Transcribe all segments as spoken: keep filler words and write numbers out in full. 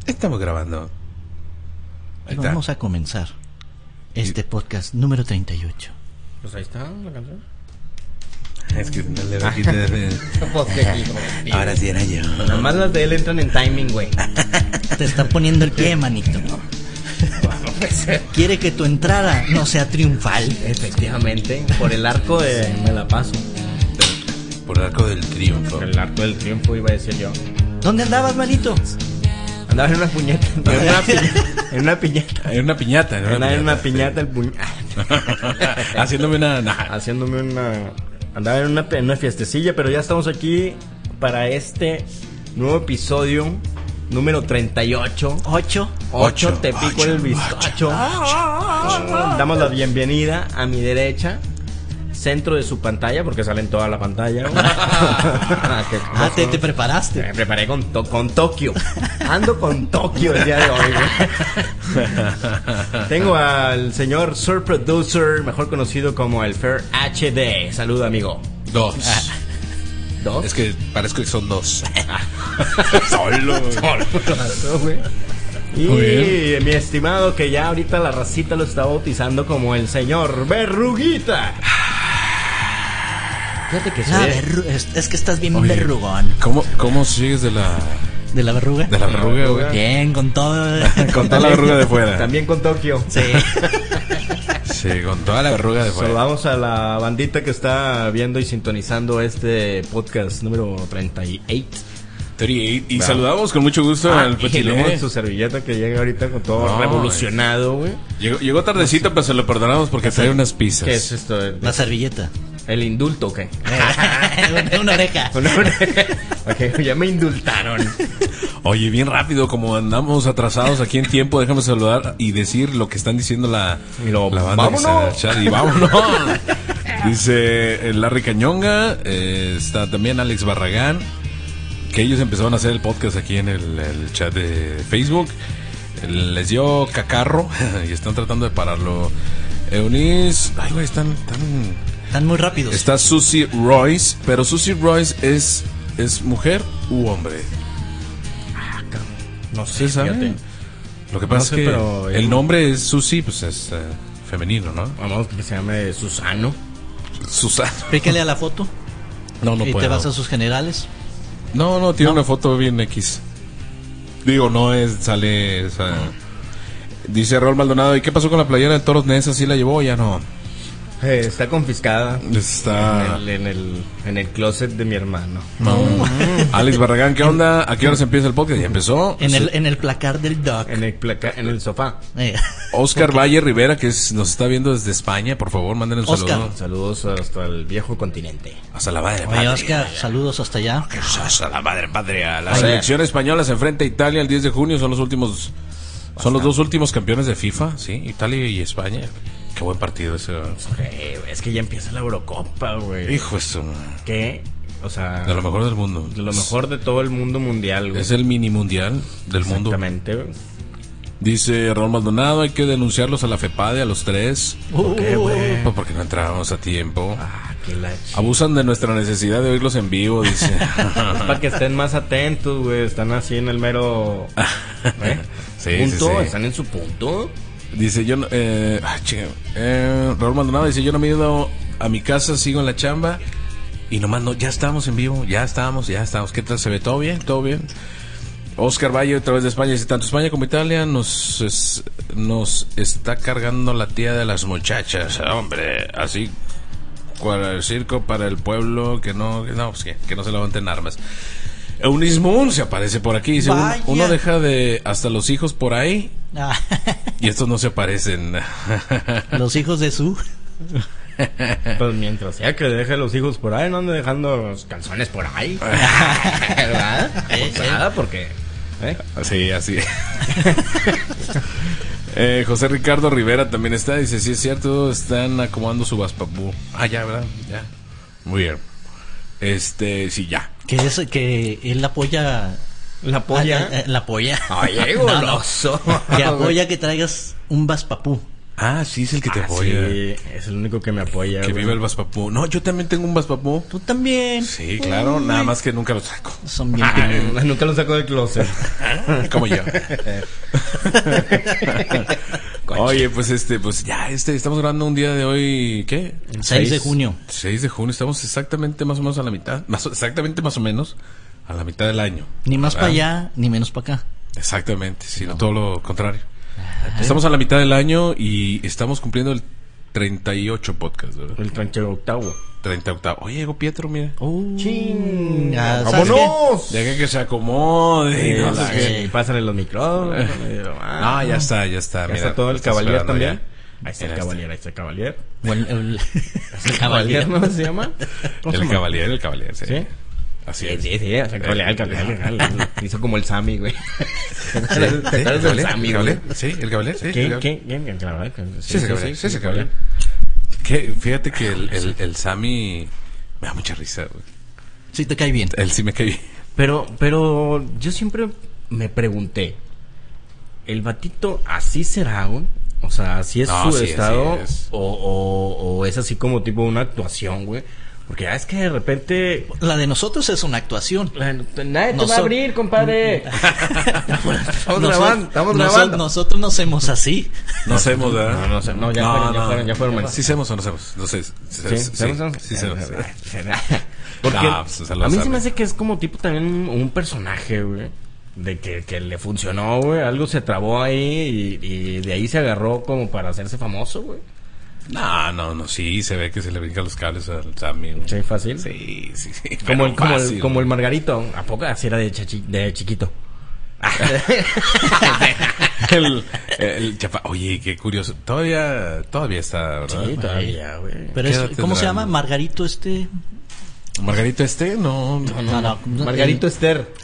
Estamos grabando. Y vamos a comenzar este podcast número treinta y ocho. Pues ahí está la canción. Es que no le quité. Ahora sí era yo. Nada más las de él entran en timing, güey. Te está poniendo el pie, manito. Quiere que tu entrada no sea triunfal. Efectivamente, por el arco de me la paso. Por el arco del triunfo. Por el arco del triunfo iba a decir yo. ¿Dónde andabas, manito? Andaba en una puñeta. En una, pi- en una piñata. En una piñata. En una Andaba piñata, en una piñata el puño. Haciéndome una. Nah. Haciéndome una. Andaba en una, en una fiestecilla, pero ya estamos aquí para este nuevo episodio número treinta y ocho. Ocho. Ocho, Ocho, te pico ocho, el bizcocho. Damos la bienvenida a mi derecha, centro de su pantalla, porque sale en toda la pantalla. Ah, te, te preparaste. Me preparé con, to- con Tokio. Ando con Tokio el día de hoy, güey. Tengo al señor Sur Producer, mejor conocido como el Fair H D. Saluda, amigo. Dos. ¿Dos? Es que parezco que son dos. Solo. Solo, güey. Y Muy bien. mi estimado, que ya ahorita la racita lo está bautizando como el señor Verruguita. Fíjate que La soy- verru- es, es que estás bien Oye, verrugón. ¿Cómo, cómo sigues de la. ¿De la verruga? de la verruga, güey? Bien, con todo. Con toda la verruga de fuera. También con Tokio. Sí. Sí, con toda la verruga de fuera. Saludamos a la bandita que está viendo y sintonizando este podcast número treinta y ocho. Y, y Wow. saludamos con mucho gusto Ah, al y luego Pechilé. su servilleta que llega ahorita con todo No, revolucionado, güey. Llegó, llegó tardecito, pero se lo perdonamos porque trae unas pizzas. ¿Qué es esto? ¿El, La servilleta. el indulto o qué? Una- Una oreja. Ok, ya me indultaron. Oye, bien rápido, como andamos atrasados aquí en tiempo, déjame saludar y decir lo que están diciendo la, Y lo- la banda que está en el ¡vámonos! chat. Y vámonos. Dice eh, Larry Cañonga, eh, está también Alex Barragán, que ellos empezaron a hacer el podcast aquí en el, el chat de Facebook. Les dio cacarro y están tratando de pararlo. Eunice, ay, güey, están tan... Están muy rápidos. Está Susie Royce, pero Susie Royce es, es mujer u hombre. No ¿Sí saben? Lo que pasa No sé, es que pero el el- nombre es Susie, pues es eh, femenino, ¿no? Vamos, que se llame Susano. Susana. Pícale a la foto No, no y puedo. te vas a sus generales. No, no, tiene No. una foto bien X. Digo, no es, sale esa... Dice Raúl Maldonado, ¿y qué pasó con la playera de Toros Nesa? ¿Sí la llevó? Ya no. Eh, está confiscada Está... en, el, en, el, en el closet de mi hermano. No. Alex Barragán, ¿qué onda? ¿A qué hora se empieza el podcast? Ya empezó. En el, en el placar del doc. En el, placa, en el sofá. Eh. Oscar Valle Rivera, que es- nos está viendo desde España, por favor, mándenle un Oscar. saludo. Saludos hasta el viejo continente. Hasta la madre Oye, patria. Oscar, saludos hasta allá. Hasta la madre patria. La Oye. selección española se enfrenta a Italia el diez de junio. Son los últimos, son los dos últimos campeones de FIFA, sí, Italia y España. Qué buen partido ese. Eh, es que ya empieza la Eurocopa, güey. Hijo eso, ¿Qué? O sea, de lo mejor del mundo. de lo mejor de todo el mundo mundial, güey. Es el mini mundial del mundo. Exactamente, güey. Dice Raúl Maldonado, hay que denunciarlos a la FEPADE a los tres. ¿Por qué, güey? Pues porque no entrábamos a tiempo. Ah, qué la ch... Abusan de nuestra necesidad de oírlos en vivo, dice. Para que estén más atentos, güey. Están así en el mero... ¿eh? Sí, punto, sí, sí. están en su punto. Dice yo no, eh, ah, chinga, eh, Raúl Maldonado dice, yo no me he ido a mi casa, sigo en la chamba y nomás no, ya estamos en vivo, ya estamos, ya estamos. ¿Qué tal se ve? ¿Todo bien? ¿Todo bien? Oscar Valle otra vez de España dice, tanto España como Italia nos es- nos está cargando la tía de las muchachas, hombre, así para el circo, para el pueblo, que no, que no, pues que, que no se levanten armas. Eunice Moon se aparece por aquí, dice, uno, Vaya. uno deja de hasta los hijos por ahí Ah, y estos no se aparecen. los hijos de su. Pues mientras sea que deje los hijos por ahí, no ande dejando los calzones por ahí. ¿Verdad? Eh, Pues nada, porque... ¿eh? Sí, así. eh, José Ricardo Rivera también está. Dice, sí es cierto, están acomodando su vaspapú. Ah, ya, ¿verdad? Ya. Muy bien. Este, sí, ya. Que es que él apoya. La polla. Ah, eh, eh, la polla. Oye, No, no. goloso. Que apoya que traigas un vaspapú. Ah, sí, es el que te ah, apoya. Sí, es el único que me apoya. Que güey. vive el Vaspapú. No, yo también tengo un Vaspapú. Tú también. Sí, claro, Uy. nada más que nunca lo saco. Son bien. Ah, nunca lo saco del closet. Como yo. Oye, pues este, pues ya, este, estamos grabando un día de hoy, ¿qué? seis de junio. seis de junio, estamos exactamente más o menos a la mitad, más, exactamente más o menos a la mitad del año. Ni más para ¿verdad? allá, ni menos para acá. Exactamente, sino todo lo contrario. Estamos a la mitad del año y estamos cumpliendo el treinta y ocho podcast, ¿verdad? El treinta y octavo. treinta y ocho. Oye, llegó Pietro, mira. Uh, ¡Ching! ah, ¿sabes ¡Vámonos! Deja que se acomode. Eh, no, la- sé qué. eh, Pásale los micrófonos. No, ya está, ya está. Ya mira, está todo el está Cavalier esperando también. ya. Ahí está el Mira, Cavalier, ahí está el Cavalier. qué? O el, el- ¿El Cavalier no se llama? ¿Cómo se El llama? Cavalier, el Cavalier, sí. ¿Sí? Así Sí, es. sí, sí, o sea, el Cavalier, el Cavalier, el Cavalier. Hizo como el Sammy, güey. Sí, ¿Te ¿sí? acuerdas ¿El del Cavalier? Sammy, ¿El güey? Cavalier? Sí, el Cavalier, sí. el ¿Quién? Cavalier. ¿Quién? ¿Quién? ¿El Cavalier? Sí, es el Cavalier, sí, es el Cavalier. Que, fíjate que el, el, el Sammy me da mucha risa, güey. sí te cae bien. Él sí me cae bien. Pero, pero yo siempre me pregunté, ¿el batito así será, güey? O sea, ¿así es No, su sí, estado? así es. O, o, ¿O es así como tipo una actuación, güey? Porque ya es que de repente... La de nosotros es una actuación. Nadie te va a Noso- abrir, compadre. Estamos Noso- grabando, estamos noso- grabando. Nosotros no hacemos así. No hacemos, ¿verdad? No, no sé, no, ya fueron, ya fueron, ya fueron, man. Sí hacemos o no hacemos. No sé. Sí, ¿Sí? sí, ¿Sabemos? sí, sí, hacemos. Porque No, pues, un saludo a mí a se me Sammy. hace que es como tipo también un, un personaje, güey. De que, que le funcionó, güey. Algo se trabó ahí y, y de ahí se agarró como para hacerse famoso, güey. No, no, no, sí, se ve que se le brincan los cables al Sammy. güey. Sí, fácil. Sí, sí, sí. Como el, pero como, fácil. el, como el Margarito. ¿A poco así era de, chachi- de chiquito? el, el chapa- Oye, qué curioso. Todavía, todavía está, ¿verdad? Sí, todavía, güey. Pero ¿Qué es- edad ¿cómo se tendrán? llama? Margarito este. Margarito este, no. no, No, no. Margarito Esther.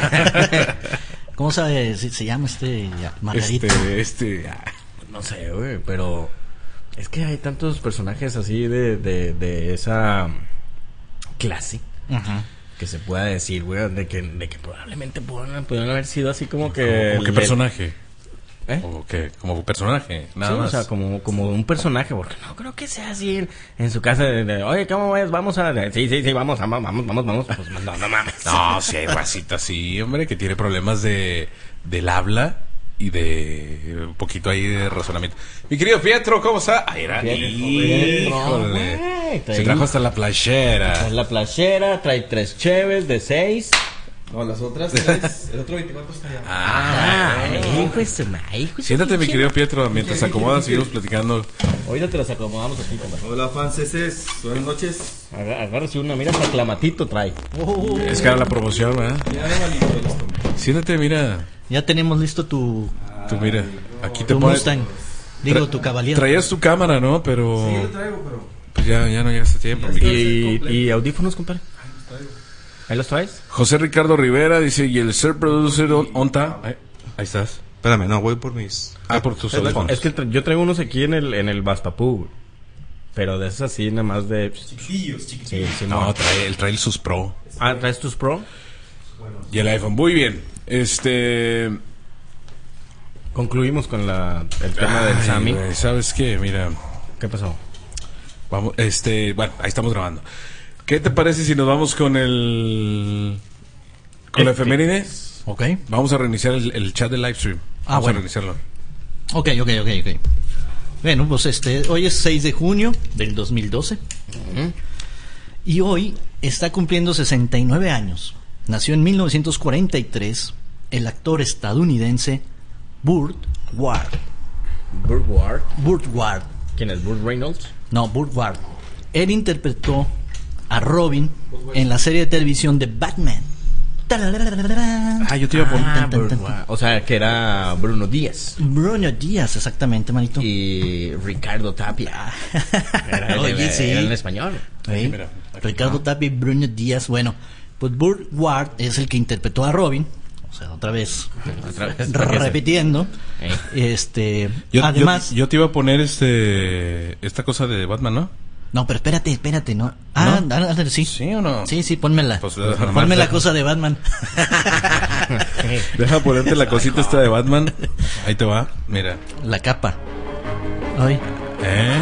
¿Cómo se, se, se llama este ya, Margarito? Este, este. ah, No sé, güey, pero es que hay tantos personajes así de, de, de esa clase Ajá. que se pueda decir, güey, de que, de que probablemente pudieron, pudieron haber sido así como que... ¿Como qué le- personaje? ¿Eh? ¿O qué? Como personaje, nada Sí, más. o sea, como, como un personaje, porque no creo que sea así en, en su casa de, de, oye, ¿cómo ves? Vamos a... de- sí, sí, sí, vamos, vamos, vamos, vamos, vamos. Pues, no, no mames. No, sí hay racita así, hombre, que tiene problemas de del habla y de un poquito ahí de razonamiento. Mi querido Pietro, ¿cómo está? Ay, era, Pietro, híjole. güey, Se trajo hasta la playera. Trae la playera, trae tres cheves de seis. No, las otras tres, el otro veinticuatro está allá. Ah, Ay, hijo de su madre, hijo de su siéntate, mi pinche querido Pietro, mientras se acomodan, seguimos platicando. Ahorita te las acomodamos aquí, compadre. Hola, franceses, buenas noches. Aga- Agárrese una, mira, hasta clamatito trae. Oh, Es que era la promoción, ¿verdad? Ya no malito los tomé. Siéntate, mira. ya tenemos listo tu, Tú, mira. Aquí te tu pones. Mustang. Digo, tu caballero. Traías tu cámara, ¿no? Pero. Sí, lo traigo, pero. Pues ya, ya no llegaste a tiempo, mi querido. ¿Y, y audífonos, compadre? ¿Ahí los traes? José Ricardo Rivera dice: ¿y el ser producer on- onta? Ahí, ahí estás. Espérame, no, voy por mis... Ah, por tus Es audífonos. que tra- yo traigo unos aquí en el, en el Baspapú, güey. Pero de esos así, nada más de... Chiquitillos, chiquitillos. Sí, sí, No, no. trae, él trae el sus Pro. Ah, ¿traes tus Pro? Y el iPhone. Muy bien. Este. Concluimos con la, el tema del Ay, Sammy. güey, ¿sabes qué? Mira. ¿Qué pasó? Vamos, este. Bueno, ahí estamos grabando. ¿Qué te parece si nos vamos con el. con la Este. efeméride? Ok, Vamos a reiniciar el, el chat del live stream. Ah, Vamos bueno. a reiniciarlo. ok, ok, ok, ok. Bueno, pues este, hoy es seis de junio del dos mil doce. Y hoy está cumpliendo sesenta y nueve años. Nació en mil novecientos cuarenta y tres el actor estadounidense Burt Ward. Burt Ward. Burt Ward. ¿Quién es? ¿Burt Reynolds? No, Burt Ward. Él interpretó a Robin en la serie de televisión de Batman. Ah, yo te iba a poner. Tan, tan, tan, tan. O sea, que era Bruno Díaz. Bruno Díaz, exactamente, manito. Y Ricardo Tapia. Era, el- Oye, sí. era en español. ¿Eh? mira, aquí Ricardo Tapia y Bruno Díaz. Bueno, pues Burt Ward es el que interpretó a Robin. O sea, otra vez Otra vez, ¿para qué se- repitiendo. Eh. Este, Yo, además, yo, yo te iba a poner este. esta cosa de Batman, ¿no? no, pero espérate, espérate, no. Ah, ¿No? ah, ah, sí. ¿Sí o no? Sí, sí, pónmela. Pues, Ponme la cosa de Batman. Deja ponerte la cosita esta de Batman. Ahí te va. Mira. La capa. Ay. ¿Eh?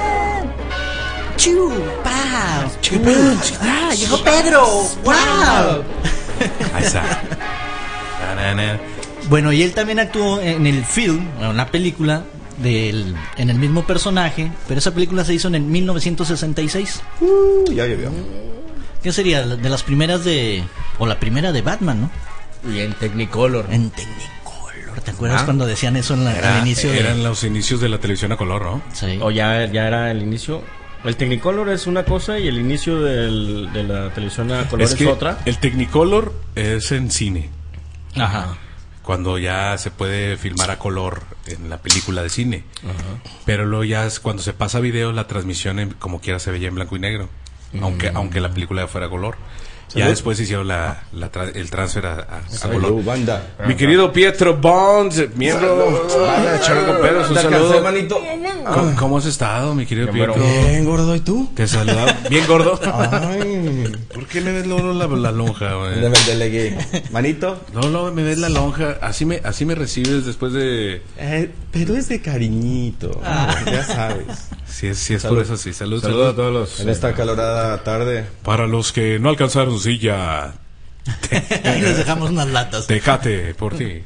Chu, pau, chu, ah, llegó Pedro, wow. Ahí está. Na, na, na. Bueno, y él también actuó en el film, en una película del, en el mismo personaje, pero esa película se hizo en el mil novecientos sesenta y seis. Uh, ya llovió. ¿Qué sería? De las primeras de, o la primera de Batman, ¿no? Y en Technicolor. En Technicolor. ¿Te acuerdas Ah. cuando decían eso en la, Era- al inicio? de- eran los inicios de la televisión a color, ¿no? Sí. O ya, ya era el inicio. El Technicolor es una cosa y el inicio del, de la televisión a color es, que otra. el Technicolor es en cine. Ajá. Cuando ya se puede filmar a color en la película de cine. Pero luego ya es cuando se pasa a video, la transmisión en- como quiera se veía en blanco y negro. Aunque, aunque la película ya fuera a color. Ya Salud. después hicieron la, la tra- el transfer a, a- a Salud, color. banda. Mi querido Pietro Bonds, miembro banda de Charco Pérez, un Te alcancé, saludo. manito. ¿Cómo, cómo has estado, mi querido Bien, Pietro? Bien, gordo, ¿y tú? Te saludaba. Bien gordo. Ay, ¿Por qué me ves luego la, la lonja, güey? me delegué. Manito. No, no, me ves la lonja. Así me, así me recibes después de... Eh, pero es de cariñito. Ya sabes. Si es, si es Salud. por eso, sí. Salud, Saludos salud. a todos los. En esta calorada tarde. Para los que no alcanzaron silla, Ahí les dejamos unas latas. Tecate por ti.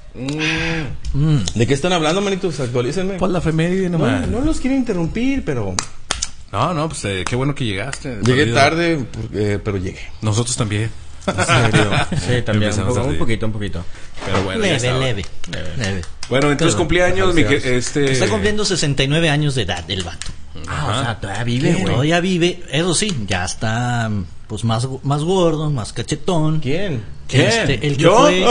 ¿De qué están hablando, manitos? Actualícenme. Pon la efeméride No, nomás. no los quiero interrumpir, pero. No, no, pues eh, qué bueno que llegaste. Llegué Perdido. tarde, porque- pero llegué. También En serio. Sí, también. Un, Empezamos poco- tarde. un poquito, un poquito. Pero bueno, ya Leve, estaba. leve, leve. Bueno, entonces Pero- cumpleaños, mi que- este... Está cumpliendo sesenta y nueve años de edad el vato. Ah, o sea, todavía Vive, vive, güey. todavía vive. Eso sí, ya está pues más, más gordo, más cachetón. ¿Quién? Este, el que ¿Yo? fue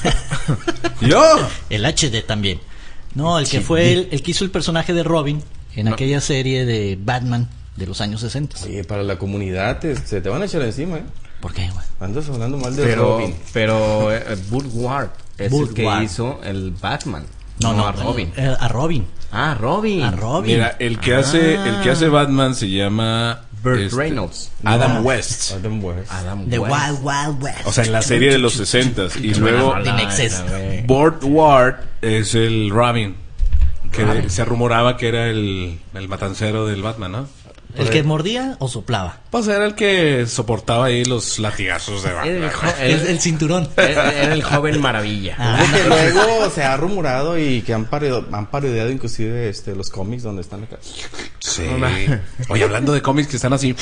¡Yo! el H D también. No, el que fue el, el que hizo el personaje de Robin en aquella serie de Batman de los años sesenta. Oye, para la comunidad te- se te van a echar encima, ¿eh? ¿Por qué, güey? Andas hablando mal de Pero, Robin. pero eh, Burt Ward es Burt el que Ward. hizo el Batman. No, no, a Robin. eh, a Robin. Ah, Robin. A Robin. Mira, el que hace el que hace Batman se llama Burt este, Reynolds. Adam West. Adam West. Adam The West. Wild Wild West. O sea, en la serie de los sesentas. Y luego De Nexus. Burt Ward es el Robin. Que se rumoraba que era el, el matancero del Batman, ¿no? ¿El que mordía o soplaba? Pues era el que soportaba ahí los latigazos de Era Batman. el, jo- El, el- el cinturón. era- era el joven maravilla. Ah. Ojo que luego se ha rumorado y que han, parodiado, han parodiado inclusive este, los cómics donde están acá. Sí. Oye, hablando de cómics que están así.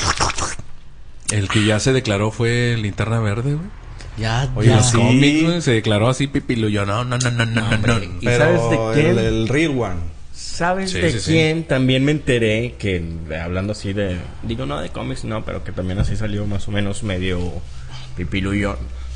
El que ya se declaró fue Linterna Verde, güey. Ya, Oye, ya. los sí. cómics, güey, se declaró así pipilo. Yo, no, no, no, no, no, no. no. ¿Y Pero sabes de quién? El, el real one. ¿Sabes Sí, de sí, sí. quién? También me enteré que, eh, hablando así de... Digo, no de cómics, no, pero que también así salió más o menos medio pipiluyón.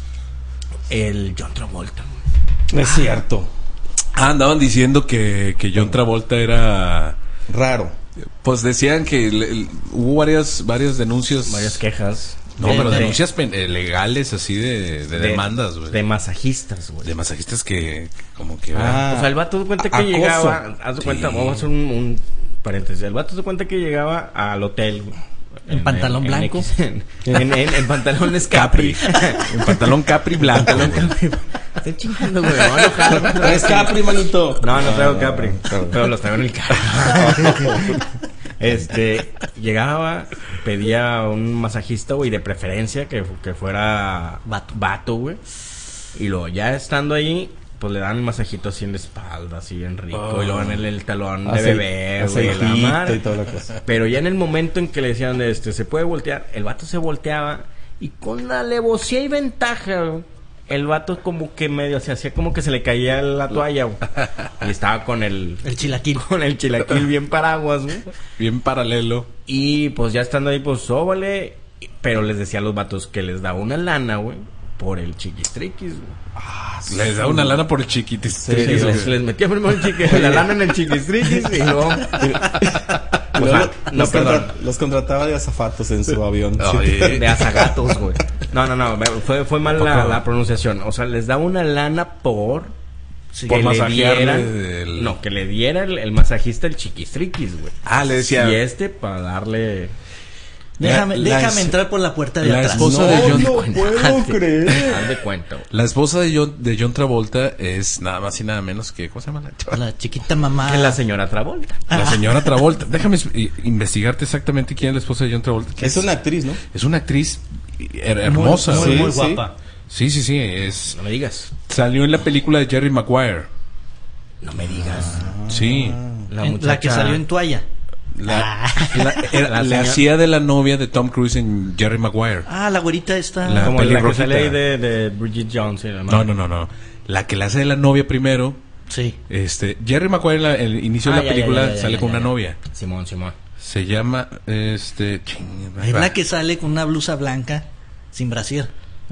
El John Travolta. No es cierto. Ah, andaban diciendo que, que John Travolta era... Raro. Pues decían que le- le- hubo varias varias denuncias. Varias quejas. No, De- pero de- denuncias pen- eh, legales así de, de demandas, güey. De De, masajistas, güey. masajistas que como que... Ah. O sea, el vato de cuenta que Acoso. llegaba... Haz de cuenta, Sí. vamos a hacer un, un paréntesis. El vato de cuenta que llegaba al hotel, güey. ¿En pantalón blanco? X- En, en, en- en pantalones Capri. Capri. Un pantalón Capri blanco. Pantalón Capri. Estoy chingando, güey. Me voy a enojar. ¿Traes Capri, manito? No, no traigo Ah, Capri. perdón. Pero los traigo en el carro. Este, llegaba, pedía un masajista, güey, de preferencia que, que fuera Vato. vato, güey. Y luego ya estando ahí, pues le dan el masajito así en la espalda, así bien rico. Y luego en el, el talón de Acei- bebé, güey, la aceitito madre. y toda la cosa. Pero ya en el momento en que le decían, este, se puede voltear, el vato se volteaba y con alevosía y ventaja, güey, el vato como que medio se hacía como que se le caía la toalla, güey. Y estaba con el, El chilaquil. con el chilaquil bien paraguas, güey. Bien paralelo. Y pues ya estando ahí, pues sóbale. Pero les decía a los vatos que les daba una lana, güey, por el chiquistriquis, güey. Les da una lana por el chiquitis. Sí, les, les metía primero el chiqui, la lana en el chiquistriquis y luego... Y O luego sea, no, los, perdón. contra- los contrataba de azafatos en su avión. Oye. De azagatos, güey. No, no, no, fue, fue mal la, la pronunciación. O sea, les daba una lana por... Sí. Por que le masajearle dieran... el- No, que le diera el, el masajista el chiquistriquis, güey. Ah, le decía... Y este para darle... Déjame, La- la déjame es- entrar por la puerta de la atrás. esposa de John- no puedo creer. Haz de cuenta. güey. La esposa de John, de John Travolta es nada más y nada menos que, ¿cómo se llama la chava? La chiquita mamá. Que la señora Travolta. La señora Travolta. Déjame es- i- investigarte exactamente quién es la esposa de John Travolta. que Es una actriz, ¿no? Es una actriz her- hermosa. Muy, Sí, muy sí. guapa. Sí, sí, sí. Es, No me digas. salió en la película de Jerry Maguire. No me digas. Sí. La En- muchacha. la que salió en toalla. La, la- era- La le señora- hacía de la novia de Tom Cruise en Jerry Maguire. Ah, la güerita esta. La- Como la que pelirrojita. sale ahí de, de Bridget Jones. y la No, madre. no, no, no. La que le hace de la novia primero. Sí. Este, Jerry Maguire en la- el inicio Ah, de la ya, ya, película ya, ya, sale ya, con ya, una ya. novia. Simón, Simón. Se llama, este, ching, Es va. la que sale con una blusa blanca sin brasier.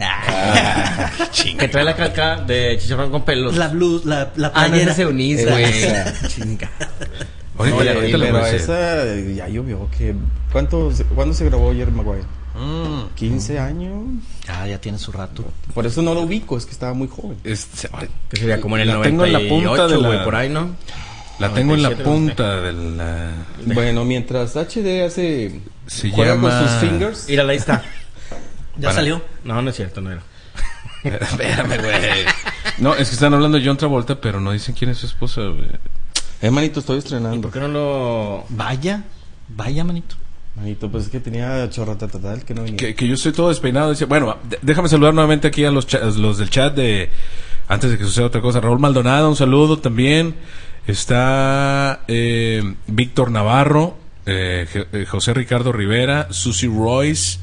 Ah, Que trae la calca de chicharrón con pelos. la blusa, la, la Ah, no, playera. esa es Eunice, Esa. güey. Chinga. Oye, Oye, ahorita le pero voy a decir. esa ya llovió. Que, ¿cuánto, se- ¿Cuándo se grabó Jerry Maguire? Mm, quince años. Ah, ya tiene su rato. Por eso no lo ubico, es que estaba muy joven. este, ay, Que sería como en el La tengo en la noventa y punta de ocho, la- güey, por ahí, ¿no? la tengo en la noventa y siete, punta de la... Bueno, mientras H D hace. Se juega llama- con sus fingers. Mírala, ahí está. Ya Para- salió. No, no es cierto, no era. Espérame, güey. No, es que están hablando de John Travolta, pero no dicen quién es su esposa, güey. Eh, manito, estoy estrenando. ¿Por qué no lo...? Vaya, vaya, manito. Manito, pues es que tenía chorrata total que no venía. Que, que yo estoy todo despeinado. Dice, bueno, d- déjame saludar nuevamente aquí a los, cha- los del chat de antes de que suceda otra cosa. Raúl Maldonado, un saludo también. Está eh, Víctor Navarro, eh, Je- eh, José Ricardo Rivera, Susie Royce.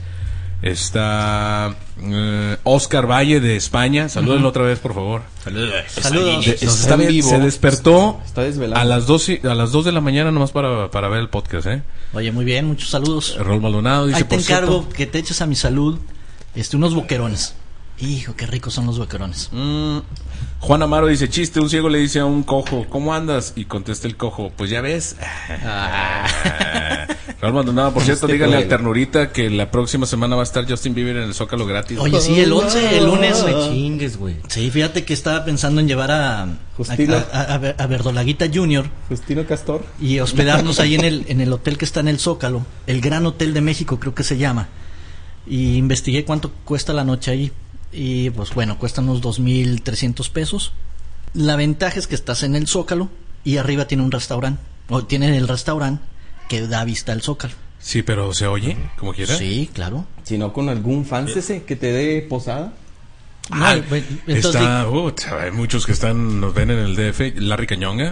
Está eh, Oscar Valle de España. Salúdenlo otra vez, por favor. Saludos. Saludos. De- Está está en bien, vivo. se despertó Está desvelado. a las dos y- a las dos de la mañana nomás para, para ver el podcast, ¿eh? Oye, muy bien, muchos saludos. Raúl Maldonado dice, Ahí te por encargo cierto, que te eches a mi salud este unos boquerones. Hijo, qué ricos son los boquerones. Mm, Juan Amaro dice, chiste, un ciego le dice a un cojo, ¿cómo andas? Y contesta el cojo, pues ya ves. Raúl Maldonado, por cierto, Este dígale al juego. Ternurita que la próxima semana va a estar Justin Bieber en el Zócalo gratis. Oye, sí, el once, el lunes. Me chingues, güey. Sí, fíjate que estaba pensando en llevar a, a, Justino. a, a, a Verdolaguita Junior Justino Castor. y hospedarnos ahí en el, en el hotel que está en el Zócalo, el Gran Hotel de México creo que se llama. Y investigué cuánto cuesta la noche ahí. Y pues bueno, cuesta unos dos mil trescientos pesos. La ventaja es que estás en el Zócalo y arriba tiene un restaurante. O tiene el restaurante que da vista al Zócalo. Sí, pero ¿se oye? ¿Como quiera? Sí, claro. Si no, con algún fancese que te dé posada. Ah, No, pues, entonces, está, uh, hay muchos que están, nos ven en el D F. Larry Cañonga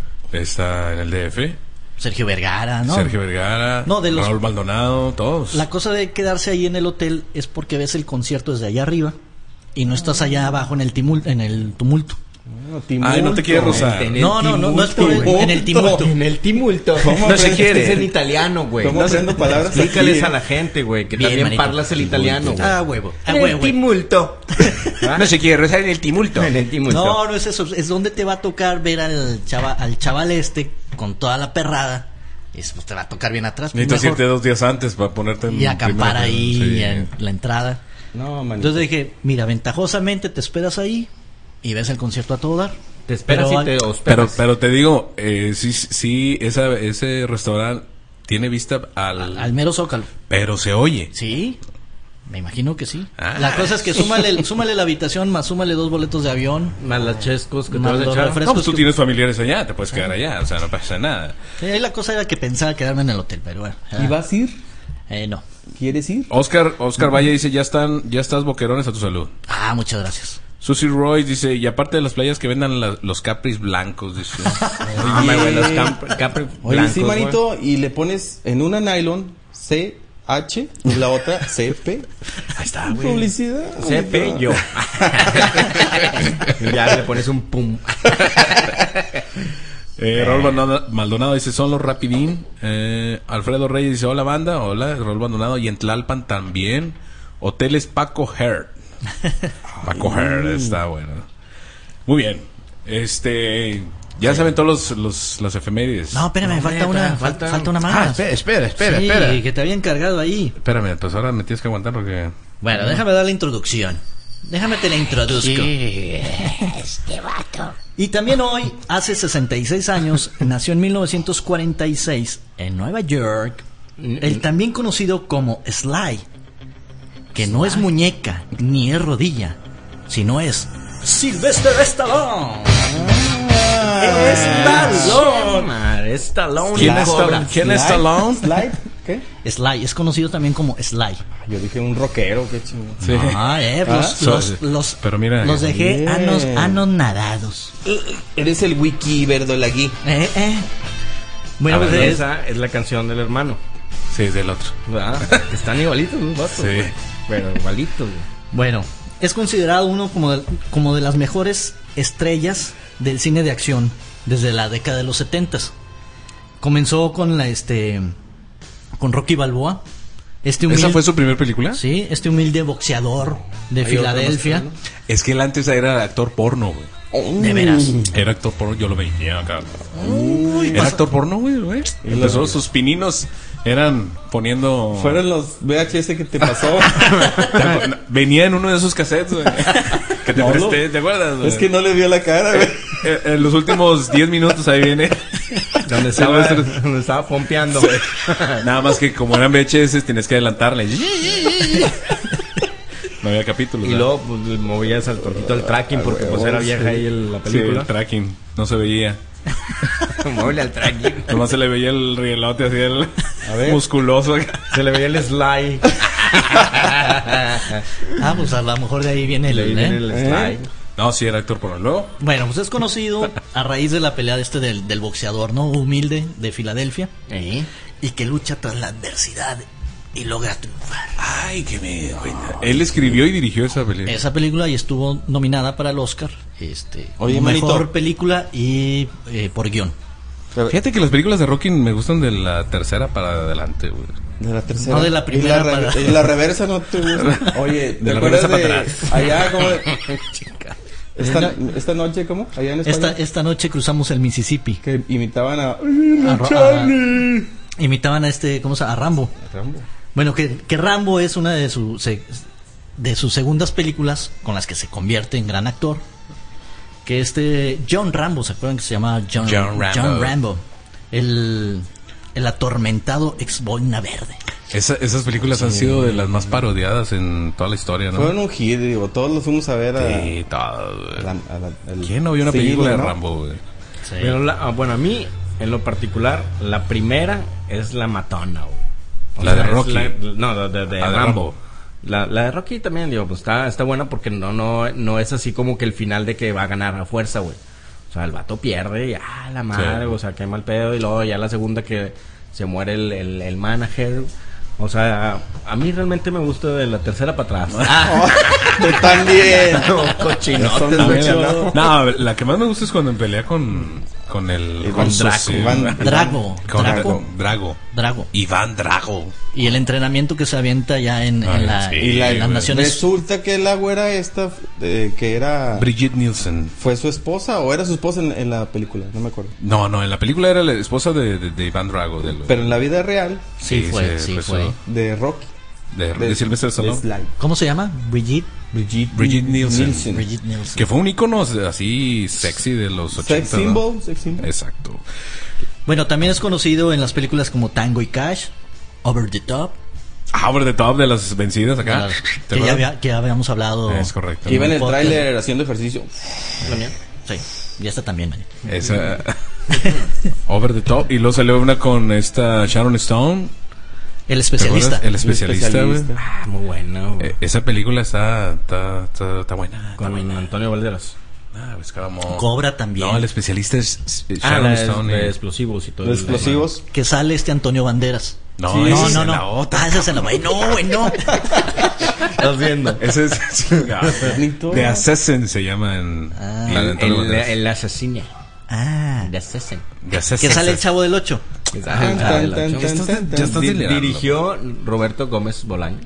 está en el D F. Sergio Vergara, ¿no? Sergio Vergara, No, de los- Raúl Maldonado, todos. La cosa de quedarse ahí en el hotel es porque ves el concierto desde allá arriba y no estás allá abajo en el tumulto. En el tumulto. No, Ay, no te quieres rozar. En el No, no, no, no es por el- tumulto, en el tumulto. En el tumulto. ¿Cómo No se aprendes? quiere. Es Es en en italiano, güey. ¿Cómo No se- aprendo palabras Explícales aquí, a eh? la gente, güey, que Bien, también manito. parlas el italiano, güey. Ah, huevo. Ah, En el huevo. tumulto. No se quiere rezar en el tumulto. En el tumulto. No, no es eso. Es donde te va a tocar ver al chaval, al chaval este con toda la perrada. Es, pues, te va a tocar bien atrás. pues, Necesitas mejor. irte dos días antes para ponerte en Y acampar primera- ahí sí. en la entrada. No, manito. Entonces dije, mira, ventajosamente te esperas ahí y ves el concierto a todo dar. Te esperas Pero y te Pero, hospedas. pero te digo, eh, sí, sí, esa, ese restaurante tiene vista al, Al, al mero Zócalo. pero se oye. Sí, me imagino que sí. Ah. La cosa es que súmale, súmale la habitación, más súmale dos boletos de avión. Más las chescos que te Más vas a los echar. refrescos. No, pues tú que- tienes familiares allá, te puedes quedar allá, o sea, no pasa nada. Sí, ahí la cosa era que pensaba quedarme en el hotel, pero bueno. ¿Y vas a ir? Eh, no. ¿Quieres ir? Oscar, Oscar Valle dice, ya están, ya estás boquerones a tu salud. Ah, muchas gracias. Susie Roy dice, y aparte de las playas que vendan la- los capris blancos, dice. Ah, my güey, los camp- Capri Oye, blancos, sí, güey. manito, y le pones en una nylon C H y la otra C P. Ahí está, güey. Publicidad. C P yo. Y ya le pones un pum. Eh, Raúl Maldonado, Maldonado dice, son los Rapidín. Eh, Alfredo Reyes dice, hola banda, hola, Raúl Maldonado. Y en Tlalpan también. Hoteles Paco Heart. Paco Heart, está bueno. Muy bien. Este, ya saben todos los, los, las efemérides. No, espérame, No, falta neta, una, falta- falta, falta una más. Ah, espera, espera, espera, Sí, espera. que te había encargado ahí. Espérame, pues ahora me tienes que aguantar porque... Bueno, déjame dar la introducción. Déjame te la introduzco. Y también hoy, hace sesenta y seis años, nació en mil novecientos cuarenta y seis en Nueva York, el también conocido como Sly, que no es muñeca ni es rodilla, sino es Sylvester Stallone. Stallone. Es Stallone. ¿Quién y es Cobra. Stallone? ¿Quién es Slide, Stallone? Slide, ¿qué? Sly es conocido también como Sly. Yo dije un rockero, qué chingón. Sí. Ah, eh, los, Ah, los, so- los- pero mira, los dejé bien. anos, anonadados. Eres el wiki verdolagui. Eh, eh. Bueno, Ah, pues bueno, es- esa es la canción del hermano. Sí, es del otro. ¿Verdad? Que están igualitos los vatos. Sí. güey. Pero igualitos, güey. bueno, es considerado uno como de, como de las mejores estrellas del cine de acción desde la década de los setentas. Comenzó con la este con Rocky Balboa. Este humilde, ¿Esa fue su primer película? sí, este humilde boxeador de Filadelfia. Es que él antes era actor porno, güey. De veras. Era actor porno, yo lo veía acá. Era actor porno, güey, güey. Empezó, sus pininos eran poniendo... Fueron los V H S que te pasó. ¿Te acu- Venía en uno de esos cassettes, güey. Que te No, presté, no. ¿te acuerdas, güey? Es que no le vio la cara, güey. Eh, En los últimos diez minutos ahí viene. Donde estaba, donde estaba pompeando, güey. Nada más que como eran V H S, tienes que adelantarle. No había capítulos. Y ¿verdad? luego pues, movías al tortito el tracking porque pues era vieja ahí el- la Sí, película. el tracking. No se veía. Móvele al tracking. Nomás se le veía el rielote así, el A ver. musculoso. Se le veía el slide. Ah, pues a lo mejor de ahí viene el, Le viene ¿eh? el slide. No, sí, era actor porno. Luego, Bueno, pues es conocido a raíz de la pelea de este del, del boxeador, ¿no? Humilde de Filadelfia. ¿Eh? Y que lucha tras la adversidad y logra triunfar. ay, qué me... Él escribió y dirigió esa película. Esa película y estuvo nominada para el Oscar, este, Oye, como manito. mejor película y eh, por guión. Fíjate que las películas de Rocky me gustan de la tercera para adelante, güey. De la tercera. No, de la primera Y la, re- para- y la reversa no te gusta. Oye, ¿te De la acuerdas reversa de para atrás. allá cómo? Esta, esta noche, ¿cómo? Allá en España. Esta, esta noche cruzamos el Mississippi. Que imitaban a... A Ro- a- imitaban a este, ¿cómo se llama? A Rambo. Rambo. Bueno, que, que Rambo es una de, su, se- de sus segundas películas con las que se convierte en gran actor. Que este John Rambo, ¿se acuerdan que se llama John, John Rambo. John Rambo? El, el atormentado ex boina verde. Esa- esas películas han sido de las más parodiadas en toda la historia, ¿no? Fueron un hit, digo, todos los fuimos a ver a... Sí, todo, güey. a la- a la- al- ¿Quién no vio una seguido, película de ¿no? Rambo, güey? Pero la- ah, bueno, a mí, en lo particular, la primera es la matona, güey. O La de es Rocky. la- no, de, de- de Ah, de Rambo. Rambo. La, la de Rocky también, digo, pues está, está buena porque no, no, no es así como que el final de que va a ganar a fuerza, güey. O sea, el vato pierde y, ah, la madre, Sí. o sea, qué mal pedo. Y luego ya la segunda que se muere el, el, el manager. O sea, a mí realmente me gusta de la tercera para atrás. Tú también. Cochinotes, Son güey. mucho, ¿no? No, la que más me gusta es cuando pelea con, con el... Iván con Drago. sí, Iván- Drago. Con Drago. Drago. Drago. Iván Drago. Y el entrenamiento que se avienta ya en, en Ay, la, sí, Y la- en las güey. naciones. Resulta que la güera esta, eh, que era... Brigitte Nielsen. ¿Fue su esposa o era su esposa en, en la película? No me acuerdo. No, no, en la película era la esposa de, de, de Iván Drago. Del, Pero en la vida real, Sí, fue, sí, pues, fue. eso. de Rocky. De, de Sylvester de Stallone. Sly. ¿Cómo se llama? Brigitte. Brigitte, Brigitte Nielsen. Brigitte Nielsen. Que fue un icono así sexy de los ochenta. Sex symbol, sex symbol. Exacto. Bueno, también es conocido en las películas como Tango y Cash, Over the Top, Ah, over the top de las vencidas acá. las- ¿Te que, ya acuerdas? había- que habíamos hablado. Es correcto. Que iba en el Podcast. tráiler haciendo ejercicio. ¿La mía? Sí, y esta también. man. Esa. Over the top. Y luego salió una con esta Sharon Stone. El ¿Te especialista. acuerdas? El especialista, güey. especialista. Ah, muy bueno, güey. Eh, esa película está, está, está, está buena. Está Con buena. Antonio Valderas. Ah, pues como... Cobra también. No, el especialista es es Ah, Sharon la de, Stone. de y- explosivos y todo. Los el- explosivos. Que sale este Antonio Banderas. No, Sí, esa No, es no, en no. la otra. Ah, esa es en la. Güey, no, güey, no. Estás viendo. Ese es... The Assassin se llama en... Ah. la de El, Antonio el, Banderas. el asesino. Ah. The Assassin. The Assassin. Que sale el Chavo del Ocho. Tan, tan, tan, tan, Ya estás- tan, ya tan. estás Di- delirando. dirigió Roberto Gómez Bolaño.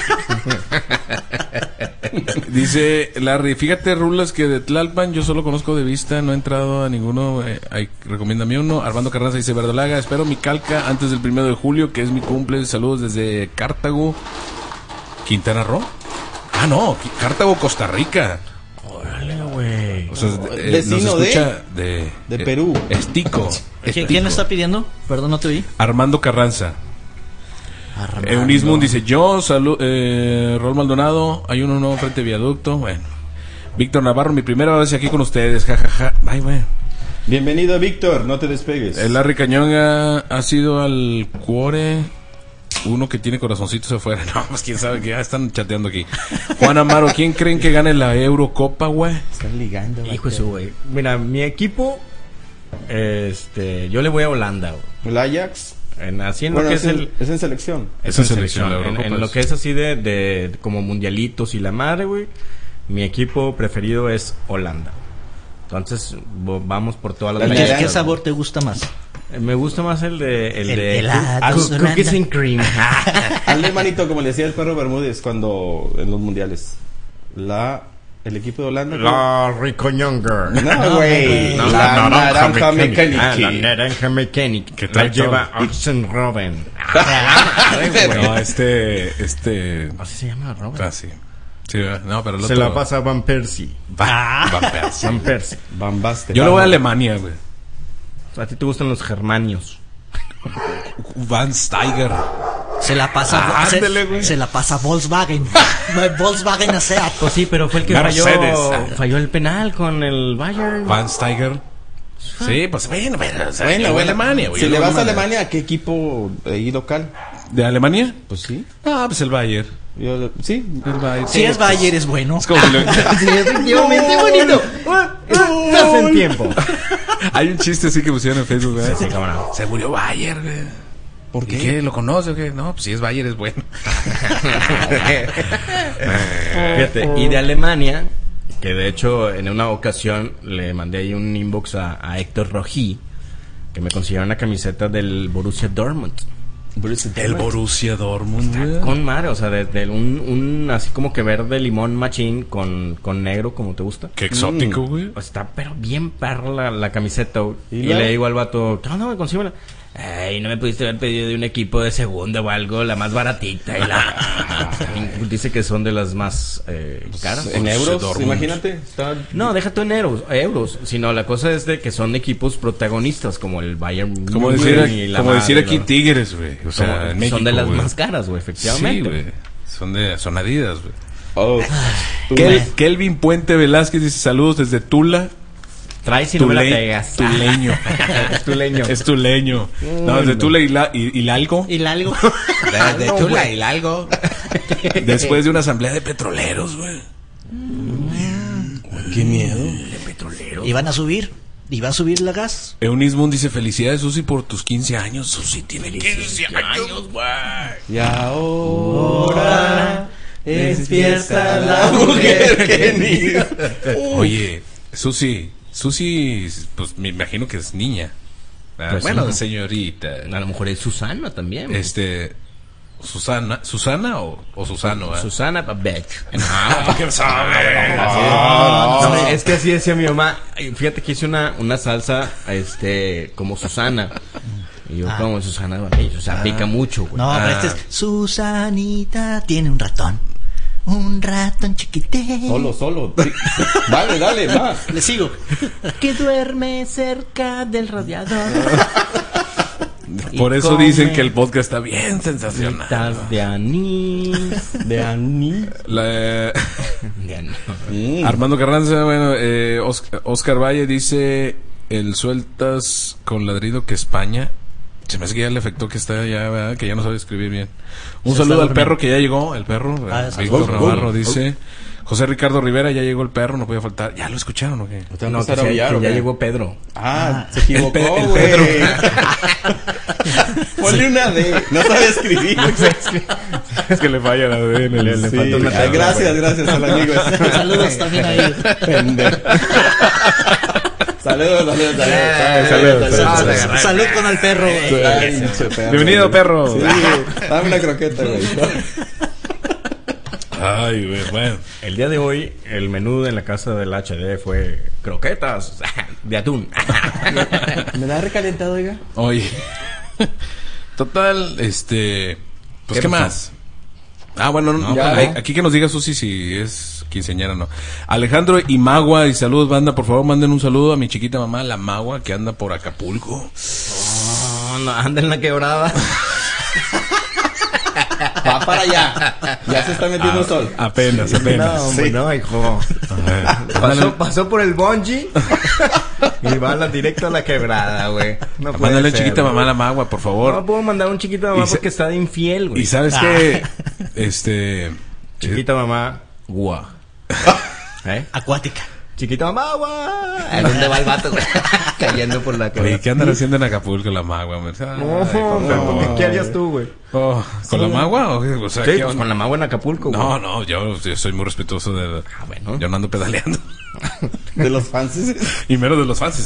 Dice Larry, fíjate Rulas que de Tlalpan yo solo conozco de vista, no he entrado a ninguno, eh, ay, recomiéndame uno. Armando Carranza dice Verdolaga, espero mi calca antes del primero de julio, que es mi cumple, saludos desde Cartago, Quintana Roo. Ah, no, Qui- Cartago, Costa Rica. Órale, güey. O sea, eh, Vecino nos de- escucha de, de eh, Perú. Estico. ¿Quién, Estico. quién está pidiendo? Perdón, no te oí. Armando Carranza. Armando. Eunismun dice yo, salud, eh, Rol Maldonado, hay uno nuevo frente a viaducto, bueno. Víctor Navarro, mi primera vez aquí con ustedes, jajaja, bye, güey. Bienvenido, Víctor, no te despegues. El Larry Cañonga ha sido al cuore, uno que tiene corazoncitos afuera, no, pues quién sabe, que ya están chateando aquí. Juan Amaro, ¿quién creen que gane la Eurocopa, güey? Están ligando. Hijo de su güey. Mira, mi equipo, este, yo le voy a Holanda, güey. El Ajax. En, así en Bueno, lo que es, es en, el... es en selección. Es en en selección, la En, Eurocopa en es- lo que es así de, de como mundialitos y la madre, güey. Mi equipo preferido es Holanda. Entonces, bo- vamos por todas las La ¿Qué, naranja. qué sabor te gusta más? Eh, Me gusta más el de... El, El de helado, coo- Holanda. Cookies and cream. Hazle manito, como le decía el perro Bermúdez cuando en los mundiales. La, el equipo de Holanda. La Ricoñonga. No, güey. No, la, naranja mecánica. Ah, la naranja mecánica. Que La trae lleva todo. Oxen Robin. No, este, este, Así se llama Robin. ah, sí. Sí, ¿verdad? No, pero el Se otro... la pasa a Van Persie. Va, Van Persie. Van Persie. Bambaste. Yo le voy a Alemania, güey. A ti te gustan los germanios. Van Steiger. Se la pasa, Ah, se, ándale, güey. se la pasa Volkswagen. Volkswagen a Seat. Pues sí, pero fue el que Mercedes. falló, falló el penal con el Bayern. Van Steiger. Sí, pues bueno, pero, o sea, Bueno, yo voy a bueno. Alemania, güey. Si Yo le voy vas a Alemania, ¿a qué equipo ahí local? ¿De Alemania? Pues sí. Ah, pues el Bayern. Yo, sí. El Bayern. Si es Bayer es bueno. Es como que lo- Sí, efectivamente, bonito. Estás en tiempo. Hay un chiste así que pusieron en Facebook, ¿verdad? Sí, cabrón. Se murió Bayern, güey. ¿Por ¿Y qué? qué? ¿Lo conoce o qué? No, pues si es Bayern es bueno. Fíjate, y de Alemania, que de hecho en una ocasión le mandé ahí un inbox a, a Héctor Rojí, que me consiguió una camiseta del Borussia Dortmund. El Borussia Dortmund, güey. Con madre, o sea, de, de un, un así como que verde limón machín con, con negro, como te gusta. Qué exótico, güey. O está pero bien perra la, la camiseta, güey. ¿Y Y, luego? le digo al vato, ¿qué onda, güey? Consíguela. Ay, no me pudiste haber pedido de un equipo de segunda o algo, la más baratita. Y la... Dice que son de las más eh, caras. En Borussia euros, Dortmund. imagínate. Está... No, deja tú en euros, euros, sino la cosa es de que son equipos protagonistas como el Bayern. Como Múnich decir, y la como decir madre, aquí ¿no? Tigres, güey. O sea, Son- en México, son de las güey. más caras, güey, Sí, efectivamente. güey. Son de, son Adidas, güey. Oh. Tú- Kel- Kelvin Puente Velázquez dice saludos desde Tula. Traes y no me la Tule- pegas. Tuleño. Es tuleño. Es tuleño. No, desde Tula y, la, y, y Lalgo. Y algo. De, de Tula y Lalgo. Después de una asamblea de petroleros, güey. Qué miedo. Iban a subir. Iba a subir la gas. Eunismun dice felicidades, Susi, por tus quince años. Susi tiene quince años, güey. Y ahora despierta la mujer que Oye, Susi, Susi, pues me imagino que es niña. Ah, Pues bueno, sí. señorita. A lo mejor es Susana también. Este, Susana, ¿Susana o, o Susano? eh? Susana Babette. Ah, ¿qué sabe? No, es que así decía mi mamá. Ay, fíjate que hice una, una salsa este como Susana. Y yo como Susana Babette. O sea, pica mucho, güey. No, pero este es Susanita tiene un ratón. Un ratón chiquitín. Solo, solo. Sí. Dale, dale, va. Le sigo. Que duerme cerca del radiador. Por Y eso come dicen que el podcast está bien sensacional. Taz de anís. De Ani. La- De anís. Mm. Armando Carranza, bueno, eh, Oscar, Oscar Valle dice el sueltas con ladrido que España. Se me hace que ya le afectó que está ya, ¿verdad? Que ya no sabe escribir bien. Un Se saludo está al perro que ya llegó, el perro, Ah, eh, sí. Víctor Oh, Navarro oh, dice. José Ricardo Rivera, ya llegó el perro, no podía faltar. ¿Ya lo escucharon o qué? ¿Te va a No, que, empezar a se- aullar, que o ya qué? llegó Pedro. Ah, se equivocó, El Pe- el güey. Pedro. Ponle una D. No sabe escribir. Es que le falla la D en el... Sí. falta una Ay, tabla, gracias, gracias al amigo. Saludos también a ellos. Pendejo. Saludos, saludos, saludos. saludos, Salud, saludos. salud con el perro. Ay, pinche perro, Bienvenido, güey. perro. Sí, dame una croqueta, güey. Ay, güey, bueno. El día de hoy, el menú en la casa del H D fue croquetas de atún. ¿Me da recalentado, oiga? Oye. Total, este... Pues, ¿Qué ¿qué, pasó? más? Ah, bueno, no, Ya. hay- aquí que nos diga Susi si es quinceañera o no. Alejandro y Magua, y saludos, banda. Por favor, manden un saludo a mi chiquita mamá, la Magua, que anda por Acapulco. No, no, anda en la quebrada. Va para allá. Ya se está metiendo el sol. Apenas, apenas. No, hombre, Sí. no, hijo. Pasó, pasó por el bungee y va a la, directo a la quebrada, güey. No puede Mándale ser, chiquita güey. mamá a la magua, por favor. No puedo mandar un chiquito a mamá Y se- porque está de infiel, güey. Y sabes que, este, Chiquita mamá, guau. ¿Eh? Acuática. Chiquita mamá, guau. ¿A dónde va el vato, güey? Cayendo por la oye, quebrada. ¿qué andan haciendo en Acapulco la magua? hombre? Ay, No, por no, favor. ¿qué- ¿qué harías tú, güey? Oh, ¿con la magua? O, o sea, Sí, ¿qué pues onda? con la magua en Acapulco, güey. No, no, yo, yo soy muy respetuoso de... Ah, bueno. Yo no ando pedaleando. De los fans. Y menos de los fans.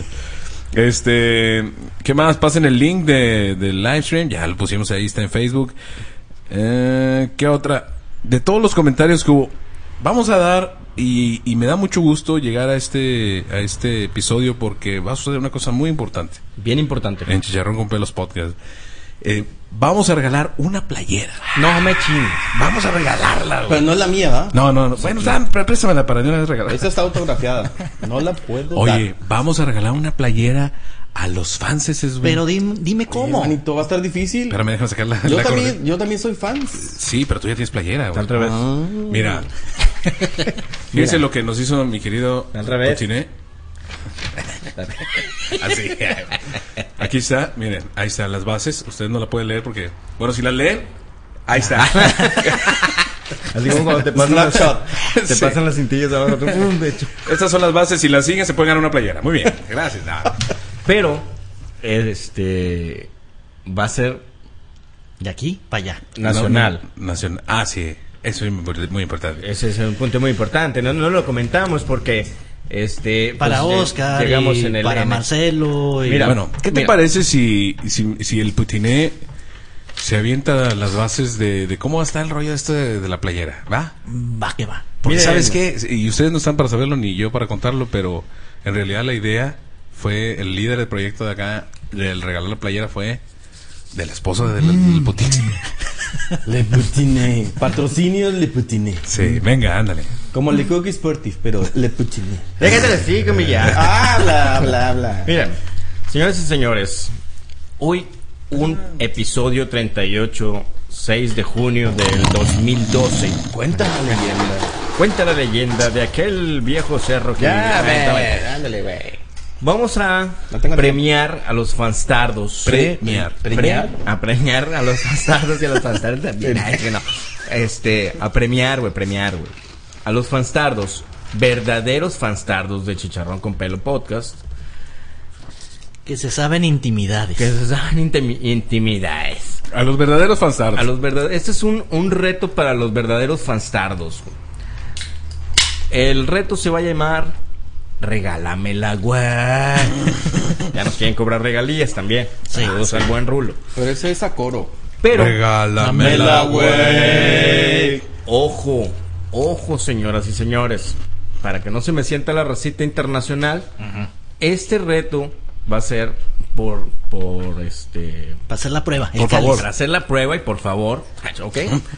Este, ¿qué más? Pasen el link de, del live stream. Ya lo pusimos ahí, está en Facebook. Eh, ¿Qué otra? De todos los comentarios que hubo, vamos a dar, y, y me da mucho gusto llegar a este, a este episodio porque va a suceder una cosa muy importante Bien importante. en Chicharrón con Pelos Podcast. Eh, vamos a regalar una playera. No me chingues. Vamos a regalarla, güey. Pero no es la mía, ¿va? No, no, no. Bueno, dan, pré- préstamela para no la regalar. Esta está autografiada. No la puedo Oye, dar. vamos a regalar una playera a los fanses, güey. Pero dime, dime cómo. Manito, va a estar difícil. Espérame, déjame sacar la, Yo la también, correcta. yo también soy fan. Sí, pero tú ya tienes playera, güey. Al revés. Mira. Fíjense lo que nos hizo mi querido Al revés. Putiné. Así. Aquí está, miren, ahí están las bases. Ustedes no la pueden leer porque... Bueno, si la leen, ahí está. Así como cuando te pasan las, Snapshot. te Sí. pasan las cintillas abajo. tú, pum, de hecho. Estas son las bases. Si las siguen, se pueden ganar una playera. Muy bien. Gracias. Nada. Pero, este, va a ser De aquí para allá. nacional. No, no, nacional. Ah, sí. Eso es muy, muy importante. Ese es un punto muy importante. No, no lo comentamos porque, este, Para pues, Oscar, llegamos y en el, para en el- Marcelo. Y... Mira, Bueno, ¿qué te mira. parece si, si, si el Putiné se avienta las bases de, de cómo está el rollo este de, de la playera? ¿Va? Va que va. Porque Miren. ¿sabes qué? Y ustedes no están para saberlo ni yo para contarlo, pero en realidad la idea fue, el líder del proyecto de acá, del regalar la playera, fue del esposo de- del, del Putiné. Le Putiné. Patrocinio Le Putiné. Sí, venga, ándale. Como Le Cookie Sportif, pero Le Putiné. Déjate así, como ya. Habla, habla, habla. Miren, señores y señores, hoy un episodio treinta y ocho, seis de junio del dos mil doce. Cuenta la leyenda. Cuenta la leyenda de aquel viejo cerro que... Ya, Ahí ve, ándale, güey. Vamos a No tengo premiar a los fanstardos. Premiar. Premiar. Pre- a premiar a los fanstardos y a los fanstardos también. Ay, que no. Este, a premiar, güey, premiar, güey. A los fanstardos, verdaderos fanstardos de Chicharrón con Pelo Podcast, Que se saben intimidades. que se dan intimi- intimidades. A los verdaderos fanstardos. A los verdaderos, este es un, un reto para los verdaderos fanstardos, güey. El reto se va a llamar Regálamela, güey. Ya nos quieren cobrar regalías también. Sí, Saludos al buen Rulo. Pero ese es a coro. Pero, Regálamela, güey. ojo, ojo, señoras y señores. Para que no se me sienta la racita internacional, este reto va a ser por, por este... Para hacer la prueba. el Por cáliz. favor. Para hacer la prueba y por favor, ¿ok?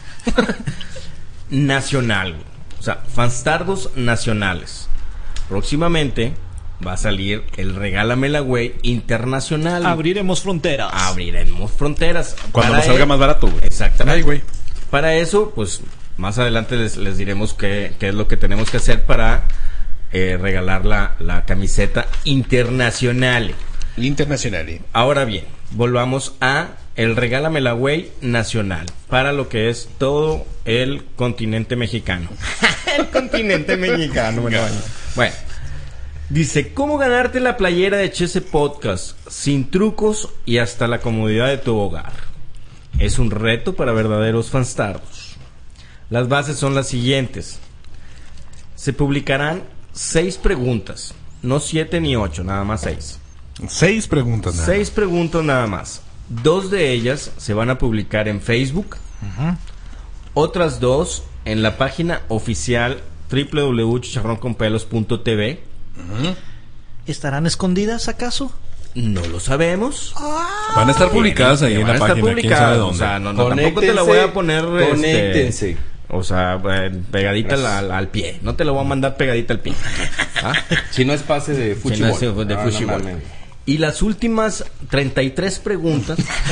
Nacional, güey. O sea, fanstardos nacionales. Próximamente va a salir el Regálamela, güey, internacional. Abriremos fronteras. Abriremos fronteras. Cuando Para nos salga e- más barato, güey. Exactamente. Ay, güey. Para eso, pues, más adelante les, les diremos qué, qué es lo que tenemos que hacer para eh, regalar la, la camiseta internacional. Internacional. Ahora bien, volvamos a el Regálamela, güey, nacional. Para lo que es todo el continente mexicano. El continente mexicano, bueno. Bueno. Dice, ¿cómo ganarte la playera de Chese Podcast sin trucos y hasta la comodidad de tu hogar? Es un reto para verdaderos fanstardos. Las bases son las siguientes. Se publicarán seis preguntas, no siete ni ocho, nada más seis. Seis preguntas, nada. Seis preguntas nada más. Dos de ellas se van a publicar en Facebook. Otras dos en la página oficial doble u doble u doble u punto chicharrón con pelos punto t v. ¿Estarán escondidas acaso? No lo sabemos. Van a estar publicadas ahí en Van la a estar página. ¿Quién sabe publicadas, dónde? O sea, no, no, tampoco te la voy a poner. este, Conéctense. o sea, eh, pegadita al, al- al pie. No te la voy a mandar pegadita al pie. ¿Ah? Si no es pase de Si no fútbol. es de Ah, fútbol. no mames. Y las últimas treinta y tres preguntas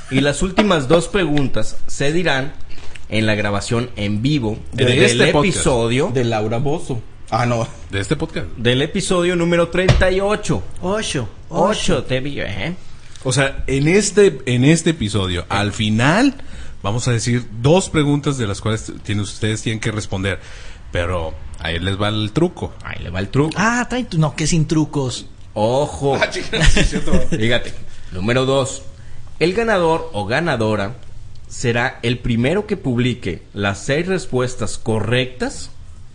Y las últimas dos preguntas se dirán en la grabación en vivo De del este podcast. episodio De Laura Bozo. Ah, no. De este podcast. del episodio número treinta y ocho. Ocho. ocho, te vi, ¿eh? O sea, en este, en este episodio, al final, vamos a decir dos preguntas de las cuales tienen, ustedes tienen que responder. Pero ahí les va el truco. Ahí le va el truco. Ah, trae tu... No, que sin trucos. Ojo. Fíjate. Número dos. El ganador o ganadora será el primero que publique las seis respuestas correctas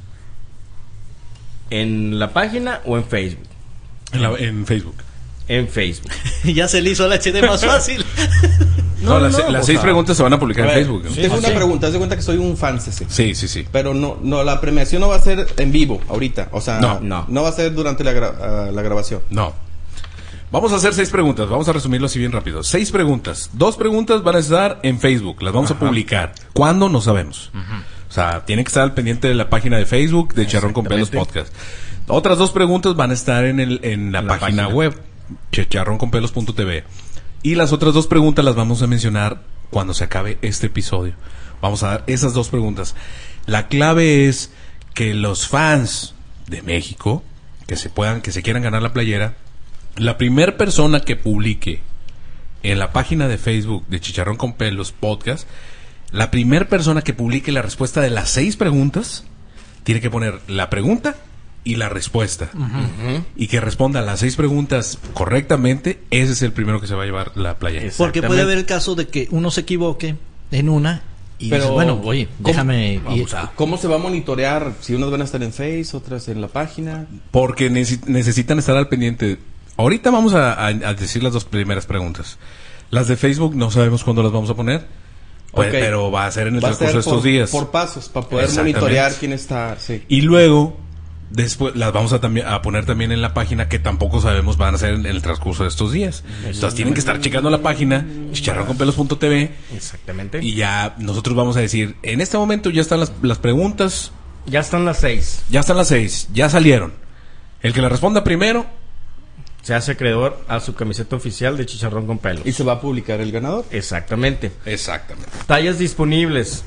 en la página o en Facebook. En, la- en Facebook. En Facebook. Ya se le hizo el H D más fácil. No, las, no, las o seis sea, preguntas se van a publicar A en ver, Facebook. ¿no? Tengo una sí. pregunta. Haz de cuenta que soy un fan C C. Sí, sí, sí. Pero no, no, la premiación no va a ser en vivo ahorita. O sea, No, no. no va a ser durante la, gra- ah, la grabación. No. Vamos a hacer seis preguntas. Vamos a resumirlo así bien rápido. Seis preguntas. Dos preguntas van a estar en Facebook. Las vamos a publicar. ¿Cuándo? No sabemos. O sea, tienen que estar al pendiente de la página de Facebook de Charrón con Pelos Podcast. Otras dos preguntas van a estar en, el, en la, En la página, página. web, charrón con pelos punto t v. Y las otras dos preguntas las vamos a mencionar cuando se acabe este episodio. Vamos a dar esas dos preguntas. La clave es que los fans de México, que se puedan, que se quieran ganar la playera, la primer persona que publique en la página de Facebook de Chicharrón con Pelos Podcast, la primer persona que publique la respuesta de las seis preguntas, tiene que poner la pregunta y la respuesta. Y que responda a las seis preguntas correctamente, ese es el primero que se va a llevar la playera. Es- Porque puede Exactamente. haber el caso de que uno se equivoque en una y Pero, dice, bueno, oye, ¿cómo- déjame... y- Abusado. ¿Cómo se va a monitorear? Si unas van a estar en Face, otras en la página. Porque necesi- necesitan estar al pendiente. Ahorita vamos a, a- a decir las dos primeras preguntas. Las de Facebook no sabemos cuándo las vamos a poner, pues, Ok. pero va a ser en el Va a transcurso ser de estos por, días. por pasos, para poder Exactamente. monitorear quién está. Sí. Y luego, después las vamos a, también, a poner también en la página, que tampoco sabemos van a ser en, en el transcurso de estos días. Entonces tienen que estar checando la página, chicharrón con pelos punto t v, Exactamente. y ya nosotros vamos a decir, en este momento ya están las, las preguntas, Ya están las seis. ya están las seis, ya salieron. El que le responda primero, Se hace acreedor a su camiseta oficial de Chicharrón con Pelos. Y se va a publicar el ganador. Exactamente. exactamente. Tallas disponibles.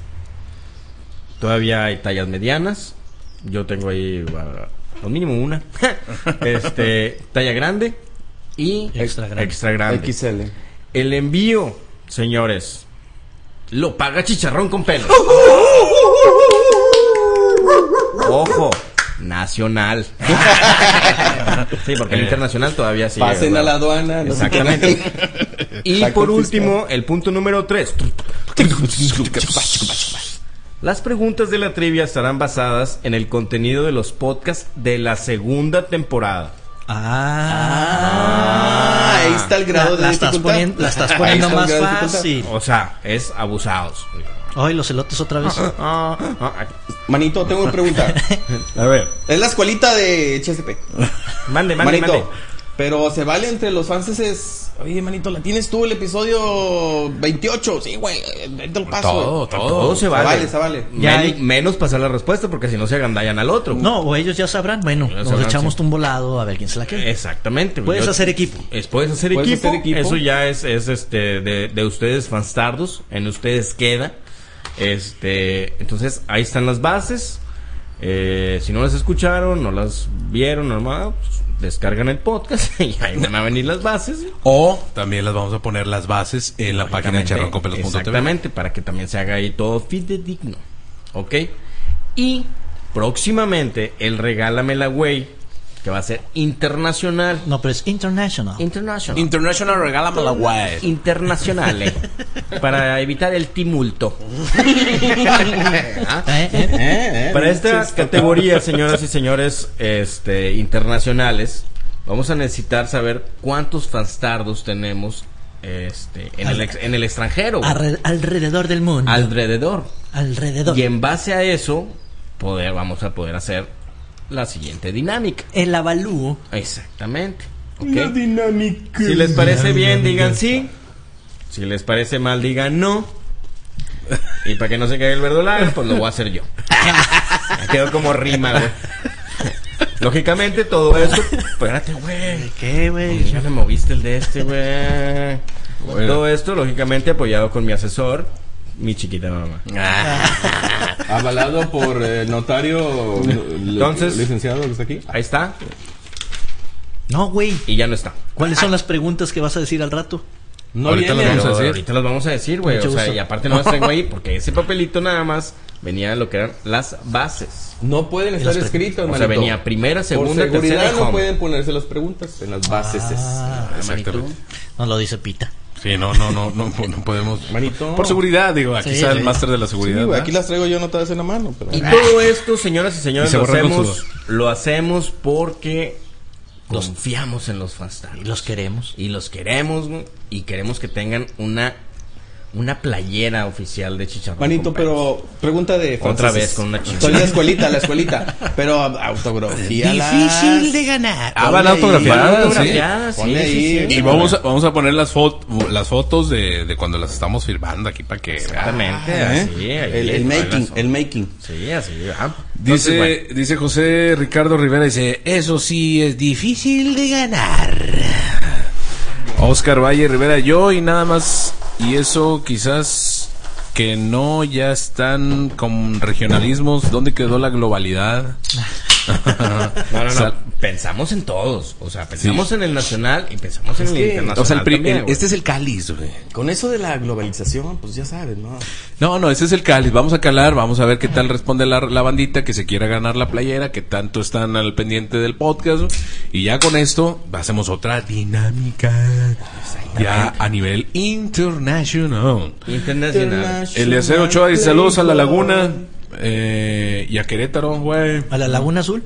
Todavía hay tallas medianas. Yo tengo ahí uh, al mínimo una. este, talla grande y Extra grande. extra grande. X L. El envío, señores, lo paga Chicharrón con Pelos. Ojo, nacional. Sí, porque el internacional todavía sigue. Pasen a ¿verdad? la aduana. no sé qué. Exactamente. Y Está por confiscado. último, el punto número tres. Las preguntas de la trivia estarán basadas en el contenido de los podcasts de la segunda temporada. Ah, Ah, ahí está el grado la, de la estás dificultad. poniendo, la estás Ahí poniendo está el más grado de dificultad. fácil. O sea, es abusados. Ay, los elotes otra vez. Ah, ah, ah. Manito, tengo una pregunta. A ver. Es la escuelita de H S P. Mande, mande, Manito, mande. pero se vale entre los fans es... Oye, manito, ¿la tienes tú el episodio veintiocho? Sí, güey, vete al paso. Todo, todo. Todo se vale. vale, se vale. Ya Men- hay- Menos pasar la respuesta porque si no se agandallan al otro. No, o ellos ya sabrán. Bueno, Ya nos sabrán, echamos sí. un volado a ver quién se la queda. Exactamente. Puedes Yo- hacer equipo. Es, puedes hacer Puedes equipo. hacer equipo. Eso ya es, es este de, de ustedes fanstardos. En ustedes queda. Este, entonces ahí están las bases. Eh, si no las escucharon, no las vieron, normal, pues, descargan el podcast y ahí van a venir las bases. O también las vamos a poner las bases en la página de charrón con pelos punto t v. Exactamente, para que también se haga ahí todo fidedigno. ¿Ok? Y próximamente el Regálamela Güey, que va a ser internacional. No, pero es international. International. International, regálame la guay. Internacionales. Para evitar el tumulto. ¿Ah? Eh, eh. Eh, eh, Para esta sí, categoría, señoras y señores, este, internacionales, vamos a necesitar saber cuántos fastardos tenemos este, en, el, ex- en el extranjero. Arre- alrededor del mundo. Alrededor. alrededor. Y en base a eso, poder, vamos a poder hacer la siguiente dinámica. El avalúo. Exactamente. ¿ok? Una dinámica. Si les parece bien, digan sí. Si les parece mal, digan no. Y para que no se caiga el verdolaga, pues lo voy a hacer yo. Me quedó como rima, güey. Lógicamente todo eso... Espérate, güey. ¿Qué, güey? Ya me moviste el de este, güey. Bueno. Todo esto, lógicamente, apoyado con mi asesor, mi chiquita mamá. Avalado por el notario li- Entonces- licenciado que está aquí. Ahí está. No, güey. Y ya no está. ¿Cuáles son las preguntas que vas a decir al rato? No Ahorita viene. lo vamos a Pero decir. ahorita los vamos a decir, güey. Mucho O sea, gusto. y aparte no las tengo ahí porque ese papelito nada más venía de lo que eran las bases. No pueden estar las escritos, O sea, manito. venía primera, segunda, Por seguridad tercera y no home. pueden ponerse las preguntas en las bases. Ah, Exactamente. no lo dice Pita. Sí, no, no, no, no, no podemos. Manito. Por seguridad, digo, aquí Sí, está sí. el máster de la Sí, seguridad. güey, ¿verdad? aquí las traigo yo anotadas en la mano. Pero... Y todo esto, señoras y señores, Y se lo borra con hacemos, sudor. lo hacemos porque confiamos en los Fanstars. Y los queremos. Y los queremos, güey, y queremos que tengan una una playera oficial de Chicharrón. Manito, con Pelos. pero pregunta de Otra franceses. vez con una chica. Soy la escuelita, la escuelita. Pero autografía. Difícil de ganar. Ah, van autografiadas, Autografiadas, sí, Ponle sí, ahí. sí. Y vamos a, vamos a poner las, fot- las fotos de, de cuando las estamos firmando aquí para que vean. Exactamente, ¿Eh? así. ahí, el, el ahí making, las- el making. Sí, así. Ah. Dice, Entonces, bueno, dice José Ricardo Rivera, dice, eso sí es difícil de ganar. Oscar Valle Rivera, yo y nada más, y eso quizás que no ya están con regionalismos, ¿dónde quedó la globalidad? no, no, no. Sal- Pensamos en todos. O sea, pensamos Sí. en el nacional y pensamos en el que- internacional. O sea, el pri- también, el- güey. este es el cáliz, güey. Con eso de la globalización, pues ya sabes, ¿no? No, no, ese es el cáliz. Vamos a calar, vamos a ver qué tal responde la, la bandita que se quiera ganar la playera, que tanto están al pendiente del podcast. Y ya con esto hacemos otra dinámica. Ya a nivel internacional. Internacional. Eliezer Ochoa dice saludos a La Laguna eh, y a Querétaro, güey. ¿A la Laguna Azul?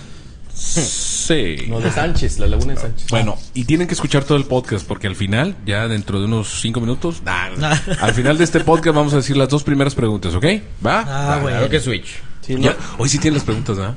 Sí. No, de Sánchez, la laguna de Sánchez. Bueno, y tienen que escuchar todo el podcast porque al final, ya dentro de unos cinco minutos, nah, Nah. al final de este podcast vamos a decir las dos primeras preguntas, ¿ok? ¿Va? Ah, Ah, güey. claro que Switch. Sí, ¿no? Ya, hoy sí tienen las preguntas, ¿no?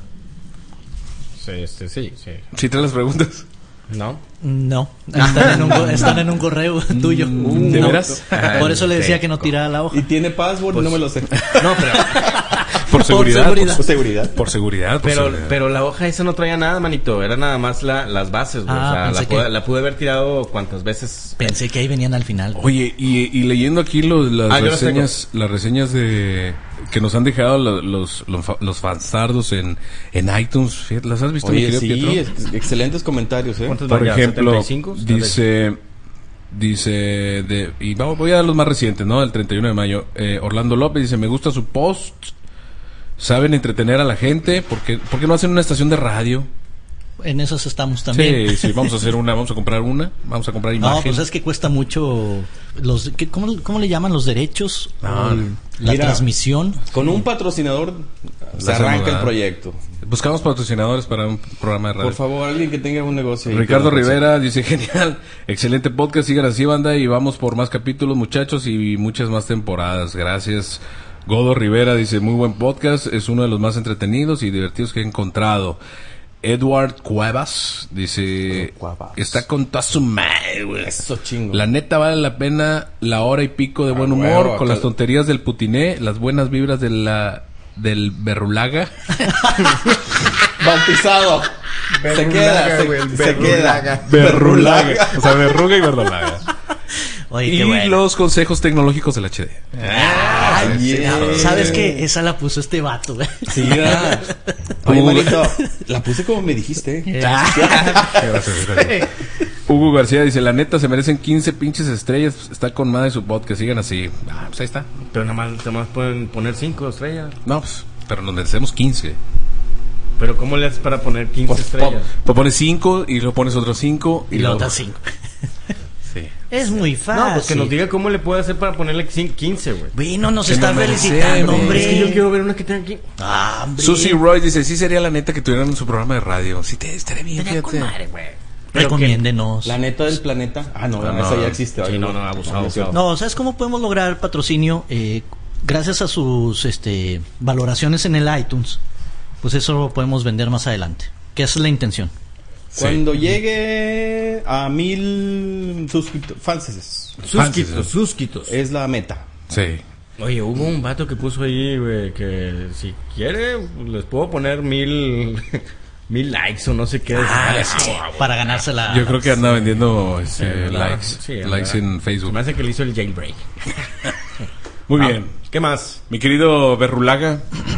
Sí, este, sí, sí. Sí tienen las preguntas. ¿No? No. Están en un, go- están en un correo tuyo. ¿De No. veras? Por eso le decía Sí. que no tirara la hoja. Y tiene password, no me lo sé. No, pero, Por seguridad. seguridad. Por seguridad. Por seguridad. por pero, seguridad. pero la hoja esa no traía nada, manito. Era nada más la, las bases, güey. Ah, o sea, pensé la que- pude, la pude haber tirado cuantas veces. Pensé que ahí venían al final. Oye, y, y leyendo aquí los, las Ah, yo las reseñas, las reseñas de que nos han dejado lo- los los, fa- los fansardos en, en iTunes, fíjate, ¿las has visto, mi Oye, querido sí, Pietro? ex- excelentes comentarios, ¿eh? ¿Cuántos Por van ya? ejemplo, ¿setenta y cinco? dice, dice, de, y vamos, voy a dar los más recientes, ¿no? El treinta y uno de mayo. Eh, Orlando López dice, me gusta su post, saben entretener a la gente, ¿por qué, por qué no hacen una estación de radio? En esas estamos también. Sí, sí, vamos a hacer una, vamos a comprar una, vamos a comprar No, imagen. pues es que cuesta mucho los ¿qué- ¿cómo, cómo le llaman los derechos? No, O el- la mira. transmisión. Con un patrocinador se hacemos, arranca el ¿verdad? proyecto. Buscamos patrocinadores para un programa de radio. Por favor, alguien que tenga un negocio. ahí Ricardo que nos Rivera dice, genial, excelente podcast, sigan así, banda, y vamos por más capítulos, muchachos, y muchas más temporadas, gracias. Godo Rivera dice, muy buen podcast, es uno de los más entretenidos y divertidos que he encontrado. Edward Cuevas dice, Cuevas. está con toda su madre, güey. Eso chingo. La neta vale la pena la hora y pico de buen Ah, humor, huevo, con acá- las tonterías del putiné, las buenas vibras de la del berrulaga. Bautizado. se queda, se, güey, se queda. Berrulaga. O sea, berruga y berrulaga. Oye, Y qué bueno. los consejos tecnológicos del H D. Ay, yeah. ¿sabes qué? Esa la puso este vato, güey. Sí, ¿verdad? Oye, manito, la puse como me dijiste. ¿eh? Gracias, gracias. Hugo García dice, la neta se merecen quince pinches estrellas, está con madre su podcast, sigan así. Ah, pues ahí está. Pero nada más, nada más pueden poner cinco estrellas. No, pues, pero nos merecemos quince. Pero ¿cómo le haces para poner quince estrellas? Pues pones cinco y luego pones otros cinco y, Y la luego... otra cinco. Sí. Es muy fácil. No, pues que nos diga cómo le puede hacer para ponerle cin- quince, güey. Güey, no nos Que está no merecemos. felicitando, hombre. Es que yo quiero ver una que tenga aquí. Ah, hombre. Susie Roy dice, sí sería la neta que tuvieran su programa de radio. Sí, te estaría bien, Tenía con fíjate. madre, güey. Recomiéndenos. La neta del planeta. Ah, no, Ah, esa no. ya existe. Sí, oye, no, no, abusado, es cierto. abusado. No, ¿sabes cómo podemos lograr patrocinio? Eh, gracias a sus este, valoraciones en el iTunes. Pues eso lo podemos vender más adelante. Que esa es la intención. Cuando llegue a mil suscriptores, fans, Susquitos, susquitos. es la meta. Sí. Oye, hubo un vato que puso ahí, güey, que si quiere, les puedo poner mil Mil likes o no sé qué. Ah, Ah, sí. Para ganarse Yo creo que anda vendiendo este, Sí, likes, sí, likes anda. en Se Facebook. me hace que le hizo el jailbreak. Muy Ah, bien. ¿Qué más? Mi querido Berrulaga.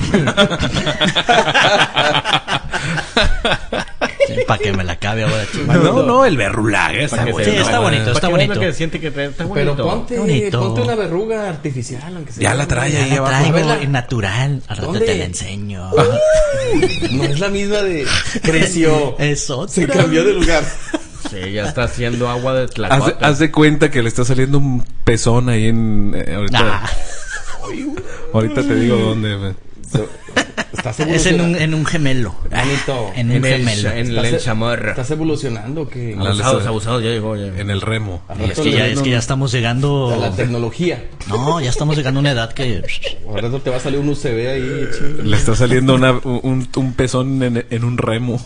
Para que me la acabe ahora, chico. No, no, el Berrulaga está Para que bueno. Sí, está bonito, está Para que veas bonito. lo que siente que trae. Está Pero bonito. ponte, Qué bonito. ponte una verruga artificial, aunque sea. Ya la trae ahí Ya la abajo. traigo A verla. en natural. Al rato ¿Dónde? te la enseño. No es la misma de. Creció. Es otra. Se cambió de lugar. Sí, ya está haciendo agua de Haz, tlacuaca. haz de cuenta que le está saliendo un pezón ahí en... eh, ahorita, Ah, ahorita te digo dónde. güey. Estás es en un, evolucionando. en un gemelo. Manito. En un En el, gemelo. en el, Estás- chamorro. Estás evolucionando que La- Abusados, abusados, ya llegó. Ya. En el remo. Y es que ya, es que ya estamos llegando. a la tecnología. No, ya estamos llegando a una edad que. Ahora no te va a salir un U C B ahí. ching. Le está saliendo una, un, un pezón en, en un remo.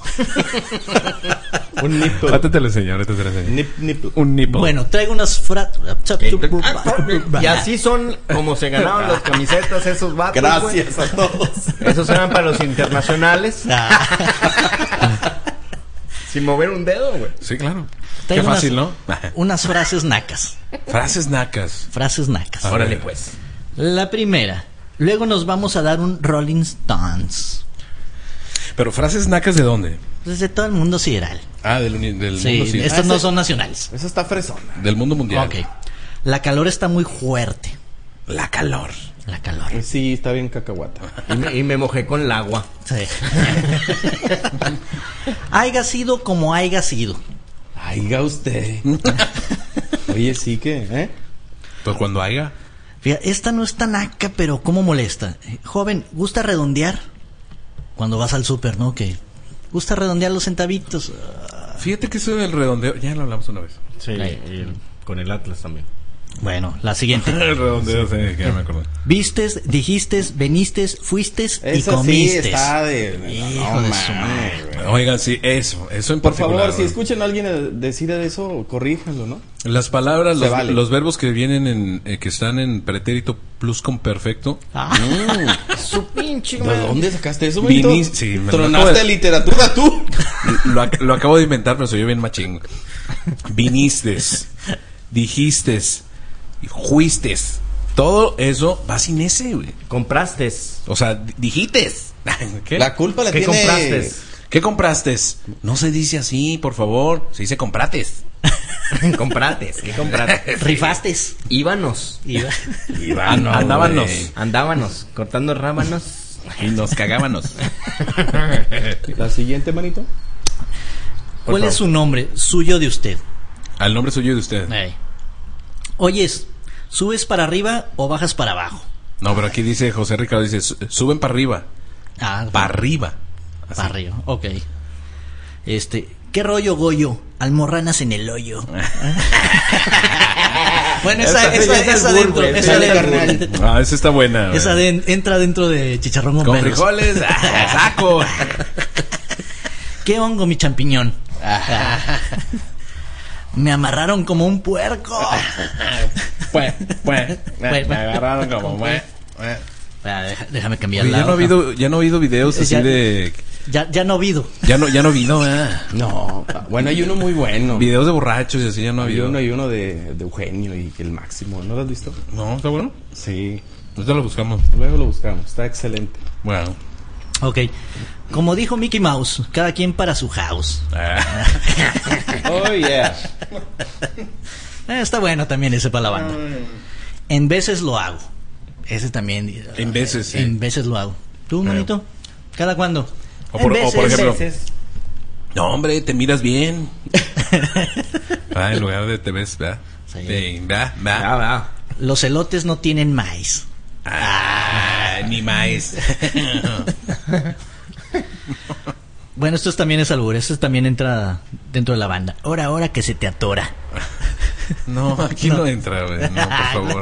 Un nipple. Ahorita te lo enseño, ahorita te lo enseño. Nip, nipple. Un nipple. Bueno, traigo unas frases. Y así son como se ganaban las camisetas esos vatos. Gracias a todos. güey. Esos eran para los internacionales. Sin mover un dedo, güey. Sí, claro. Qué Traigo fácil, unas, ¿no? Unas frases nacas. Frases nacas. Frases nacas. A Órale, ver. pues. La primera. Luego nos vamos a dar un Rolling Stones. Pero frases nacas ¿de dónde? Pues de todo el mundo sideral. Ah, del, uni- del Sí, mundo sí. estos Ah, no ese- son nacionales. Eso está fresona. Del mundo mundial. Ok. La calor está muy fuerte. La calor. La calor. Sí, está bien cacahuata. Y me, y me mojé con el agua. Sí. Haiga sido como haiga sido. Aiga usted. Oye, sí que, ¿eh? Pues cuando haya. Fíjate, esta no es tan naca, pero cómo molesta. Eh, Joven, ¿gusta redondear? Cuando vas al súper, ¿no? Que gusta redondear los centavitos. Fíjate que eso del redondeo. Ya lo hablamos una vez. Sí, Ahí. y el- con el Atlas también. Bueno, la siguiente. El redondeo, sí, que ya me acordé. Vistes, dijistes, venistes, fuistes y Esa sí comistes. está de. Hijo de su madre. güey. Oigan, sí, eso. Eso en Por particular. favor, si ¿no? escuchan a alguien decir eso, corríjanlo, ¿no? Las palabras, Se los, vale. los verbos que vienen en. eh, que están en pretérito pluscuamperfecto. Ah, Su pinche ¿De dónde sacaste eso, Vini- Benito? sí, me lo Tronaste acabo de- literatura tú. Lo, ac- lo acabo de inventar, pero soy yo bien machín. Vinistes, dijistes, juistes. Todo eso va sin ese, güey. Compraste. O sea, di- dijites. ¿Qué? La culpa la ¿Qué tiene. compraste? ¿Qué compraste? No se dice así, por favor. Se dice comprates. Comprates. ¿Qué compraste? rifastes. Íbanos. Iba- An- andábanos. güey. Andábanos. Cortando rábanos. Y nos cagábanos. La siguiente, manito. ¿Cuál es su nombre? Suyo de usted. Al nombre suyo de usted. Ey. Oyes, ¿subes para arriba o bajas para abajo? No, pero aquí dice José Ricardo, dice, "Su- suben para arriba. Ah, Para arriba. Así. para arriba. Ok. Este, ¿qué rollo, Goyo? Almorranas en el hoyo. Bueno, esa, Esa- esa, esa es esa albur, dentro, güey. esa Dale, dentro. carnal. Ah, esa está buena. güey. Esa de- entra dentro de chicharrón con, Con pelos. frijoles, ah, saco. ¿Qué hongo, mi champiñón? Me amarraron como un puerco. Pues, pues, Pues, me agarraron como, pues, pues. Ah, deja- déjame cambiar Oye, la ya no ha hoja. habido, ya no ha habido videos así Ya- de, Ya, ya no habido. ya no, ya no ha habido, ah. No, bueno, hay uno muy bueno. Videos de borrachos y así ya no ha Hay habido. uno y uno de, de Eugenio y el máximo. ¿No lo has visto? No, está bueno. Sí. Ahorita lo buscamos. Luego lo buscamos. Está excelente. Bueno. Ok. Como dijo Mickey Mouse, cada quien para su house. Ah. Oh, yeah. Eh, está bueno también ese para la banda. En veces lo hago. Ese también. En veces, sí. En veces lo hago. ¿Tú, manito? ¿Cada cuándo? O por, En o por veces. ejemplo, no, hombre, te miras bien. Ah, en lugar de te ves, ¿verdad? Sí. Sí, ¿verdad? ¿verdad? Ah, va. Los elotes no tienen maíz. Ah, ni más. Bueno, esto es- también es albur. Esto también entra dentro de la banda. Ahora, ahora que se te atora. No, aquí no, entra, güey. No, por favor.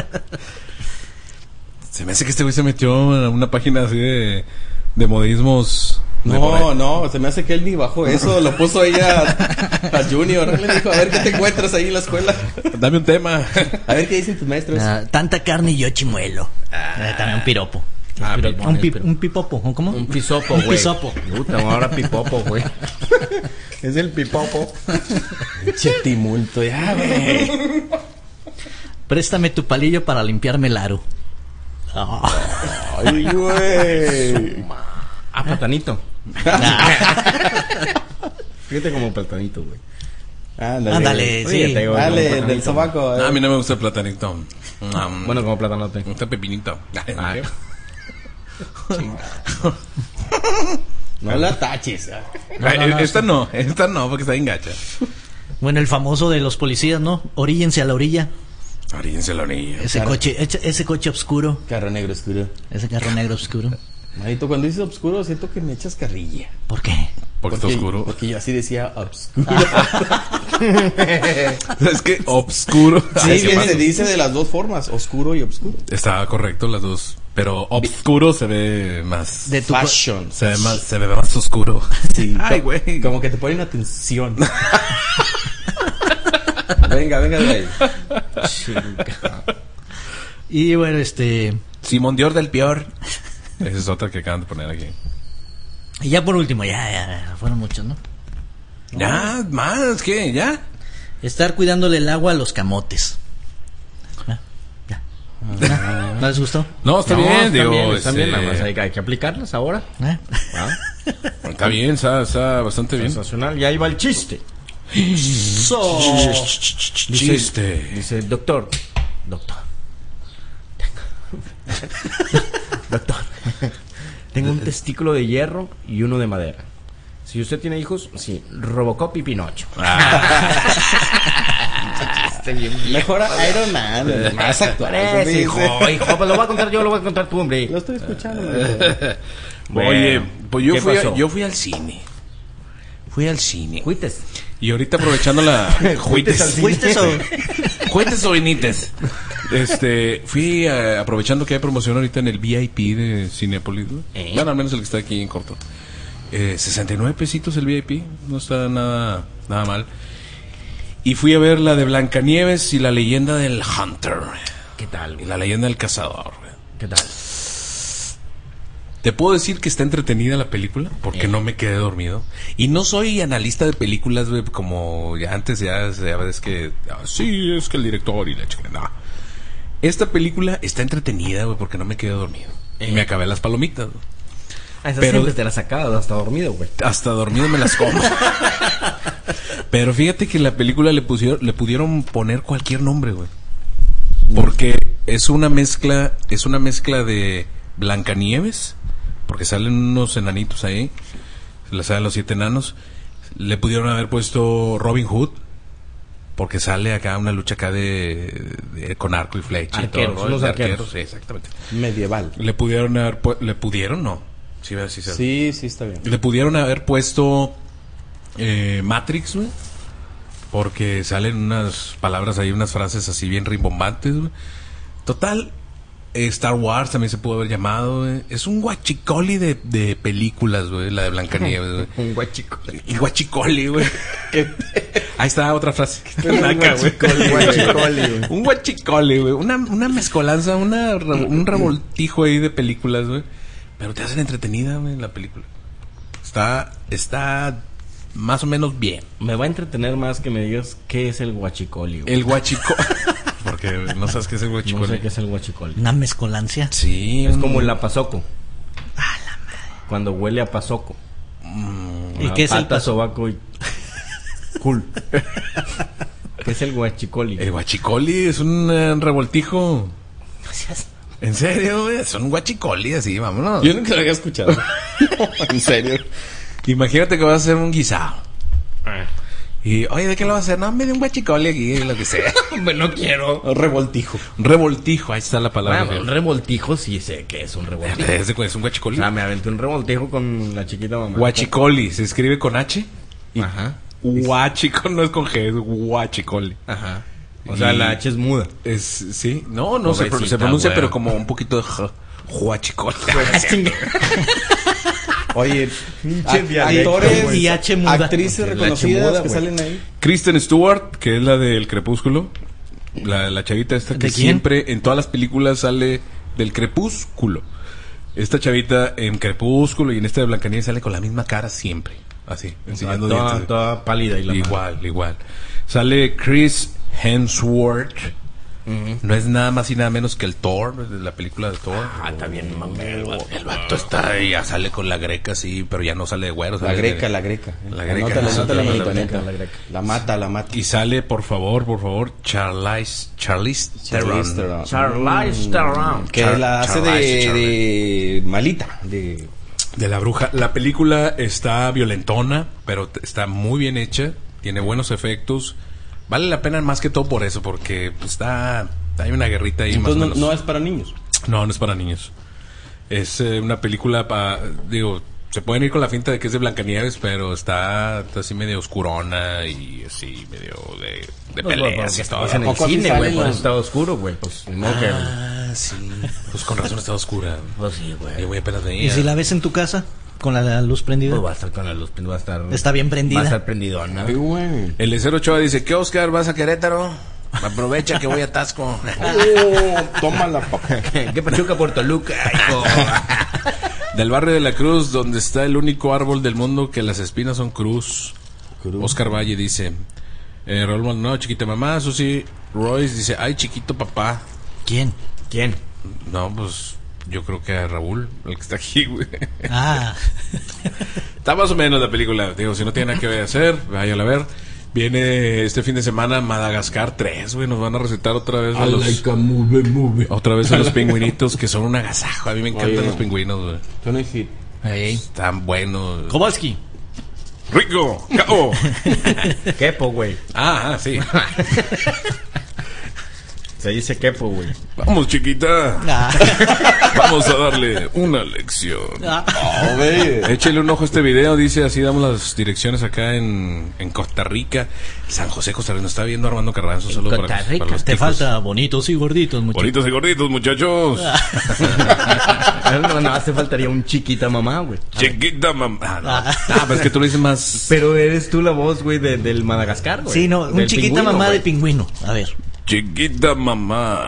Se me hace que este güey se metió a una página así de, de modismos. de por No, ahí. no, se me hace que él ni bajó eso. Lo puso ahí a, a Junior. Le dijo, a ver qué te encuentras ahí en la escuela. Dame un tema. A ver qué dicen tus maestros. Ah, tanta carne y yo chimuelo. Eh, también un piropo. Ah, Pero pulmones, un, pi- pero- un pipopo, ¿o ¿cómo? Un pisopo, Un güey. pisopo. Puta, ahora pipopo, güey. Es el pipopo. Che tumulto, ya, güey. Préstame tu palillo para limpiarme el aro. Ay, güey. Ah, platanito. Fíjate como platanito, güey. Ándale. Ándale, sí. Fíjate, güey, Dale, como del platanito. sobaco. No, eh. a mí no me gusta el platanito. Um, Bueno, como platanote. me gusta el pepinito. Ah. No la taches. ah. Ay, no, no, esta no, esta no, porque está bien gacha. Bueno, el famoso de los policías, ¿no? Oríllense a la orilla. Oríllense la orilla. Ese coche, ese, ese coche oscuro, Carro negro oscuro. ese carro negro oscuro. Manito, cuando dices oscuro, siento que me echas carrilla. ¿Por qué? Porque está oscuro. Porque yo así decía obscuro. Es que obscuro. Sí, Ay, bien se se pasa. dice de las dos formas, oscuro y obscuro. Está correcto las dos. Pero obscuro se ve más. De tu co- Fashion. Se ve más, se ve más oscuro. Sí, Ay, co- güey. Como que te ponen atención. Venga, venga de ahí. Y bueno, este... Simón Dior del Pior. Esa es otra que acaban de poner aquí. Y ya por último, ya, ya, ya, fueron muchos, ¿no? Ya, más, ¿qué? ¿Ya? Estar cuidándole el agua a los camotes. Ah, ya. Ah, ¿No les gustó? No, está No, bien, está digo. bien, está bien, este, nada más hay, que- hay que aplicarlas ahora. ¿Eh? ¿Ah? Está bien, está, está bastante bien. Sensacional. Y ahí va el chiste. So... Chiste. Dice, doctor, doctor. Doctor, tengo un testículo de hierro y uno de madera. Si usted tiene hijos, sí, Robocop y Pinocho. Mejor Iron Man, el más actual. Parece, dice. hijo, hijo, pues lo voy a contar yo, lo voy a contar tú, hombre. Lo estoy escuchando. manito. Oye, pues yo ¿qué fui, a- pasó? yo fui al cine. Fui al cine. Cuites. Y ahorita aprovechando la. Juites al cine. ¿Fuiste o...? Juetes o vinites. Este, fui eh, aprovechando que hay promoción ahorita en el V I P de Cinépolis, ¿no? ¿Eh? Bueno, al menos el que está aquí en corto. Eh, sesenta y nueve pesitos el V I P, no está nada, nada mal. Y fui a ver la de Blancanieves y la leyenda del Hunter. ¿Qué tal, Y güey? la leyenda del cazador, güey. ¿Qué tal? Te puedo decir que está entretenida la película porque Eh. no me quedé dormido. Y no soy analista de películas, güey, como ya antes ya, ya ves que... ah, sí, es que el director y la chica... No. Esta película está entretenida, güey, porque no me quedé dormido. Y Eh. me acabé las palomitas, güey. Ah, esas Pero- siempre te las sacado hasta dormido, güey. Hasta dormido me las como. Pero fíjate que la película le pusieron, le pudieron poner cualquier nombre, güey. Porque es una mezcla, es una mezcla de Blancanieves, porque salen unos enanitos ahí, le salen los siete enanos. Le pudieron haber puesto Robin Hood, porque sale acá una lucha acá de, de- con arco y flecha y Arqueros, todo, unos de arqueros. sí, exactamente. Medieval. Le pudieron haber, pu- le pudieron, no. Sí, sí, sí. Sí, sí, está bien. Le pudieron haber puesto eh, Matrix, güey. Porque salen unas palabras ahí, unas frases así bien rimbombantes, güey. Total, eh, Star Wars también se pudo haber llamado, güey. Es un guachicoli de, de películas, güey, la de Blancanieves, güey. Un guachico. Y guachicoli, güey. Ahí está otra frase. Un Naca, güey. guachicoli, güey. Un guachicoli, güey. Una, una mezcolanza, una, re- un revoltijo ahí de películas, güey. Pero te hacen entretenida, güey, la película. Está, está más o menos bien. Me va a entretener más que me digas qué es el guachicoli, güey. El guachico... Porque no sabes qué es el guachicoli. No sé qué es el guachicoli. Una mezcolancia. Sí. Es un- como el apazoco. Cuando huele a pasoco. ¿Y qué es el Pata, paso? sobaco y... Cool. ¿Qué es el guachicoli? El guachicoli es un eh, revoltijo. ¿En serio, güey? Es un guachicoli, así, vámonos. Yo nunca lo había escuchado. En serio. Imagínate que vas a hacer un guisado. Y, oye, ¿de qué lo vas a hacer? No, me de un guachicoli aquí, lo que sea. Hombre, no quiero. Revoltijo. Un revoltijo, ahí está la palabra. Bueno, un revoltijo sí sé que es un revoltijo. es, de- es un O guachicoli. sea, me aventé un revoltijo con la chiquita mamá. Guachicoli, se escribe con H. Ajá. Guachico no es con G, es guachicoli. Ajá. O sea, Y- la H es muda. Es, sí, no, no, se, pro- Pobrecita, se pronuncia, güey. pero como un poquito de J. Guachicoli. Oye, Pinche a- dialecto, actores güey. Y H muda. actrices La H reconocidas muda, que güey. salen ahí. Kristen Stewart, que es la del Crepúsculo. La, la chavita esta que ¿De quién? siempre en todas las películas sale del crepúsculo. Esta chavita en Crepúsculo y en esta de Blancanieves sale con la misma cara siempre. Así, enseñando toda, dientes. toda pálida y la Igual, madre. igual. Sale Chris Hemsworth. Uh-huh. No es nada más y nada menos que el Thor, la película de Thor. Ah, está bien, mamá. El, el vato está ahí, ya sale con la greca, sí, pero ya no sale de güero. La greca, de, la greca. La greca. Anótale, anótale, la, manito, la, neta. la greca. La mata, la mata. Y sale, por favor, por favor, Charlize, Charlize Charlize Theron. Theron. Charlize Theron. Que Char- la hace de, Charlize, de malita. De... De la bruja. La película está violentona, pero t- está muy bien hecha. Tiene buenos efectos. Vale la pena más que todo por eso, porque pues, está... Hay una guerrita ahí Entonces más o no, menos. no es para niños. No, no es para niños. Es eh, una película para... Digo, se pueden ir con la finta de que es de Blancanieves, pero está, está así medio oscurona y así medio de, de Pues, peleas porque y todo. estamos en el Tampoco así cine, güey, salen por los- eso está oscuro, güey. Pues, no que... Ah, sí. Pues con razón está oscura. Pues sí, güey. Yo muy apenas veía. ¿Y si la ves en tu casa con la, la luz prendida? Pues va a estar con la luz, va a estar... Está bien prendida. Va a estar prendido, ¿no? Ay, güey. El de Cero Ochoa dice, ¿qué, Oscar? ¿Vas a Querétaro? Aprovecha que voy a Tasco. Oh, tómala, papá. ¿Qué pachuca por Toluca, hijo? Del barrio de la Cruz, donde está el único árbol del mundo que las espinas son cruz. Cruz. Oscar Valle dice, eh, Raúl Maldonado, chiquita mamá. Susi Royce dice, ay, chiquito papá. ¿Quién? ¿Quién? No, pues yo creo que a Raúl, el que está aquí, güey. Ah. Está más o menos la película. Digo, si no tiene nada que hacer, váyala a ver. Viene este fin de semana Madagascar tres, güey. Nos van a recetar otra vez a los... move, move. Otra vez a los pingüinitos, que son un agasajo. A mí me encantan Oye. los pingüinos, güey. Son el hit. Ahí. Están buenos. Kowalski. ¡Rico! ¡Cao! Kepo, güey. Ah, ah, sí. Se dice Kepo, güey. Vamos, chiquita. Ah. Vamos a darle una lección. Ah. Oh, güey. Échale un ojo a este video. Dice, así damos las direcciones acá en, en Costa Rica. San José, Costa Rica. Nos está viendo Armando Carranzo. Solo Costa para, Rica. para los Te ticos. falta bonitos y gorditos, muchachos. Bonitos y gorditos, muchachos. No, no, hace faltaría un chiquita mamá, güey. Chiquita mamá. Ah, no. Ah, pero es que tú lo dices más... Pero eres tú la voz, güey, de, del Madagascar, güey. Sí, no, un Del chiquita pingüino, mamá güey. de pingüino. A ver. Chiquita mamá.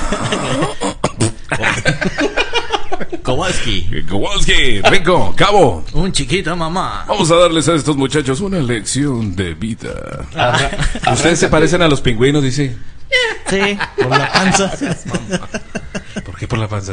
Kowalski. Kowalski, Rico, Cabo. Un chiquita mamá. Vamos a darles a estos muchachos una lección de vida. Ustedes se parecen a los pingüinos, dice. Sí, por la panza. ¿Por qué por la panza?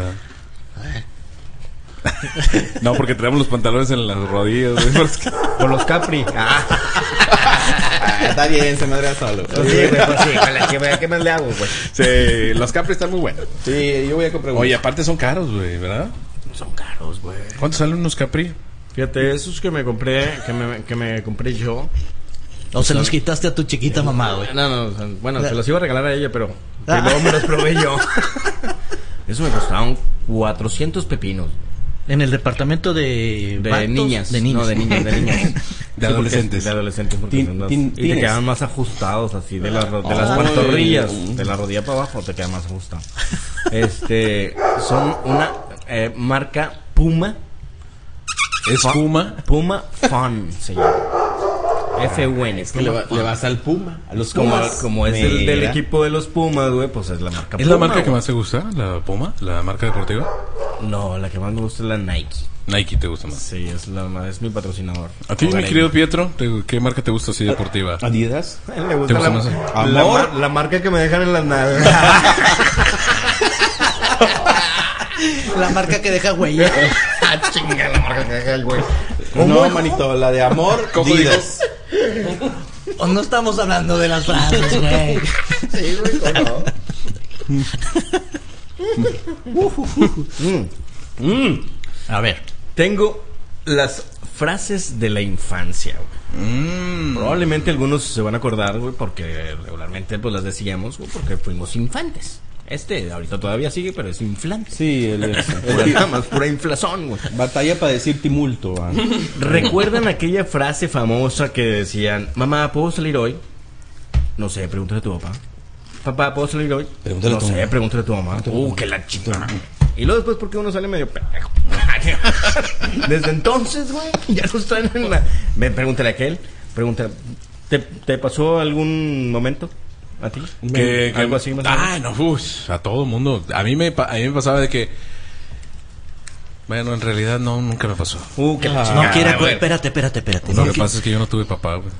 No, porque traemos los pantalones en las rodillas. güey. Por los Capri. Ah, Ah, está bien, se madrea solo. pues sí, güey, pues sí. con la que- ¿Qué más le hago, güey? Sí, los Capri están muy buenos. Sí, yo voy a comprar uno. Oye, aparte son caros, güey, ¿verdad? Son caros, güey. ¿Cuánto salen unos Capri? Fíjate, esos que me compré, que me, que me compré yo. O se los quitaste a tu chiquita mamá, güey. No, no, o sea, bueno, se los iba a regalar a ella, pero primero me los probé yo. Eso me costaron cuatrocientos pepinos. En el departamento de... De vatos, niñas. De niños. No, de niñas, de niñas. De Sí, porque- adolescentes. De adolescentes. Porque Tin- son más- tin- y te tines. quedan más ajustados así, de, la, de las Ay. pantorrillas. De la rodilla para abajo te queda más ajustado. Este, son una eh, marca Puma. ¿Es Puma? Puma Fun se llama. F U N. Es que le, va- le vas al Puma, a los Como, Pumas. como es el del Mira. equipo de los Pumas, güey, pues es la marca ¿Es la Puma, marca que güey. más te gusta? ¿La Puma? ¿La marca deportiva? No, la que más me gusta es la Nike. Nike te gusta más. Sí, es, la, es mi patrocinador. ¿A ti, mi Hogareño. querido Pietro? ¿te- ¿Qué marca te gusta así deportiva? Adidas. A él le ¿Te gusta la, gusta más? la, ¿Amor? mar- la marca que me dejan en las nalgas. La marca que deja güey. Ah, chinga, la marca que deja el güey. No, manito, la de amor, Adidas. O no estamos hablando de las frases, güey. Sí, güey, ¿cómo no? Mm. A ver. Tengo las frases de la infancia, güey. Mm. Probablemente algunos se van a acordar, güey, porque regularmente pues las decíamos, güey, porque fuimos infantes. Este ahorita todavía sigue, pero es inflante. Sí, el, el- Pura, nada más pura inflación, güey. batalla para decir timulto. ah. ¿Recuerdan aquella frase famosa que decían, mamá, ¿puedo salir hoy? No sé, pregúntale a tu papá. Papá, ¿puedo salir hoy? Pregúntale no a tu sé, mamá. pregúntale a tu mamá. Uh, que la chica. Y luego después, porque uno sale medio pendejo. Desde entonces, güey, ya nos traen en la... Ven, pregúntale a aquel. Pregúntale. ¿Te, ¿Te pasó algún momento a ti? Que, que- Algo así más o menos. Ah, no, uf, a todo mundo. A mí me pa- a mí me pasaba de que Bueno, en realidad no, nunca me pasó. Uh, qué la No chingada, quiere... güey. Espérate, espérate, espérate. Lo No que qui- pasa es que yo no tuve papá, güey.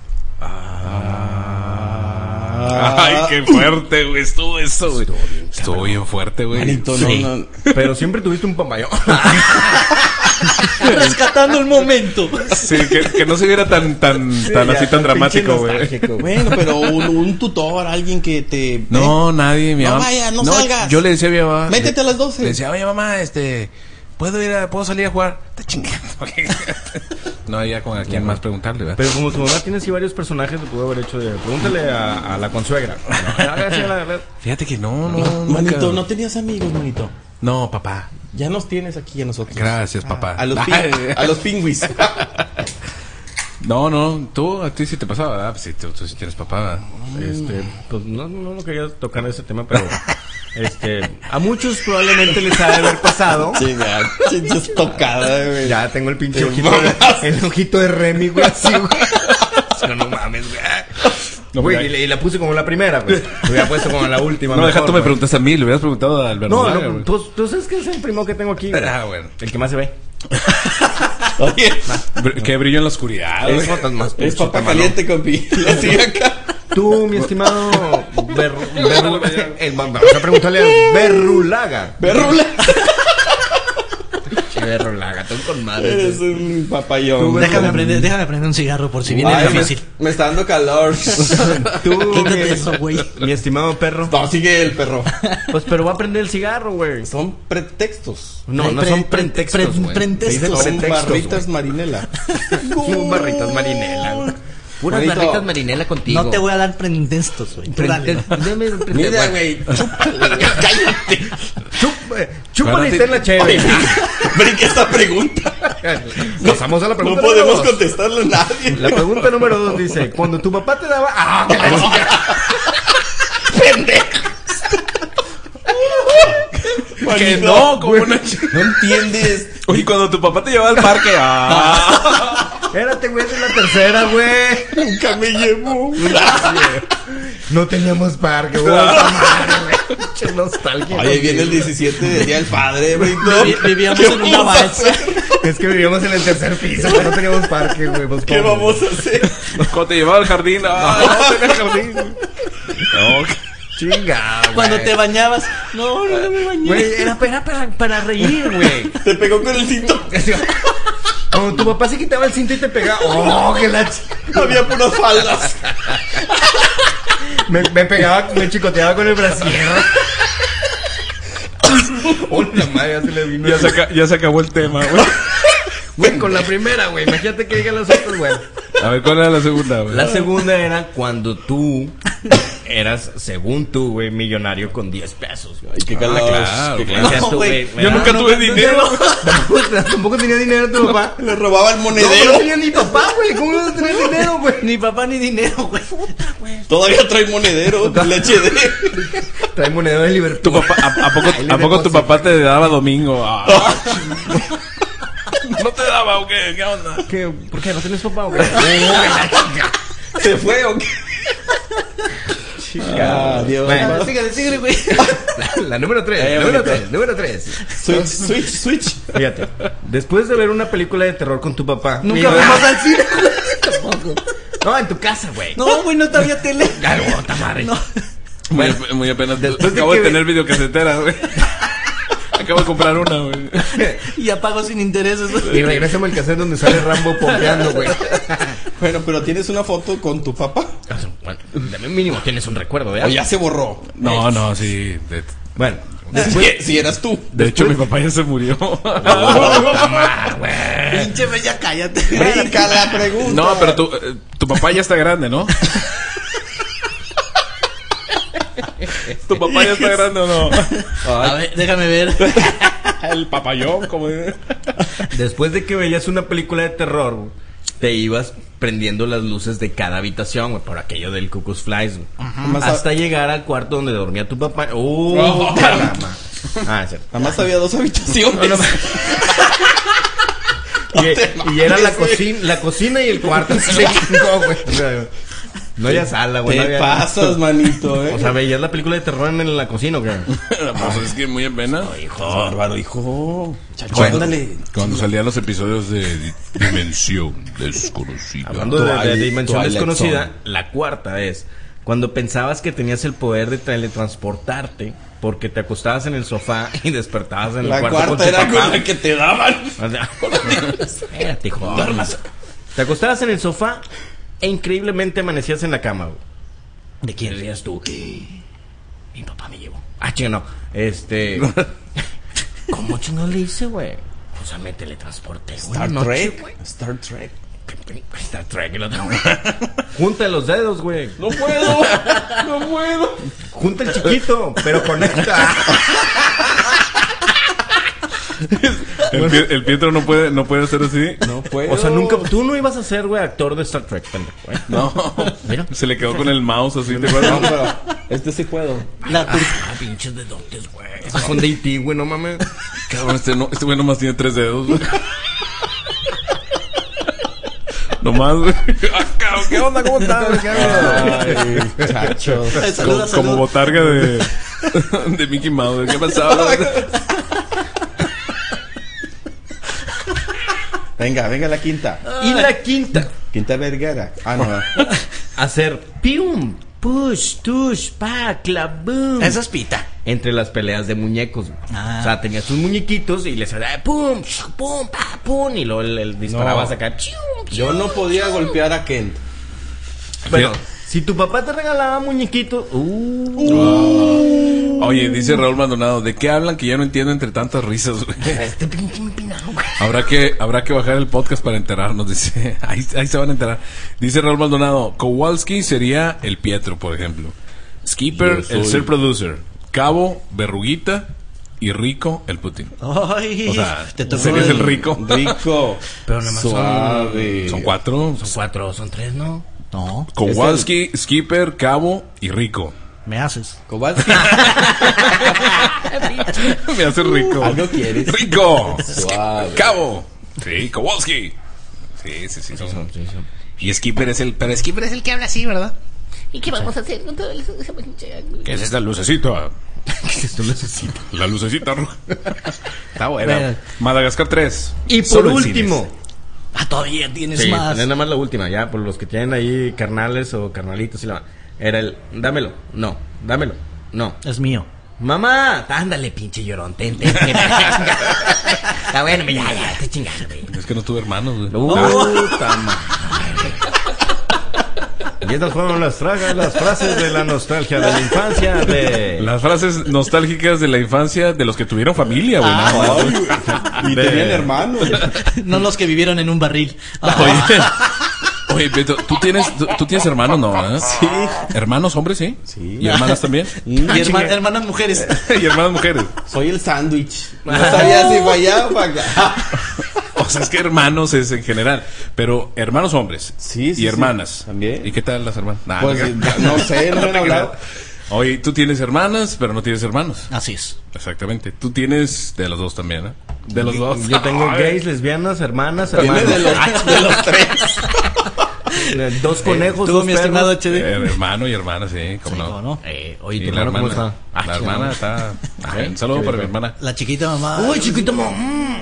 Ah. Ay, qué fuerte, güey. Estuvo eso, güey. Estuvo bien fuerte, güey. Manito, Sí. no, no. Pero siempre tuviste un papayón. Rescatando el momento. Sí, que, que no se viera tan, tan, tan ya, así, tan dramático, pinche güey. nostálgico. Bueno, pero un, un tutor, alguien que te... No, nadie, mi No mamá. vaya, no salgas. Yo le decía a mi mamá. Métete a las doce. Le decía, oye, mamá, este. ¿Puedo ir a, puedo salir a jugar? Está chingando. No había con a quién más preguntarle, ¿verdad? Pero como tu mamá tiene así varios personajes, te pudo haber hecho de... Pregúntale a, a la consuegra. Fíjate que no, no. Manito, nunca- no tenías amigos, manito. No, papá. Ya nos tienes aquí a nosotros. Gracias, papá. A los, pin- a los pingüis. No, no, tú, a ti sí te pasaba, ¿verdad? Pues sí, tú, tú sí tienes papá, ¿verdad? Este, pues no, no, no quería tocar ese tema, pero este, a muchos probablemente les ha de haber pasado. Chinga, chinches tocada, güey. Ya tengo el pinche Te ojito, mamas. de, el ojito de Remy, güey, así, güey. No, no mames, güey. No, Güey, porque- y, la- y la puse como la primera, güey. Lo hubiera puesto como la última. No, mejor, deja, tú me güey. preguntaste a mí, le hubieras preguntado al No, verdadero. no, tú, tú sabes que es el primo que tengo aquí, güey. Ah, bueno. El que más se ve. Oye, Br- Que brillo en la oscuridad, es, güey. más es papá caliente, compi. Así acá. Tú, mi estimado Berru, Berru, el, vamos a preguntarle al Berrulaga. Berrula. Berrulaga, tú con madre. Eres un papayón. Déjame prender, déjame prender un cigarro por si viene Ay, me, difícil. me está dando calor. Tú, mi, Quítate eso, güey. mi estimado perro. No, sigue el perro. Pues, pero va a prender el cigarro, güey. Son pretextos. No, no Pre- son pre- pretextos, pre- güey. pretextos. Se dicen Son pretextos, barritas güey. marinela. Son barritas marinela, güey. Puras Manito. barritas marinela contigo. No te voy a dar pretextos, güey. Tú dale, ¿no? Deme un pretexto. Mira, güey, chúpale. Cállate. Chup- Chúpale y ten la Oye, chévere. brinca esta pregunta. Pasamos a la No pregunta podemos número dos. contestarle a nadie. La pregunta número dos dice: cuando tu papá te daba. ¡Ah! que la chica. Que no, como una chica. No entiendes. Oye, cuando tu papá te llevaba al parque, ah. Espérate, güey, esa es la tercera, güey. Nunca me llevó. No teníamos parque, güey. Madre, güey. Pinche nostalgia. Oye, viene el diecisiete del Día del Padre, Brito. Vivi- vivíamos ¿Qué en una vamos a balsa. hacer? Es que vivíamos en el tercer piso, güey, no teníamos parque, güey. Pues, ¿Qué ¿cómo? vamos a hacer? Cuando te llevaba al jardín, ah, no, tenía jardín. No, Chinga, güey. Cuando te bañabas. No, no, no me bañé. Güey, era, era para, para reír, güey. Te pegó con el cinto. Cuando tu papá se quitaba el cinto y te pegaba. ¡Oh, que la ch... Había puras faldas. Me, me pegaba, me chicoteaba con el brasier. ¡Oh, la madre! Ya se le vino. ya, se aca- ya se acabó el tema, güey. Güey, con la primera, güey. Imagínate que digan las otras, güey. A ver, ¿cuál era la segunda, güey? La segunda era cuando tú eras, según tú, güey, millonario con diez pesos, güey. Ay, qué calor. claro, qué claro. calor. Decías tú, güey, me yo da- nunca no, tuve no, dinero. Tampoco, tampoco tenía dinero tu papá. Le robaba el No, monedero. no tenía ni papá, güey. ¿Cómo no vas a tener dinero, güey? Ni papá ni dinero, güey. Todavía trae monedero. El H D. Trae moneda de Liverpool. Tu papá, ¿a, a poco, Ahí le ¿a poco tu deposito. papá te daba domingo? Ah. ¿No te daba o qué? ¿Qué onda? ¿Qué? ¿Por qué? ¿No tienes papá, güey? ¿Se fue o qué? Ah, Dios. Bueno. Sígale, sígale, güey. La, la número tres, Eh, número bonito. tres, número tres. Switch, switch, switch. Fíjate, después de ver una película de terror con tu papá. Nunca Mira, fuimos al cine, güey. Tampoco. No, en tu casa, güey. No, güey, no había tele. Claro, puta madre. No. Muy, ap- muy apenas. Después de Acabo de, que- tener videocasetera, güey. Acabo de comprar una, güey. Y apago sin intereses, Y güey. regresamos al cassette donde sale Rambo pompeando, güey. Bueno, pero tienes una foto con tu papá. Bueno, de mínimo tienes un recuerdo, O ¿verdad? ya se borró. No, no, sí. De, Bueno, Si, si eras tú. de hecho, mi papá ya se murió. Pinche fe, ya cállate. Brinca la pregunta. No, pero tu, eh, tu papá ya está grande, ¿no? ¿Tu papá ya está grande o no? A ver, déjame ver. El papayón, como... después de que veías una película de terror, güey, te ibas prendiendo las luces de cada habitación, güey, por aquello del Cuckoo's Flies, güey. Además, Hasta llegar al cuarto donde dormía tu papá. ¡Uh! caramba! Ah, es cierto. además había dos habitaciones. Y, y era la cocina, la cocina y el cuarto. Se chingó, güey. O sea, No había sala, güey. Te no había- pasas, manito, ¿eh? O sea, veías la película de terror en la cocina, güey. Pues es que muy en pena. hijo. Bárbaro, hijo. Chacho, Cuando, ándale. cuando salían los episodios de Di- Dimensión Desconocida. Hablando de, de Twilight- dimensión Twilight desconocida, Zone. la cuarta es cuando pensabas que tenías el poder de teletransportarte porque te acostabas en el sofá y despertabas en el La cuarto con cuarta tu era papá. con la que te daban. O sea, espérate, hijo. Te acostabas en el sofá e increíblemente amanecías en la cama, güey. ¿De quién? Decías tú, mi papá me llevó. Ah, chinga, no. Este. ¿Cómo chingados le hice, güey? O sea, me teletransporté, güey. Star anoche, Trek. güey. Star Trek. Star Trek, el otro, güey. Junta los dedos, güey. No puedo. No puedo. Junta el chiquito, pero conecta. El, Pie- el Pietro no puede, no puede hacer así. No puedo. O sea, nunca. Tú no ibas a ser, güey, actor de Star Trek, pendejo, güey. No. Mira. Se le quedó con el mouse así, ¿te No, acuerdas? pero este sí puedo. La tur- Ah, pinches dedotes, güey. Esos son de E T, güey, no mames. Cabrón, este, no, este güey nomás tiene tres dedos, güey. Nomás, güey. Ah, cabrón, ¿qué onda? ¿Cómo estás? güey? ¿Qué onda? Ay, chacho. Saluda, Como, como saluda. botarga de, de Mickey Mouse. güey. ¿Qué pasaba? Venga, venga la quinta. Y la quinta. Quinta vergara. Ah, no. Hacer pium, push, tush, pa, claboom. Esa es pita. Entre las peleas de muñecos, güey. Ah. O sea, tenías tus muñequitos y les hacía pum, sh, pum, pa, pum. Y luego el, el disparabas No. acá. Chium, Yo no podía golpear a Kent. Bueno, si tu papá te regalaba muñequitos. Uh, Oye, dice Raúl Maldonado, ¿de qué hablan que ya no entiendo entre tantas risas, güey? este pinche empinado, güey. Habrá que, habrá que bajar el podcast para enterarnos, dice. Ahí, ahí se van a enterar. Dice Raúl Maldonado, Kowalski sería el Pietro, por ejemplo. Skipper, Yo soy- el ser producer. Cabo, Verruguita. Y Rico, el Putin. Ay, O sea, te tocó serías el Rico. Rico. Pero nada más son- Suave. Son cuatro. Son cuatro, son tres, ¿no? No, Kowalski, Skipper, Cabo y Rico. me haces. Kowalski. Me hace rico. ¿Algo quieres? Rico. Suave. Cabo. Sí, Kowalski. Sí, sí, sí. son- Sí, sí. Y Skipper es el, pero Skipper es el que habla así, ¿verdad? ¿Y qué vamos a hacer con todo eso? ¿Qué es esta lucecita? Esto necesito. La lucecita roja. Está buena. Bueno. Madagascar tres. Y por Solo en último. cines. Ah, todavía tienes Sí, más. nada más la última, ya, por los que tienen ahí carnales o carnalitos y la... Era el, dámelo, no, dámelo, no. Es mío. Mamá, ándale, pinche llorón, ten, ten, ten. Está bueno, ya, ya, te chingas, güey. Es que no tuve hermanos, güey. Puta madre. Y estas fueron las, tragas, las frases de la nostalgia de la infancia de... Las frases nostálgicas de la infancia de los que tuvieron familia, güey. Ah, nada más. Ay, güey. Y De- tenían hermanos. No los que vivieron en un barril. Oye, oye, Beto, ¿tú tienes, tú, tú tienes hermanos, no? ¿eh? Sí. ¿Hermanos hombres, sí? Sí. ¿Y hermanas también? Y herma- hermanas mujeres. ¿Y hermanas mujeres? Soy el sándwich. No sabía si para allá o para acá. O sea, es que hermanos es en general. Pero hermanos hombres. Sí, sí, Y hermanas. sí. También. ¿Y qué tal las hermanas? Nah, Pues no, no sé, no me han te hablado. creas. Oye, tú tienes hermanas, pero no tienes hermanos. Así es. Exactamente. Tú tienes de los dos también, ¿eh? De los dos. Yo tengo Ay. gays, lesbianas, hermanas, Viene hermanos. de los, de los tres. Dos conejos, Tú, dos mi perros. estimado H D. Eh, hermano y hermana, sí, cómo Sí, no. ¿cómo no? Eh, oye, Y ¿tu la hermano cómo hermana, está? Ah, la hermana está. Ah, un saludo para mi hermana. La chiquita mamá. Uy, chiquito, mamá.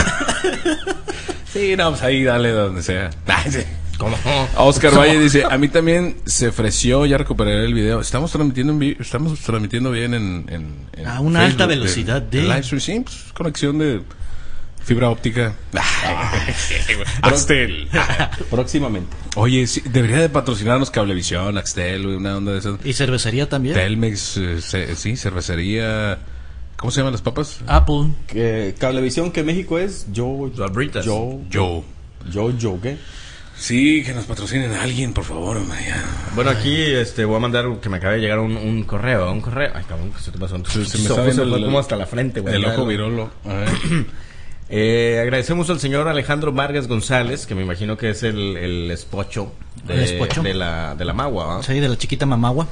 Sí, no, pues ahí dale donde sea. Ay, sí. ¿Cómo? Oscar Valle dice, a mí también se ofreció, ya recuperaré el video. Estamos transmitiendo en vi- estamos transmitiendo bien en, en, en A una alta Facebook, velocidad en- de- en live stream, sí, pues, conexión de fibra óptica. Axtel. Próximamente. Oye, sí, debería de patrocinarnos Cablevisión, Axtel, güey, una onda de esas. Y cervecería también. Telmex, eh, ce- sí, cervecería. ¿Cómo se llaman las papas? Apple. Que Cablevisión que México es yo Sabritas. yo Yo. yo yo ¿qué? Sí, que nos patrocinen a alguien, por favor, hombre, ya. Bueno, aquí este, voy a mandar que me acaba de llegar un, un correo, un correo. Ay, cabrón, ¿qué se te pasó? Se- se me Ojos está viendo fue el- como hasta la frente, güey. El Ya, ojo lo- virolo. A ver. Eh, agradecemos al señor Alejandro Vargas González, que me imagino que es el, el espocho de, El espocho. de la, de la magua, ¿va? Sí, de la chiquita mamagua.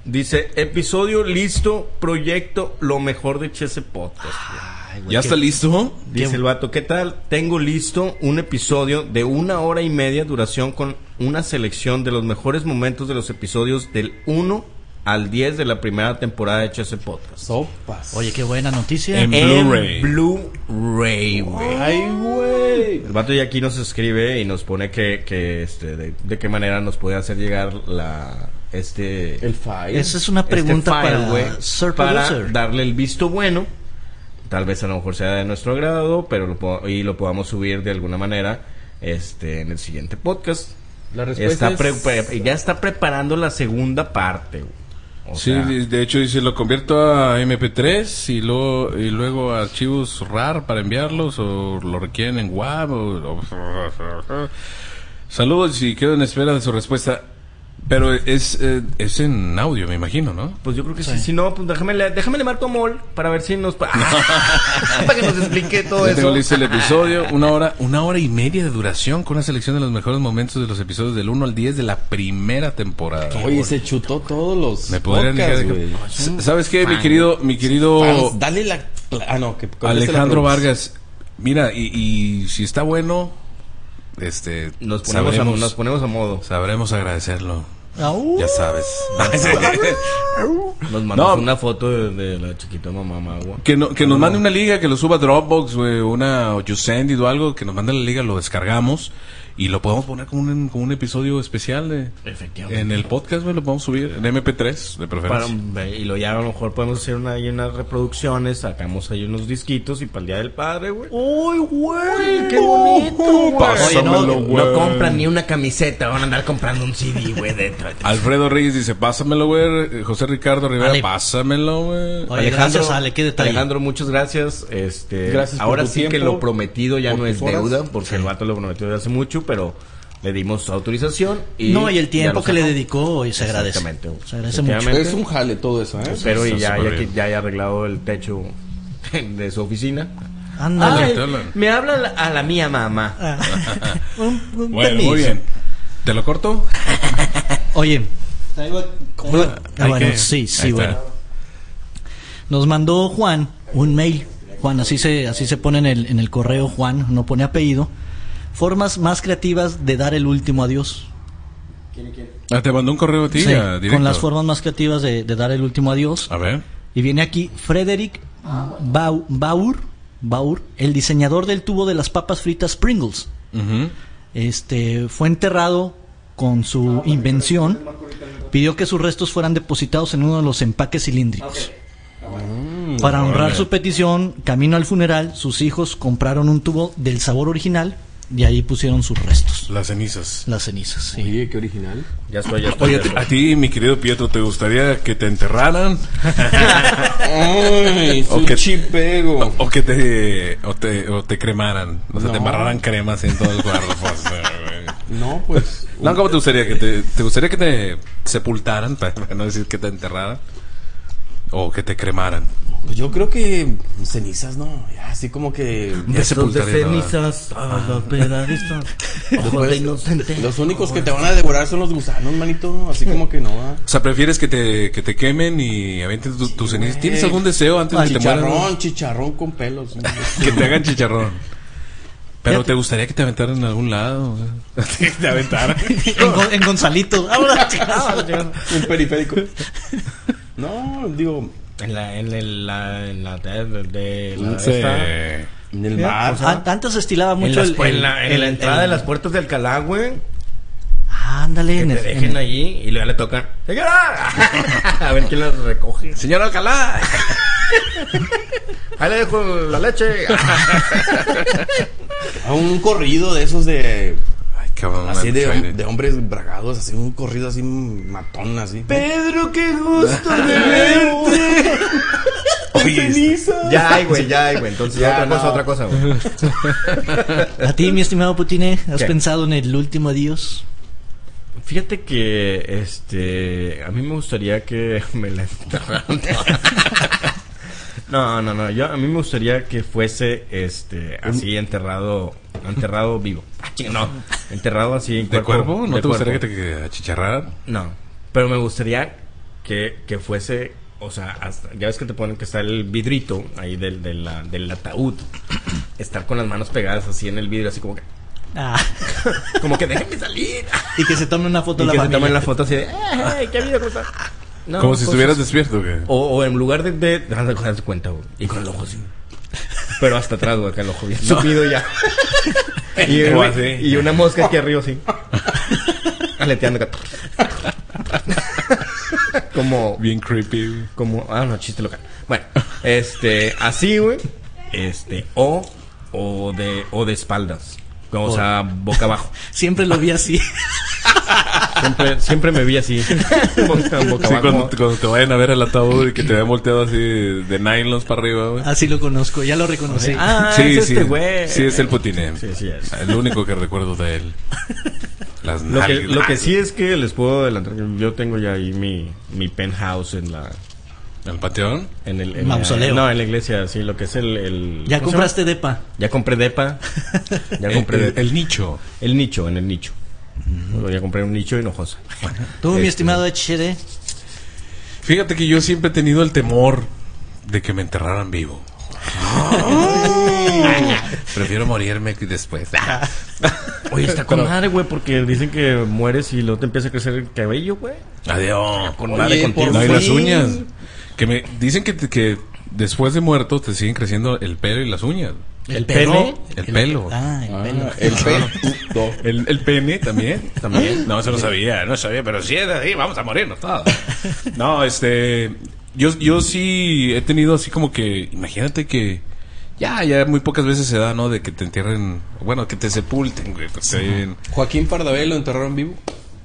Dice, episodio listo, proyecto, lo mejor de Chese Podcast. Ay, güey, ¿Ya qué- está listo? Dice qué- el vato, ¿qué tal? Tengo listo un episodio de una hora y media duración con una selección de los mejores momentos de los episodios del uno al diez de la primera temporada de Chese Podcast. Sopas. Oye, qué buena noticia. En En Blu-ray. Blu-ray, güey. Ay, güey. El vato ya aquí nos escribe y nos pone que, que este, de, de qué manera nos puede hacer llegar la este El file. Esa es una pregunta este file, para güey, Sir para Producer. darle el visto bueno. Tal vez a lo mejor sea de nuestro agrado, pero lo po- y lo podamos subir de alguna manera este en el siguiente podcast. La respuesta Está es... pre- pre- ya está preparando la segunda parte, güey. O Sí, sea, de de hecho dice, lo convierto a eme pe tres y luego, y luego a archivos R A R para enviarlos o lo requieren en W A V. O, o- Saludos y quedo en espera de su respuesta. Pero es, eh, es en audio, me imagino, ¿no? pues yo creo que sí. Si no, pues déjame le, déjame le marco a Mol para ver si nos... para que nos explique todo Ya tengo eso. listo el episodio, una hora, una hora y media de duración con una selección de los mejores momentos de los episodios del uno al diez de la primera temporada. Oye, se chutó todos los Me podrían podcasts, indicar que- güey. S- ¿Sabes qué, mi querido, mi querido Fans, dale la... Ah, no, que conteste la Alejandro pregunta. Vargas? Mira, y, y si está bueno, este, Nos ponemos, a, sabremos, nos ponemos a modo. sabremos agradecerlo. Au. Ya sabes. Nos mandamos No. una foto de, de la chiquita mamá Magua. Que, no, que nos mande una liga, que lo suba a Dropbox, güey, una o YouSend o algo, que nos mande la liga, lo descargamos y lo podemos poner como un, como un episodio especial de, Efectivamente. en el podcast, güey, lo podemos subir en eme pe tres, de Para, preferencia. y lo ya a lo mejor podemos hacer una, ahí unas reproducciones, sacamos ahí unos disquitos y para el Día del Padre, güey. ¡Uy, güey! ¡Qué bonito, güey! Pásamelo, Oye, no, güey. no compran ni una camiseta, van a andar comprando un C D, güey, dentro. Alfredo Reyes dice, pásamelo, güey. José Ricardo Rivera, Ale. pásamelo, güey. Oye, gracias, Ale, qué detalle. Alejandro, muchas gracias. Este, Gracias por ahora tu sí que tiempo, lo prometido ya por no tus es horas. deuda, porque el vato lo prometió desde hace mucho, pero le dimos autorización. Y No, y el ya tiempo lo que le sacó. dedicó y se agradece. Exactamente. Se agradece mucho. Efectivamente. Es un jale todo eso, ¿eh? Espero y Está ya, súper ya que bien. ya haya arreglado el techo de su oficina. Ándale. Ay, te hablan. me habla la- a la mía mamá. Ah. un, un Bueno, permiso. muy bien. ¿Te lo corto? Oye. Hay Ah, bueno, que- sí, ahí sí, está. bueno. Nos mandó Juan un mail. Juan, así se, así se pone en el, en el correo, Juan, no pone apellido. Formas más creativas de dar el último adiós. Ah, te mandó un correo a ti, Sí, ya, directo. con las formas más creativas de, de dar el último adiós. A ver. Y viene aquí Frederick Bau- Baur, Baur, el diseñador del tubo de las papas fritas Pringles. Ujú. Este fue enterrado con su invención. Pidió que sus restos fueran depositados en uno de los empaques cilíndricos. Para honrar órale. su petición, camino al funeral, sus hijos compraron un tubo del sabor original y ahí pusieron sus restos, Las cenizas. las cenizas. Sí. Oye, qué original. Ya estoy, ya estoy. Oye, a ti, mi querido Pietro, ¿te gustaría que te enterraran? Ay, O su que- chipego. O, o que te o, te o te cremaran. O sea, No. te embarraran cremas en todo el cuerpo. o sea, güey. No, pues... No, ¿cómo te gustaría que te, te gustaría que te sepultaran, para no decir que te enterraran? O que te cremaran. Pues yo creo que cenizas, ¿no? Ya, así como que... Ya sepultaría toda. Después, los únicos que te van a devorar son los gusanos, manito. Así como que no, ¿ah? O sea, prefieres que te, que te quemen y avienten tu, tu ceniza. ¿Tienes algún deseo antes de que te mueras? Chicharrón, chicharrón con pelos. Que te hagan chicharrón. Pero te gustaría que te aventaran en algún lado. O sea, que te aventaran. En, Gon- en Gonzalito. Ahora, Un periférico. No, digo, En la, en el- la, en la, de, de la, Sí. esta- en el mar. Ah, antes se estilaba en, mucho las- el, en el- la, en el- la entrada el- de las puertas de Alcalá, güey. Ándale, Que en te el- dejen en- allí y luego le tocan. ¡Señora! A ver quién las recoge. Señor Alcalá. Ahí le dejo la leche. A un corrido de esos de... Ay, cabrón. Así de, Friday. de hombres bragados, así un corrido así matón, así. Pedro, qué gusto de verte. Oye, Ya hay, güey, ya hay, güey. Entonces, Ya, otra no. cosa, otra cosa, güey. A ti, mi estimado Putine, ¿has ¿Qué? pensado en el último adiós? Fíjate que, este, a mí me gustaría que me la enterraran. No, no, no, yo, a mí me gustaría que fuese, este, así enterrado, enterrado vivo. Ah, chinga, no, enterrado así en ¿De cuerpo? ¿No de te gustaría cuerpo. que te achicharraran? No, pero me gustaría que, que fuese, o sea, hasta, ya ves que te ponen que está el vidrito ahí del, del, la- del ataúd, estar con las manos pegadas así en el vidrio, así como que, Ah. como que déjenme salir. Y que se tome una foto Y la que se familia. tomen la foto así de, ¡ay, qué vida, cómo está! No, Como si cosas- estuvieras despierto, güey. O, o en lugar de, de, de darse cuenta, güey, y con el ojo así. Pero hasta atrás, güey, acá el ojo bien subido ya. y, O güey, así. y una mosca aquí arriba así. Aleteando acá. como, Bien creepy, güey. como, ah, no, chiste local. Bueno, este, así, güey. Este, o, o de, o de espaldas. O sea, boca abajo. Siempre lo vi así. Siempre, siempre me vi así. boca, boca Sí, abajo. cuando, cuando te vayan a ver el ataúd y que te vean volteado así de nylons para arriba, güey. Así lo conozco, ya lo reconocí. Ah, Sí, es sí. este güey. Sí, es el Putine. Sí, sí es. El único que recuerdo de él. Las Lo que, nalgas. lo que sí es que les puedo adelantar que yo tengo ya ahí mi, mi penthouse en la ¿El panteón? en el en Mausoleo. la- no, en la iglesia, sí, lo que es el, el Ya ¿cómo se compraste depa. llama? Ya compré depa. Ya El, compré el- depa. el nicho. El nicho, en el nicho. Ya compré un nicho hinojosa. Tú, mi Este- estimado H D. Fíjate que yo siempre he tenido el temor de que me enterraran vivo. Prefiero morirme que después. Oye, está con madre, güey, porque dicen que mueres y luego te empieza a crecer el cabello, güey. Adiós. Con Oye, madre contigo. por No, y fin. las uñas. Que me dicen que, que después de muerto te siguen creciendo el pelo y las uñas. ¿El pene? El pelo. Ah, el pelo. El pelo. El, el pene también, también. No, eso no sabía, no sabía, pero sí es así, vamos a morirnos todos. No, este, yo, yo sí he tenido así como que, imagínate que ya, ya muy pocas veces se da, ¿no? De que te entierren, bueno, que te sepulten, güey. Pues, eh, Joaquín Pardavé lo enterraron vivo.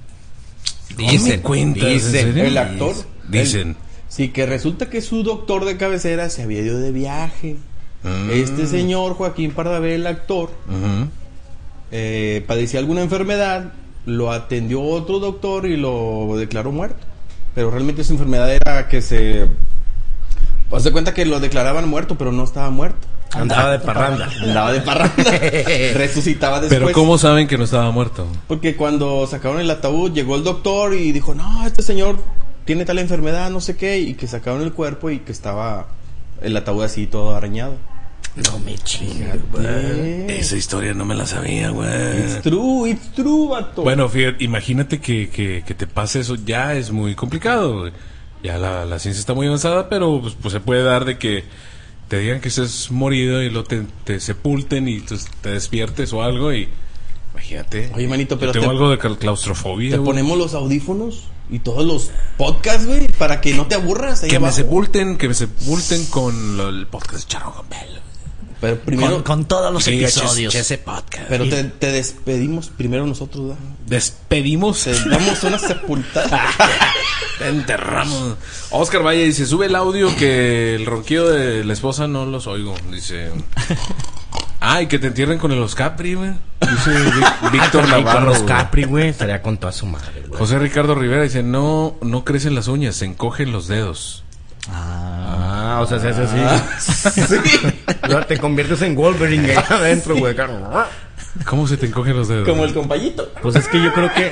dicen, cuentas, ¿en Dicen, serio? el actor. Dicen. Él- sí, que resulta que su doctor de cabecera se había ido de viaje. Mm. Este señor, Joaquín Pardavé, el actor, Ujú. eh, padecía alguna enfermedad, lo atendió otro doctor y lo declaró muerto. Pero realmente su enfermedad era que se... Haz de cuenta que lo declaraban muerto, pero no estaba muerto. Andaba de parranda. Andaba de parranda. Resucitaba después. Pero ¿cómo saben que no estaba muerto? Porque cuando sacaron el ataúd, llegó el doctor y dijo, no, este señor tiene tal enfermedad, no sé qué, y que sacaron el cuerpo y que estaba el ataúd así todo arañado. No me chingas, Eh, Esa historia no me la sabía, güey. It's true, it's true, vato. Bueno, fíjate, imagínate que, que, que te pase eso, ya es muy complicado, güey. Ya la, la ciencia está muy avanzada, pero pues, pues se puede dar de que te digan que estés morido y luego te, te sepulten y tú te despiertes o algo y imagínate. Oye, manito, pero Yo tengo te- algo de cla- claustrofobia. Te güey. ponemos los audífonos y todos los podcasts, güey, para que no te aburras ahí Que me abajo. sepulten, que me sepulten con lo- el podcast de Charro con Bell. Pero primero, Con, con todos los Que diga, episodios. "Ches- ese podcast. pero te, te despedimos primero nosotros, ¿verdad? Despedimos. Te damos una sepultada. Te enterramos. Oscar Valle dice, sube el audio que el ronquido de la esposa no los oigo. Dice, ay, que te entierren con el Los Capri, güey. Dice Vic- Víctor Con Navarro. los güey. Capri, güey, estaría con toda su madre, güey. José Ricardo Rivera dice, no, no crecen las uñas, se encogen los dedos. Ah, o sea, se hace así. No, te conviertes en Wolverine ahí adentro, güey. ¿Cómo se te encogen los dedos? Como el compayito. Pues es que yo creo que...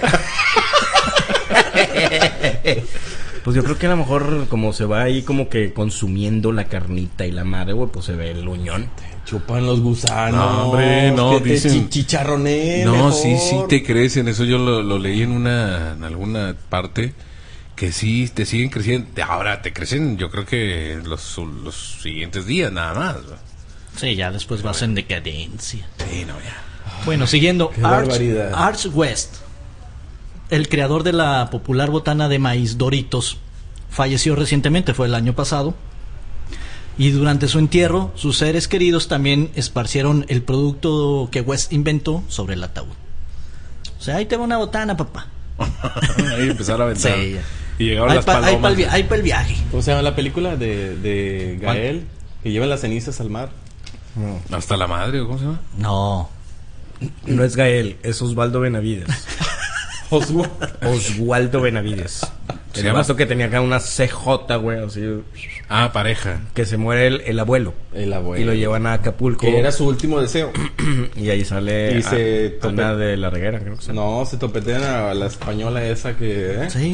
Pues yo creo que a lo mejor como se va ahí como que consumiendo la carnita y la madre, güey, pues se ve el uñón. Chupan los gusanos. No, hombre, no, que dicen- te chi- chicharroné No, mejor. sí, sí te crecen. Eso yo lo, lo leí en una, en alguna parte. Que sí, te siguen creciendo. Ahora te crecen, yo creo que los, los siguientes días nada más. güey. Sí, ya después vas en decadencia. Sí, no, ya. Bueno, siguiendo. Qué Arch, barbaridad. Arch West, el creador de la popular botana de maíz Doritos, falleció recientemente, fue el año pasado. Y durante su entierro, sus seres queridos también esparcieron el producto que West inventó sobre el ataúd. O sea, ahí te va una botana, papá. Ahí empezar a aventar. Sí, ya. Y llegaron Ahí las pa- ahí palomas. pa'l vi- ahí para el viaje. ¿Cómo se llama la película de, de Gael? Que lleva las cenizas al mar. Hasta la madre, ¿o cómo se llama? No. No es Gael, es Osvaldo Benavides. Oswaldo Benavides. Se Se llama- llama que tenía acá una C J, güey, así. Ah, pareja. Que se muere el, el abuelo. El abuelo. Y lo llevan a Acapulco. Que era su último deseo. Y ahí sale Y se a- tope- Ana de la Reguera, creo que se llama. No, se topetean a la española esa que... ¿eh? Sí.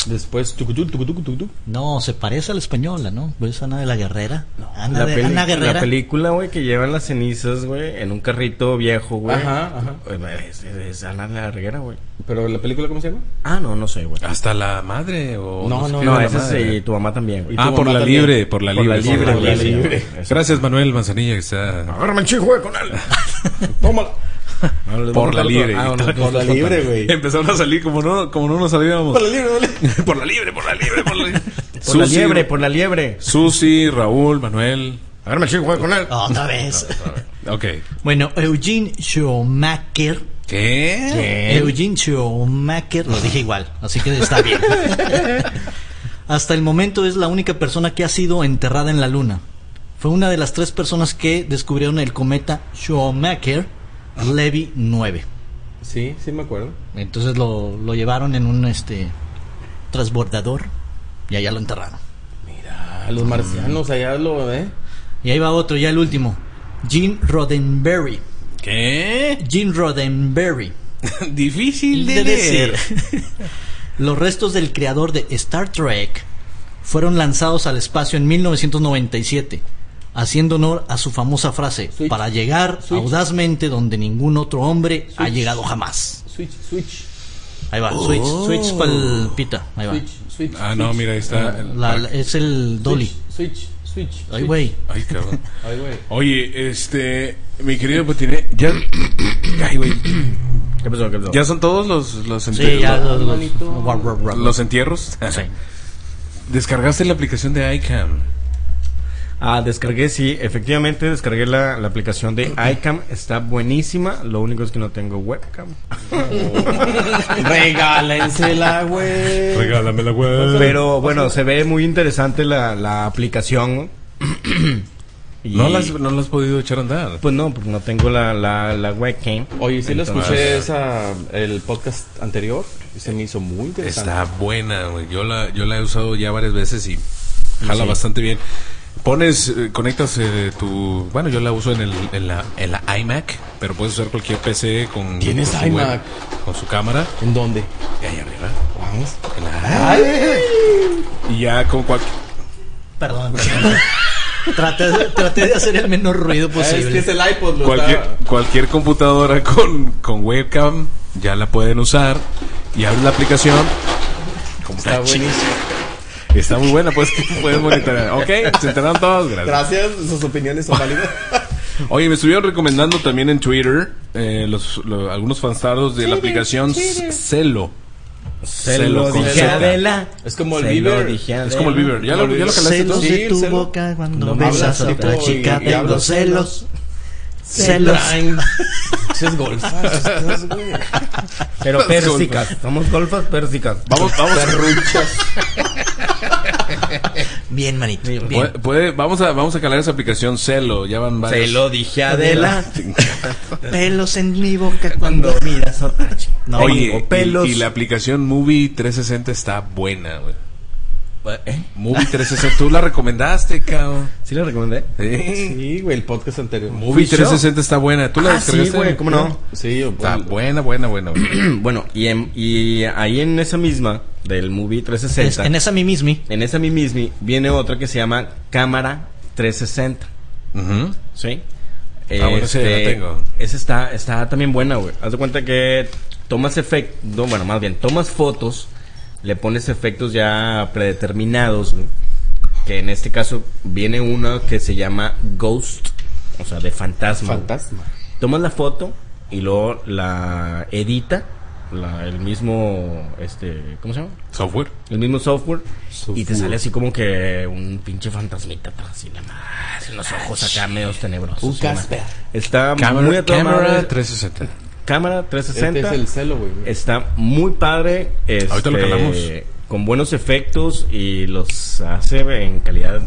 Después, tucutú, tucutú, tucutú. No, se parece a la española, ¿no? ¿Ves Ana de la Guerrera? Ana, La, de, peli- Ana Guerrera. la película, güey, que llevan las cenizas, güey, en un carrito viejo, güey. Ajá, ajá. Es, es, es Ana de la Reguera, güey. ¿Pero la película cómo se llama? Ah, no, no sé, güey. Hasta la madre o No, se no, escribe No, la esa madre? sí, tu mamá también, güey. Y tu Ah, por mamá la también. libre, por la Por libre. la libre, por la güey, sí, libre. güey. Eso. Gracias, Manuel Manzanilla, que está Agárrame el chico, güey, con él. Tómala. por la libre. Ah, bueno, por la libre, güey. Empezaron a salir como no, como no nos salíamos. Por la libre, dale. por la libre, por la libre, por la libre. Por la Susi, liebre, por la liebre. Susi, Raúl, Manuel. Agárrame el chico, güey, con él. Otra vez. Ok. Bueno, Eugene Schumacher. ¿Qué? Eugene Schumacher. Lo dije igual, así que está bien. Hasta el momento es la única persona que ha sido enterrada en la Luna. Fue una de las tres personas que descubrieron el cometa Schumacher-Levy nueve. Sí, sí me acuerdo. Entonces lo, lo llevaron en un este transbordador y allá lo enterraron. Mira, los marcianos allá lo, ¿eh? Y ahí va otro, ya el último. Gene Roddenberry. ¿Qué? Gene Roddenberry. Difícil de, De decir. decir. Los restos del creador de Star Trek fueron lanzados al espacio en mil novecientos noventa y siete, haciendo honor a su famosa frase: Switch. para llegar Switch. audazmente donde ningún otro hombre ha Switch. llegado jamás. Switch, switch. Ahí va, switch, switch para el pita. Ahí va. Switch, switch. Ah, no, mira, ahí está. La- la- es el dolly. Switch, switch. Ay, güey. Ay, cabrón. Ay, güey. Oye, este, mi querido Patiné, ya, ay, güey, ¿Qué pasó? ¿Qué pasó? ya son todos los los, Sí, enter- ya los, los, los, manito. guar, guar, guar. los entierros. Sí. Descargaste la aplicación de iCam. Ah, descargué, sí, efectivamente descargué la, la aplicación de iCam, está buenísima, lo único es que no tengo webcam. Regálensela, güey. Regálame la web. Pero bueno, se ve muy interesante la, la aplicación. Y, No las, no las has podido echar a andar. Pues no, porque no tengo la, la, la webcam. Oye, sí lo Entonces, escuché esa, el podcast anterior y se me hizo muy interesante. Está buena, güey. Yo la, yo la he usado ya varias veces y jala Sí. bastante bien. Pones, eh, conectas eh, tu... Bueno, yo la uso en, el, en, la, en la iMac, pero puedes usar cualquier P C con... ¿Tienes con su iMac? web, con su cámara. ¿En dónde? Y ahí arriba. Vamos. En la- Y ya con cualquier... Perdón, perdón. traté, de, traté de hacer el menor ruido posible. Es que es el iPod, lo Cualquier, está- cualquier computadora con, con webcam ya la pueden usar y abres la aplicación. Como Está buenísimo. Está muy buena, pues que puedes monitorear. Ok, se enteraron todos, gracias. Gracias, sus opiniones son válidas. Oye, me estuvieron recomendando también en Twitter eh, los, lo- algunos fanstardos de la aplicación Celo. Se lo con dije Z. Adela. Es como el Se Bieber. lo dije Adela. Es como el Bieber. ¿Ya lo, ya lo jalaste Celos tú? Sí, de tu celo. boca cuando No, besas a hablas otra tipo chica. y- y Tengo hablas celos. Celos. Celos. Ese es golfas, estás, güey. Pero pérsicas, somos golfas pérsicas. Vamos, vamos. Bien, manito. Puede- Bien. puede- vamos a vamos a calar esa aplicación Celo. Ya van varios. Se lo dije Adela. Pelos en mi boca cuando miras a otra chica. No, Oye, tengo y- pelos. Y, la aplicación Movie trescientos sesenta está buena, güey. ¿Eh? Movie trescientos sesenta, tú la recomendaste, cabrón. ¿Sí le recomendé? Sí. Sí, güey, el podcast anterior. Movie trescientos sesenta está buena. ¿Tú la Ah, sí, descargaste? güey, ¿cómo no? Sí, o- Está buena, buena, buena. buena. Bueno, y, en- y ahí en esa misma, del Movie trescientos Es- sesenta, en esa mimismi. en esa misma viene otra que se llama Cámara trescientos sesenta. Ujú. ¿Sí? Ah, bueno, sí, la tengo. Esa está, está también buena, güey. Haz de cuenta que tomas efectos, no, bueno, más bien, tomas fotos, le pones efectos ya predeterminados, güey. Que en este caso viene una que se llama Ghost, o sea, de fantasma. güey. Fantasma. Tomas la foto y luego la edita, la- el mismo, este, ¿cómo se llama? Software. El mismo software, y te Software. sale así como que un pinche fantasmita atrás, así la madre, unos ojos acá medios tenebrosos. Un sí, ma. Casper. Está muy Cámara, a toda cámara madre. trescientos sesenta. Cámara trescientos Este sesenta. es el celo, güey. Está muy padre. Este, Ahorita lo calamos. con buenos efectos y los hace en calidad.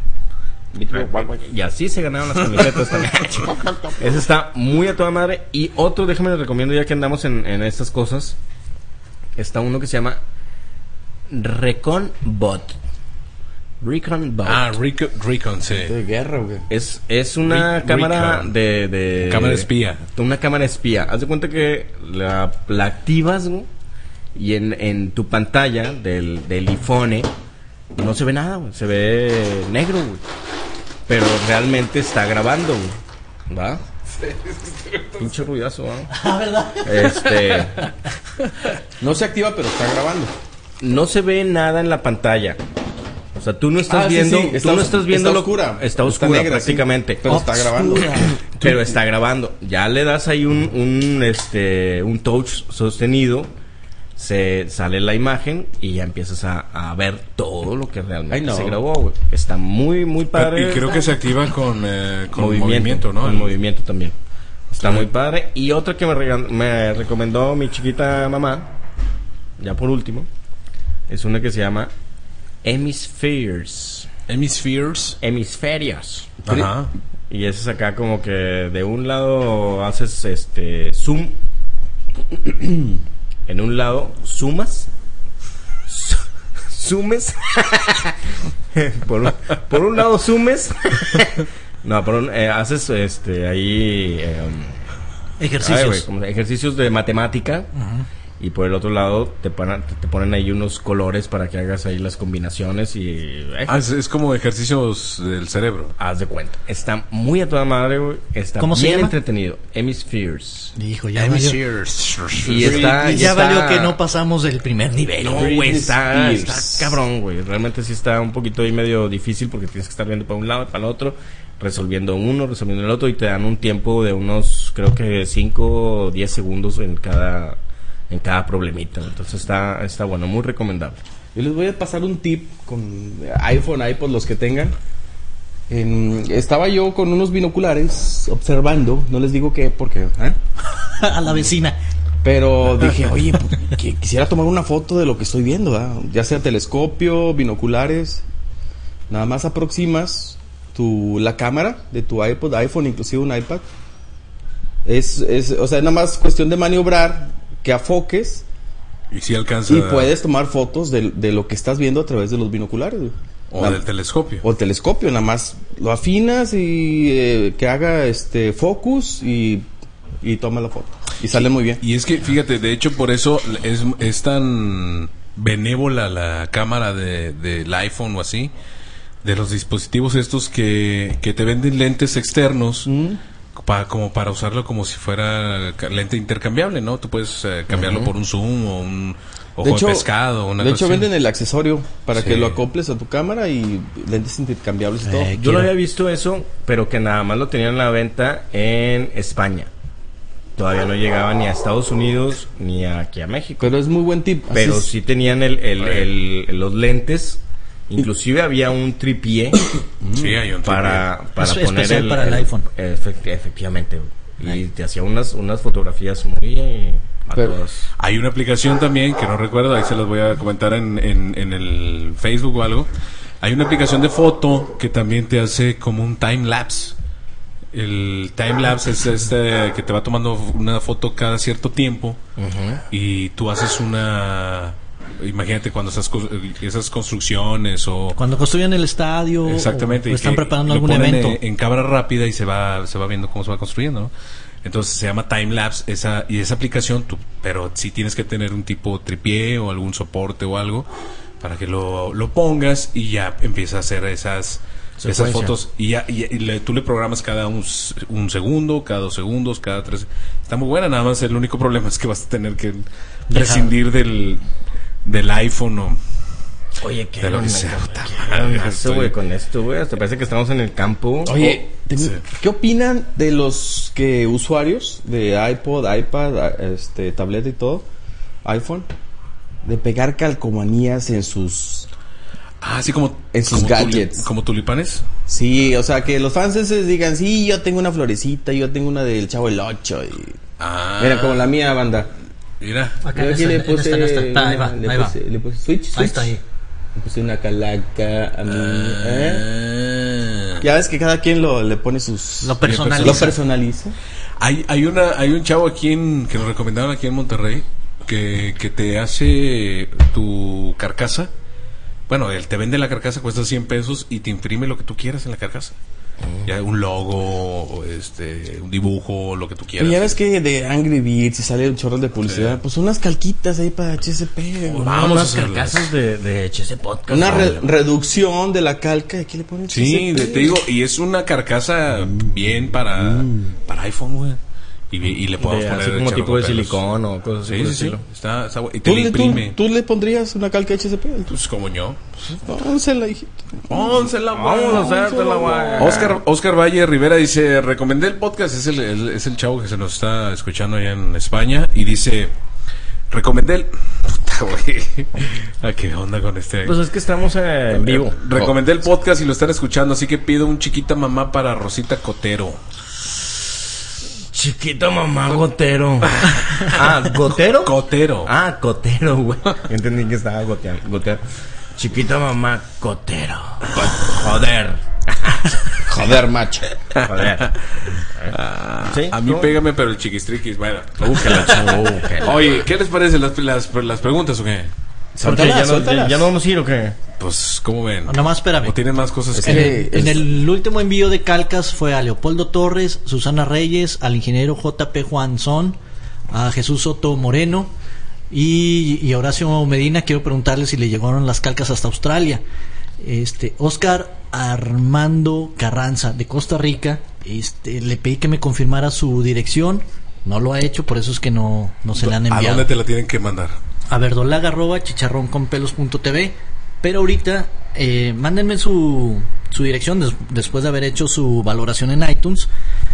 Y así se ganaron las camisetas también. Ese está muy a toda madre. Y otro, déjame les recomiendo ya que andamos en, en estas cosas. Está uno que se llama Recon Bot. Recon Bot. Ah, Recon, Recon, sí. De guerra, güey. Es, es una Re- cámara Recon. de, de... Cámara espía. Una cámara espía. Haz de cuenta que la, la activas, güey, y en, en tu pantalla del, del iPhone no se ve nada, güey, se ve negro, güey. Pero realmente está grabando, güey. ¿Va? Pinche ruidazo, ¿va? Ah, ¿verdad? Este, No se activa, pero está grabando. no se ve nada en la pantalla. O sea, tú no estás Ah, sí, viendo, sí, tú está no os- estás viendo está lo- oscura. está Está oscura negra, prácticamente. sí, pero está grabando. Pero está grabando. Ya le das ahí un, un este un touch sostenido, se sale la imagen y ya empiezas a, a ver todo lo que realmente Ay, no. se grabó, güey. Está muy muy padre. Y creo que se activa con, eh, con movimiento, movimiento, ¿no? Con El- movimiento también. Está Sí. muy padre. Y otra que me, rega- me recomendó mi chiquita mamá, ya por último, es una que se llama Hemispheres. Hemispheres. Hemisferios. Ajá. Y ese es acá como que de un lado haces este zoom. En un lado sumas. su- Sumes. por, un, por un lado sumes. no, por un, eh, haces este ahí eh, ay, Ejercicios. güey, como ejercicios de matemática. Y por el otro lado te ponen, te, te ponen ahí unos colores para que hagas ahí las combinaciones y eh, Ah, es, es como ejercicios del cerebro. haz de cuenta. Está muy a toda madre, güey. Está ¿Cómo se bien llama? entretenido. Hemispheres. Dijo, ya valió, Hemispheres. Y está, y ya está- valió que no pasamos del primer nivel. No, güey. güey, está, Spears. está cabrón, güey. Realmente sí está un poquito ahí medio difícil porque tienes que estar viendo para un lado y para el otro, resolviendo uno, resolviendo el otro y te dan un tiempo de unos, creo que cinco o diez segundos en cada en cada problemita. Entonces está está bueno, muy recomendable. Yo les voy a pasar un tip con iPhone, iPod, los que tengan. En- estaba yo con unos binoculares observando, no les digo qué, porque... ¿eh? A la vecina. Pero dije, oye, pues, que quisiera tomar una foto de lo que estoy viendo, ¿verdad? Ya sea telescopio, binoculares. Nada más aproximas tu, la cámara de tu iPod, iPhone, inclusive un iPad. Es, es, o sea, nada más cuestión de maniobrar, que afoques Y si alcanza. y puedes tomar fotos de, de lo que estás viendo a través de los binoculares, güey. O Nada- del telescopio. o el telescopio, nada más lo afinas y eh, que haga este focus y, y toma la foto. Y sale muy bien. Y es que, fíjate, de hecho, por eso es, es tan benévola la cámara de, del iPhone o así, de los dispositivos estos que, que te venden lentes externos, pa- como para usarlo como si fuera ca- lente intercambiable, ¿no? Tú puedes eh, cambiarlo por un zoom o un ojo de, pescado. Una de cosa hecho así. venden el accesorio para Sí. que lo acoples a tu cámara y lentes intercambiables y todo. Eh, Yo Quiero- lo había visto eso, pero que nada más lo tenían a la venta en España. Todavía no llegaba ni a Estados Unidos ni aquí a México. Pero es muy buen tip. Así Pero es. sí tenían el, el, el- el- los lentes. Inclusive había un tripié Sí, hay un para, para Es poner especial para el iPhone. efect- efectivamente. güey. Y te hacía unas, unas fotografías muy eh, a Pero- todas. Hay una aplicación también que no recuerdo, ahí se las voy a comentar en, en, en el Facebook o algo. Hay una aplicación de foto que también te hace como un time lapse. El time lapse es este que te va tomando una foto cada cierto tiempo y tú haces una, imagínate cuando esas cos- esas construcciones o Cuando construyan el estadio exactamente o y están que preparando lo algún ponen evento. en, en cámara rápida y se va se va viendo cómo se va construyendo, ¿no? Entonces se llama time lapse esa y esa aplicación tú, pero sí tienes que tener un tipo tripié o algún soporte o algo para que lo, lo pongas y ya empieza a hacer esas esas Secuencia. fotos y ya y, y le- tú le programas cada un, s- un segundo, cada dos segundos, cada tres. Está muy buena, nada más el único problema es que vas a tener que prescindir del del iPhone o Oye, qué de lo que onda, sea. qué Puta onda madre, eso, estoy- güey, con esto, güey. Hasta parece que estamos en el campo. Oye, te- sí. ¿qué opinan de los que usuarios de iPod, iPad, a- este, tableta y todo, iPhone, de pegar calcomanías en sus... Ah, así como En sus como gadgets. tuli- como tulipanes. Sí, o sea, que los franceses digan, sí, yo tengo una florecita, yo tengo una del Chavo el Ocho. Y... Ah, Mira, como la mía, banda. Mira. Acá Yo en aquí esta- le en puse, esta, en esta. una- Ahí va, le ahí va. puse- le puse switch, switch. Ahí está ahí. Le puse una calaca a mí. ¿eh? Ah. Ya ves que cada quien lo, le pone sus... Lo personaliza. Lo personaliza. Hay, hay una, hay un chavo aquí en, que nos recomendaron aquí en Monterrey que, que te hace tu carcasa. Bueno, él te vende la carcasa, cuesta cien pesos y te imprime lo que tú quieras en la carcasa. Ya un logo, este, un dibujo, lo que tú Y quieras. ya ves que de Angry Birds y sale un chorro de publicidad, Sí. pues unas calquitas ahí para H S P. Vamos Vamos a a hacerlas. carcasas de, de H S Podcast. Una re- Vale. reducción de la calca, aquí le ponen Sí, H S P. de- te digo, y es una carcasa bien para, para iPhone, güey. Y, y le podemos De- poner así como el tipo de charropelos. silicón o cosas así. Sí, por sí, el sí. estilo. Está, está bu- y te ¿Tú le le, tú, imprime. tú le pondrías una calca H S P? Pues como yo. Pónsela, hijito. Pónsela, güey. Vamos a hacértela, güey. Oscar, Oscar Valle Rivera dice, recomendé el podcast, es el, el- es el chavo que se nos está escuchando allá en España, y dice, recomendé el... Puta, güey. Ah, ¿qué onda con este? Pues es que estamos eh, en vivo. Recomendé el podcast y lo están escuchando, así que pido un chiquita mamá para Rosita Cotero. Chiquita mamá gotero. Ah, ¿gotero? Cotero. Ah, gotero, güey. Entendí que estaba goteando. Gotero. Chiquita mamá gotero. Joder. Joder, macho. Joder. ¿Sí? A mí ¿Cómo? pégame, pero el chiquistriquis, bueno. Uh, que la ch- uh, que la- Oye, ¿qué les parece las, las, las preguntas o qué? ¿Por qué? ¿Ya, no, Suéltalas. ya, ya no vamos a ir o qué? Pues, ¿cómo ven? No, nomás espérame. ¿O tienen más cosas En, que...? el, en el último envío de calcas fue a Leopoldo Torres, Susana Reyes, al ingeniero J P Juanzón, a Jesús Soto Moreno y, y a Horacio Medina. Quiero preguntarle si le llegaron las calcas hasta Australia. Este Oscar Armando Carranza de Costa Rica, este, le pedí que me confirmara su dirección. No lo ha hecho, por eso es que no, no se le han ¿A enviado. dónde te la tienen que mandar? A verdolaga arroba chicharronconpelos.tv. Pero ahorita eh, mándenme su, su dirección des- después de haber hecho su valoración en iTunes.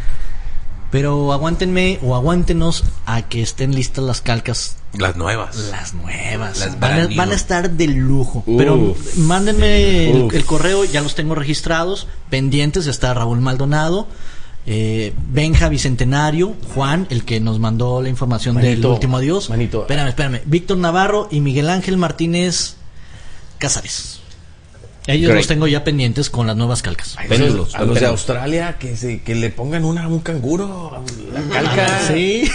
Pero aguántenme o aguántenos a que estén listas las calcas, Las nuevas. las nuevas. Las van, a, brand new. van a estar de lujo. Uf. Pero mándenme el, Uf. el correo, ya los tengo registrados, pendientes. Está Raúl Maldonado, eh, Benja Bicentenario, Juan, el que nos mandó la información del Manito, último adiós. manito. Espérame, espérame. Víctor Navarro y Miguel Ángel Martínez Cázares. Ellos Great. los tengo ya pendientes con las nuevas calcas. A Péndulos, los, a los de péndulos. Australia que se que le pongan una un canguro, la calca. Sí.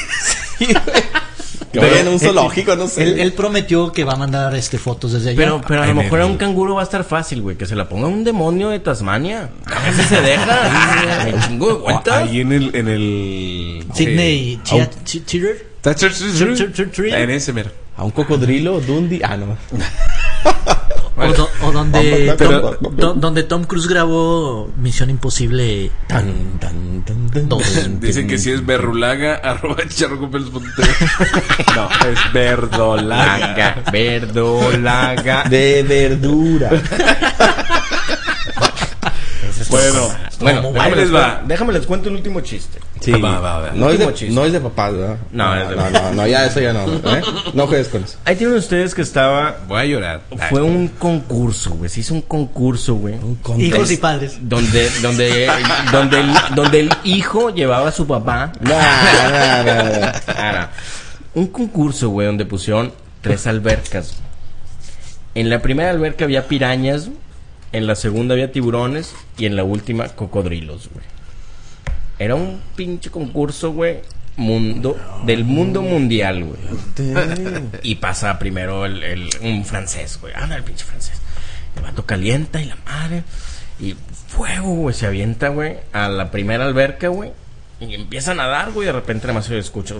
Que vayan a un zoológico, no sé. Él, él prometió que va a mandar este fotos desde allá. Pero, pero a lo En mejor el- a un canguro va a estar fácil, güey. Que se la ponga un demonio de Tasmania. A veces se deja. Me chingo de O vueltas. ahí en el... En el Sidney eh, Chia- Chi- Cheater. Thatcher- Chir- chir- chir- chir. En ese mero. A un cocodrilo, Dundee. Ah, no. O, do- o donde, Pero- Tom, do- donde Tom Cruise grabó Misión Imposible Tan, tan, tan, tan, dos. tan, Dicen que si es berrulaga, arroba chicharronconpelos.tv. No, es verdolaga. Laga, verdolaga. de verdura. Bueno, Bueno, ahí déjame les les, va. déjame les cuento el último chiste. Sí. Va, va, va. No, es Último de, chiste. no es de papás, ¿verdad? No, es de- no, no, no, ya eso ya no. ¿eh? No juegues con eso. Ahí tienen ustedes que estaba. Voy a llorar. Fue un concurso, güey. Se hizo un concurso, güey. Hijos y padres. Donde, donde, donde, el, donde el hijo llevaba a su papá. No, no, no, no. Ahora, un concurso, güey, donde pusieron tres albercas. En la primera alberca había pirañas, en la segunda había tiburones y en la última cocodrilos, güey. Era un pinche concurso, güey, mundo del mundo mundial, güey. Y pasa primero el, el- un francés, güey. Anda el pinche francés. El vato calienta y la madre. Y fuego, güey. Se avienta, güey, a la primera alberca, güey. Y empieza a nadar, güey. De repente nada más se escucha.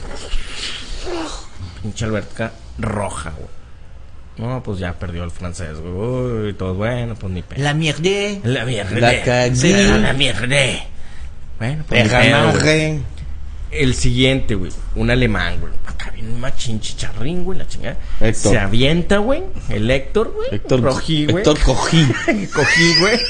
Pinche alberca roja, güey. No, pues ya perdió el francés, güey. Uy, todo bueno, pues ni pedo. La mierde. La mierda. La cagué. Sí, la mierda. Bueno, pues ni pedo, güey. Déjame. El siguiente, güey, un alemán, güey. Acá viene un machín chicharrín, güey, la chingada. Héctor. Se avienta, güey. El Héctor, güey. Héctor Rojí, güey. Héctor Cojí. Cogí, güey.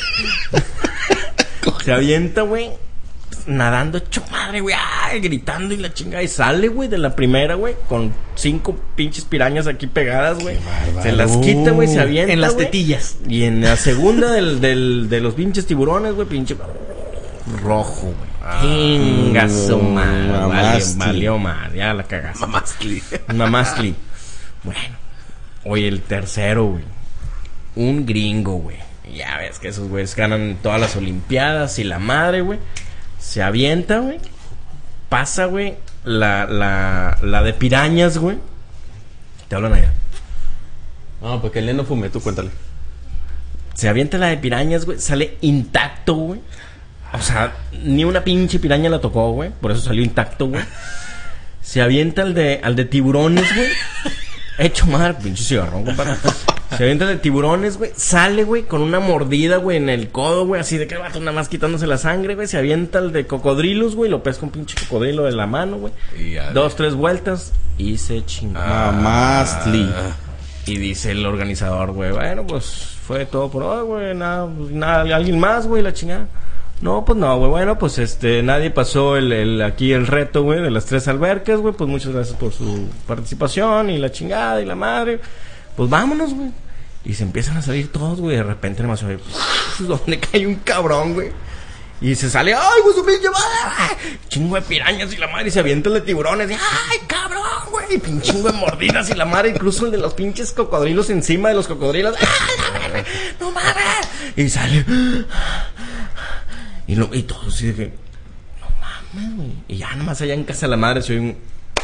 Se avienta, güey. Nadando hecho madre, güey. Ay, gritando y la chingada. Y sale, güey, de la primera, güey. Con cinco pinches pirañas aquí pegadas, güey. Se las quita, güey. Se avienta. En las güey. tetillas. Y en la segunda del, del, de los pinches tiburones, güey, pinche rojo, güey. Chinga su madre. Valió, mamastli. valió madre. Ya la cagaste. Mamastli. Mamastli. Bueno. Oye, el tercero, güey. Un gringo, güey. Ya ves que esos güeyes ganan todas las olimpiadas y la madre, güey. Se avienta, güey. Pasa, güey. La, la, la de pirañas, güey. Te hablan allá. No, porque el no fumé, tú cuéntale. Se avienta la de pirañas, güey. Sale intacto, güey. O sea, ni una pinche piraña la tocó, güey. Por eso salió intacto, güey. Se avienta al de, al de tiburones, güey. Hecho madre, pinche cigarrón, compadre. Se avienta el de tiburones, güey. Sale, güey, con una mordida, güey, en el codo, güey. Así de que el vato nada más quitándose la sangre, güey. Se avienta el de cocodrilos, güey. Lo pesca un pinche cocodrilo de la mano, güey. Dos, tres vueltas. Y se chingó. Mamastli. Y dice el organizador, güey, bueno, pues fue todo por hoy, güey. Nada, pues, nada, alguien más, güey, la chingada. No, pues no, güey. Bueno, pues este, nadie pasó el, el aquí el reto, güey, de las tres albercas, güey. Pues muchas gracias por su participación y la chingada y la madre. Pues vámonos, güey. Y se empiezan a salir todos, güey. De repente nomás, güey, donde cae un cabrón, güey. Y se sale, ay, güey, su pinche madre. Chingo de pirañas y la madre. Y se avienta el de tiburones. Y, ay, cabrón, güey. Y pinche chingo de mordidas y la madre. Incluso el de los pinches cocodrilos encima de los cocodrilos. ¡Ay, no mames! Y sale. Y, lo, y todo así de que, no mames, güey. Y ya nomás allá en casa de la madre soy un...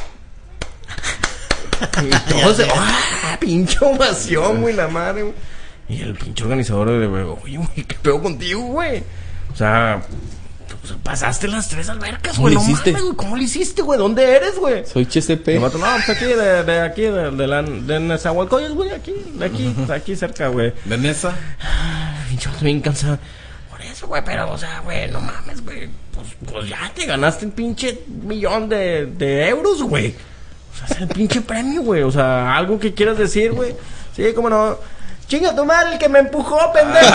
Y todos se... ¡Ah! Pinche ovación, güey, la madre, güey. Y el pinche organizador de, güey, oye, güey, ¿qué pedo contigo, güey? O sea, pues, pasaste las tres albercas, güey. ¿Cómo No le hiciste? mames, güey. ¿Cómo le hiciste, güey? ¿Dónde eres, güey? Soy H C P. No, pues aquí, de, de aquí, de, de la... De Nezahualcóyotl, güey, aquí, de aquí, de aquí cerca, güey. ¿De Nesa? Pinche vato bien cansado. Por eso, güey, pero, o sea, güey, no mames, güey. Pues, pues ya te ganaste un pinche millón de, de euros, güey. O sea, es el pinche premio, güey. O sea, algo que quieras decir, güey. Sí, cómo no. Chinga tu madre, el que me empujó, pendejo.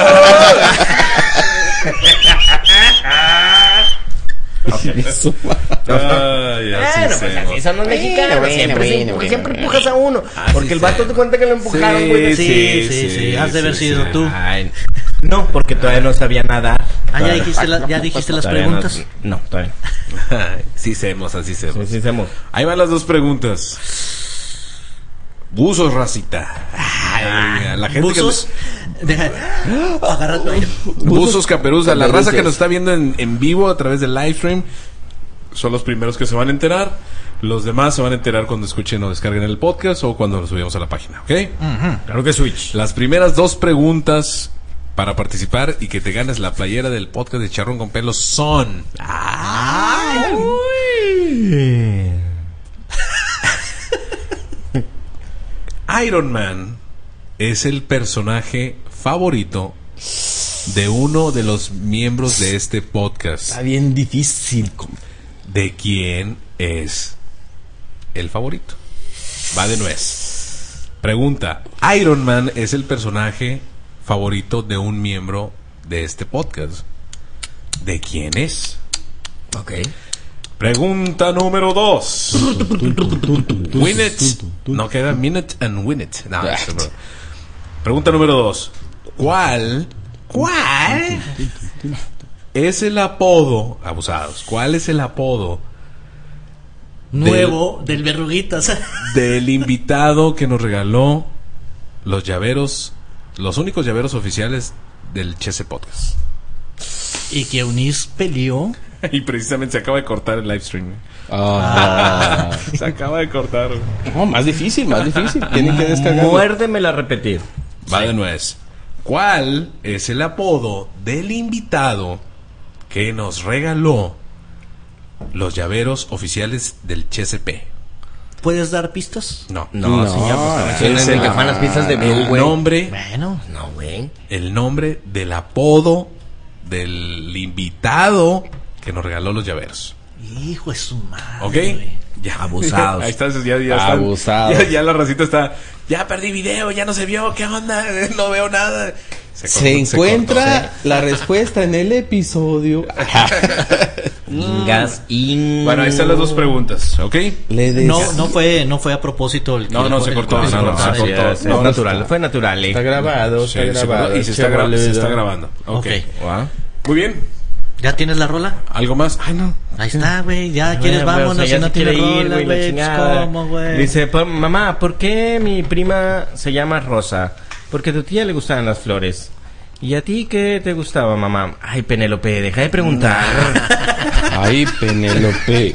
Eso, Ay, así Bueno, pues así son los mexicanos. bueno, Siempre, bueno, siempre, bueno, siempre bueno. empujas a uno. Porque el vato te cuenta que lo empujaron, Sí, güey. Sí, sí, sí. Has de haber sí, sido sí. tú. Ay, no, porque todavía no sabía nadar. Ah, ya dijiste, la- ya dijiste las Todavía preguntas. No, no, todavía no. Ay, sí semos, así Sí, semos. sí, hacemos. Ahí van las dos preguntas. Buzos, racita. Ay, a la gente que Buzos. Deja. Agarra tu aire. Buzos Caperuza, la Caperuces. raza que nos está viendo en, en vivo a través del live stream son los primeros que se van a enterar. Los demás se van a enterar cuando escuchen o descarguen el podcast o cuando lo subimos a la página, ¿ok? Claro que Switch. Las primeras dos preguntas para participar y que te ganes la playera del podcast de Charrón con Pelos son... Ay, Iron Man es el personaje favorito de uno de los miembros de este podcast. Está bien difícil. com- ¿De quién es el favorito? Va de nuez. Pregunta: Iron Man es el personaje favorito de un miembro de este podcast. ¿De quién es? Ok. Pregunta número dos. Win it. No queda minute and win it. No, eso, bro. Pregunta número dos. ¿Cuál? ¿Cuál? Es el apodo, abusados, ¿cuál es el apodo Nuevo del Verruguitas. del invitado que nos regaló los llaveros, los únicos llaveros oficiales del Chese Podcast? Y que Eunice peleó. Y precisamente se acaba de cortar el live stream. Ah. Se acaba de cortar. No, más difícil, más difícil. Tienen que descargar. Muérdemela a repetir. Va de nuez. ¿Cuál es el apodo del invitado que nos regaló los llaveros oficiales del H S P? ¿Puedes dar pistas? No, No, No, señor, pues es en el el- que juegan las pizzas de Blue, el güey. nombre, Bueno. No, güey. el nombre del apodo del invitado que nos regaló los llaveros. Hijo de su madre. ¿Ok? güey. Ya. Abusados. Ahí está, ya, ya están- Abusados. Ya, ya la racita está. Ya perdí video, ya no se vio. ¿Qué onda? No veo nada. Se, cortó, encuentra cortó. la respuesta en el episodio. Ingas, in... Bueno, ahí están las dos preguntas, ¿ok? Le des- No, no fue, no fue a propósito el que- No, no, el- se el- cortó, el- no, no, el- se el- cortó. Es No, natural, está. fue natural. Está grabado, Sí, está se grabado. cortó y se está, gra- Chévere. se está grabando. Ok. Ok. ¿Va? Muy bien. ¿Ya tienes la rola? ¿Algo más? Ay, no. Ahí está, güey. Ya quieres, Güey, vámonos. o sea, ya si no se tiene quiere ir, rola, güey, la güey. Pues, chingada. ¿cómo, güey? Dice, "Pa- mamá, ¿por qué mi prima se llama Rosa? Porque a tu tía le gustaban las flores. ¿Y a ti qué te gustaba, mamá? Ay, Penélope, deja de preguntar. Ay, Penélope.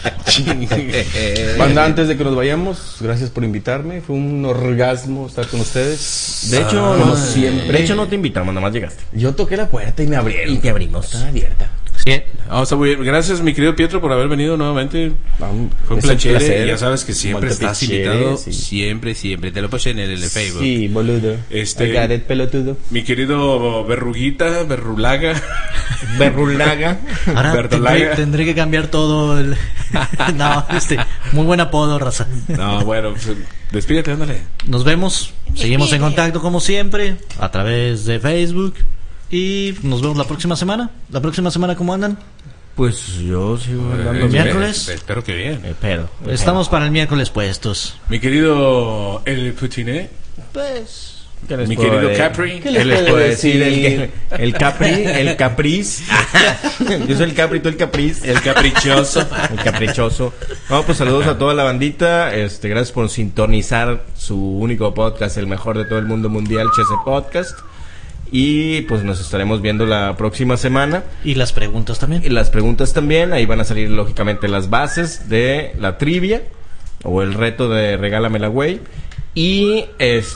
Banda, antes de que nos vayamos, gracias por invitarme. Fue un orgasmo estar con ustedes. De hecho, como no, siempre. De hecho, no te invitamos, nada más llegaste. Yo toqué la puerta y me abrieron. Y te abrimos. Estaba abierta. Bien. Ah, está muy bien. Gracias, mi querido Pietro, por haber venido nuevamente. Fue un Es un placer. placer. Ya sabes que siempre Molto estás piacere, invitado. sí. Siempre, siempre. Te lo puse en el, el Facebook. Sí, boludo. Este- I got it, pelotudo. Mi querido Berruguita, Berrulaga. Berrulaga. Ahora Bertolaga. tendré, tendré que cambiar todo el... No, este, muy buen apodo, raza. No, bueno, pues, despídete, ándale. Nos vemos, seguimos en contacto como siempre, a través de Facebook. Y nos vemos la próxima semana. La próxima semana, ¿cómo andan? Pues yo sigo hablando Eh, miércoles. eh, Espero que bien. Eh, pero. Estamos para el miércoles puestos. Mi querido El Putiné. Pues. ¿qué les Mi puedo querido de- Capri. ¿Qué les ¿Qué les puedo puedo decir? decir? El, el Capri, el Capriz. Yo soy el Capri, tú el Capriz. El caprichoso. El caprichoso. No, pues saludos a toda la bandita. Este, gracias por sintonizar su único podcast, el mejor de todo el mundo mundial, Chese Podcast. Y pues nos estaremos viendo la próxima semana. Y las preguntas también. Y las preguntas también, ahí van a salir lógicamente las bases de la trivia o el reto de Regálamela, güey. Y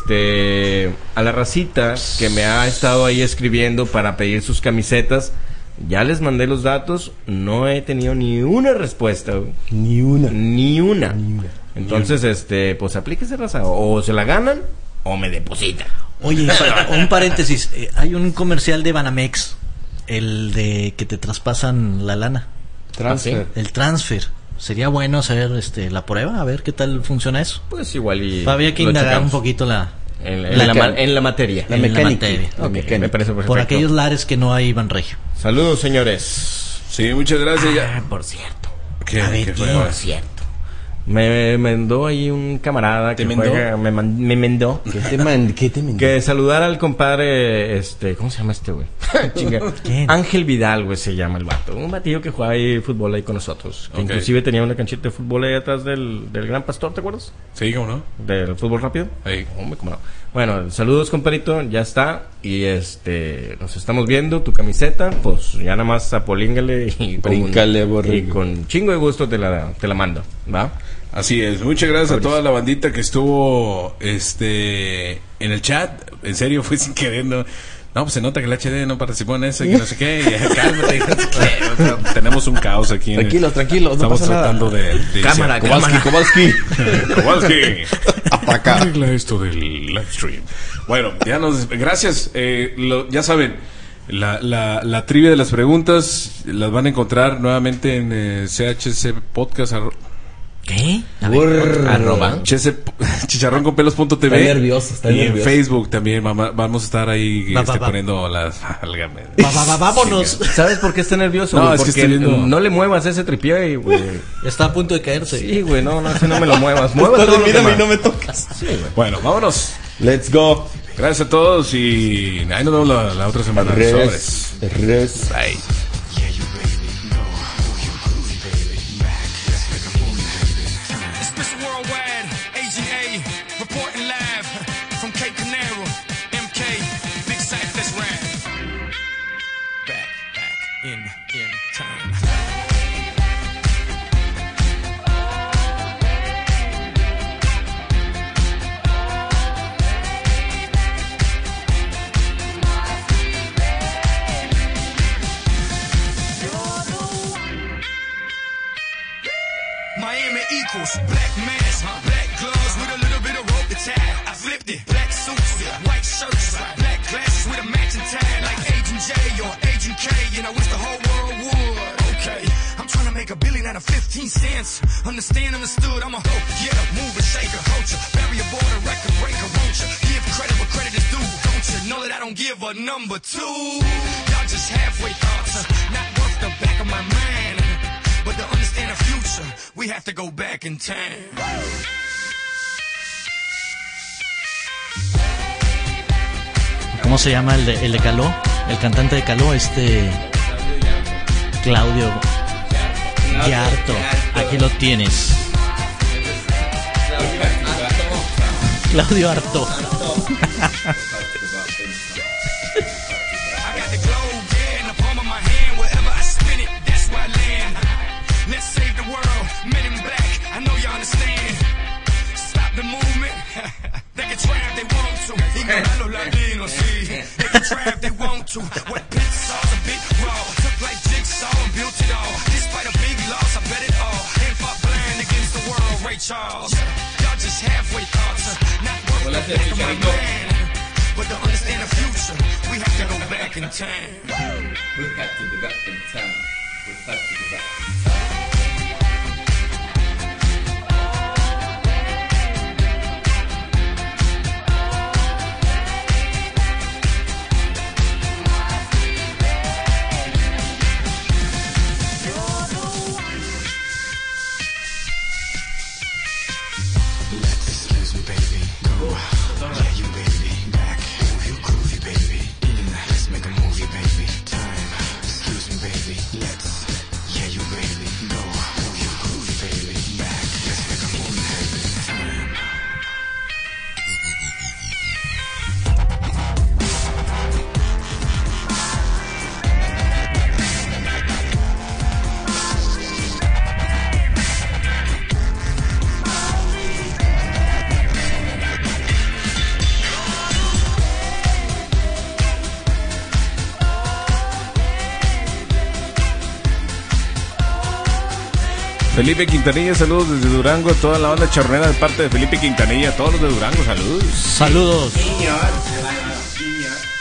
este a la racita que me ha estado ahí escribiendo para pedir sus camisetas, ya les mandé los datos, no he tenido ni una respuesta, güey. Ni una. Ni una. Entonces, este, pues aplíquese, raza, o se la ganan o me depositan. Oye, pa- un paréntesis. eh, hay un comercial de Banamex, el de que te traspasan la lana, Transfer. el transfer. Sería bueno hacer este la prueba, a ver qué tal funciona eso. Pues igual y Había que lo indagar checamos. un poquito la, en, en la la, que- ma- en la materia. La en la mecánica. materia. La Ok, mecánica. me parece perfecto. por aquellos lares que no hay Banregio. Saludos, señores. Sí, muchas gracias. Ya. Por cierto. ¿Qué, A ver, qué fue ¿qué? ahora? Cierto. Me mandó ahí un camarada ¿Te que mendó? juega, me, man- me mandó ¿Qué te man- qué te mandó? que saludara al compadre, este, ¿cómo se llama este güey? Chinga. ¿Quién? Ángel Vidal, güey, se llama el vato. Un batillo que juega ahí fútbol ahí con nosotros. Que Ok. inclusive tenía una canchita de fútbol ahí atrás del, del Gran Pastor, ¿te acuerdas? Sí, ¿cómo no? Del fútbol rápido. Ahí. Hombre, cómo no. Bueno, saludos, compadrito, ya está. Y este, nos estamos viendo, tu camiseta, pues ya nada más apolíngale y con, Bríncale, y borrego. con chingo de gusto te la, te la mando, ¿va? Así es, muchas gracias a toda la bandita que estuvo este en el chat. En serio, fue sin querer, no. No, pues se nota que el H D no participó en eso y que no sé qué. Y, eh, cálmate, no sé qué. O sea, tenemos un caos aquí. en el- Tranquilos, tranquilos, no Estamos pasa nada. tratando de, de Cámara, Kowalski, Kowalski. Kowalski. Ataca. Arregla esto del live stream. Bueno, ya nos. Gracias. Eh, lo- ya saben, la, la, la trivia de las preguntas las van a encontrar nuevamente en eh, C H C Podcast. arro- ¿Qué? Arroba. Chese- chicharrón con pelos punto t v. Está nervioso, está y en nervioso. Facebook también vamos, vamos a estar ahí Va, este, va, va. poniendo las. Válgame. Va, va, va, vámonos. ¿Sabes por qué está nervioso? No, güey? es que Porque estoy viendo- no le muevas ese tripié, güey. Está a punto de caerse. Sí, güey, no, no, si no me lo muevas. Muevas Estás todo de lo mírame y demás. no me tocas. Bueno, vámonos. Let's go. Gracias a todos y ahí nos vemos la, la otra semana. Sobres. Res. Res. Bye. It's Mister Worldwide, Agent A, reporting live from Cape Canaveral. M K, big sight, let's ride. Back, back, in, in time. Miami equals black mask, black gloves with a little bit of rope to tie. I flipped it, black suits, white shirts, black glasses with a matching tie, like Agent J or Agent K, and I wish the whole world would. Okay, I'm trying to make a billion out of fifteen cents. Understand, understood, I'm a hoe, yeah, mover, shaker, culture, barrier border, record breaker, won't you? Give credit where credit is due, don't you? Know that I don't give a number two. Y'all just halfway thoughts, uh, not worth the back of my mind. But to understand the future, we have to go back in time. ¿Cómo se llama el de, el de Caló? El cantante de Caló, este... Claudio Yarto. Aquí lo tienes. Claudio Arto. I got the globe, yeah, in the palm of my hand. Wherever I spin it, that's where I land. Let's save the world, men in black. I know you understand. Stop the movement. They can try if they want to. Ignorar los latinos, sí. They can try if they want to. What pits are a bit raw. Took like jigsaw. Charles. Y'all just halfway thoughts, uh, not worth the back of my man. But to understand the future, we have to go back in time. We have to go back in time. We have to go back in time. Felipe Quintanilla, saludos desde Durango, toda la banda charronera de parte de Felipe Quintanilla, todos los de Durango, saludos. Saludos. Señor, se van a- señor.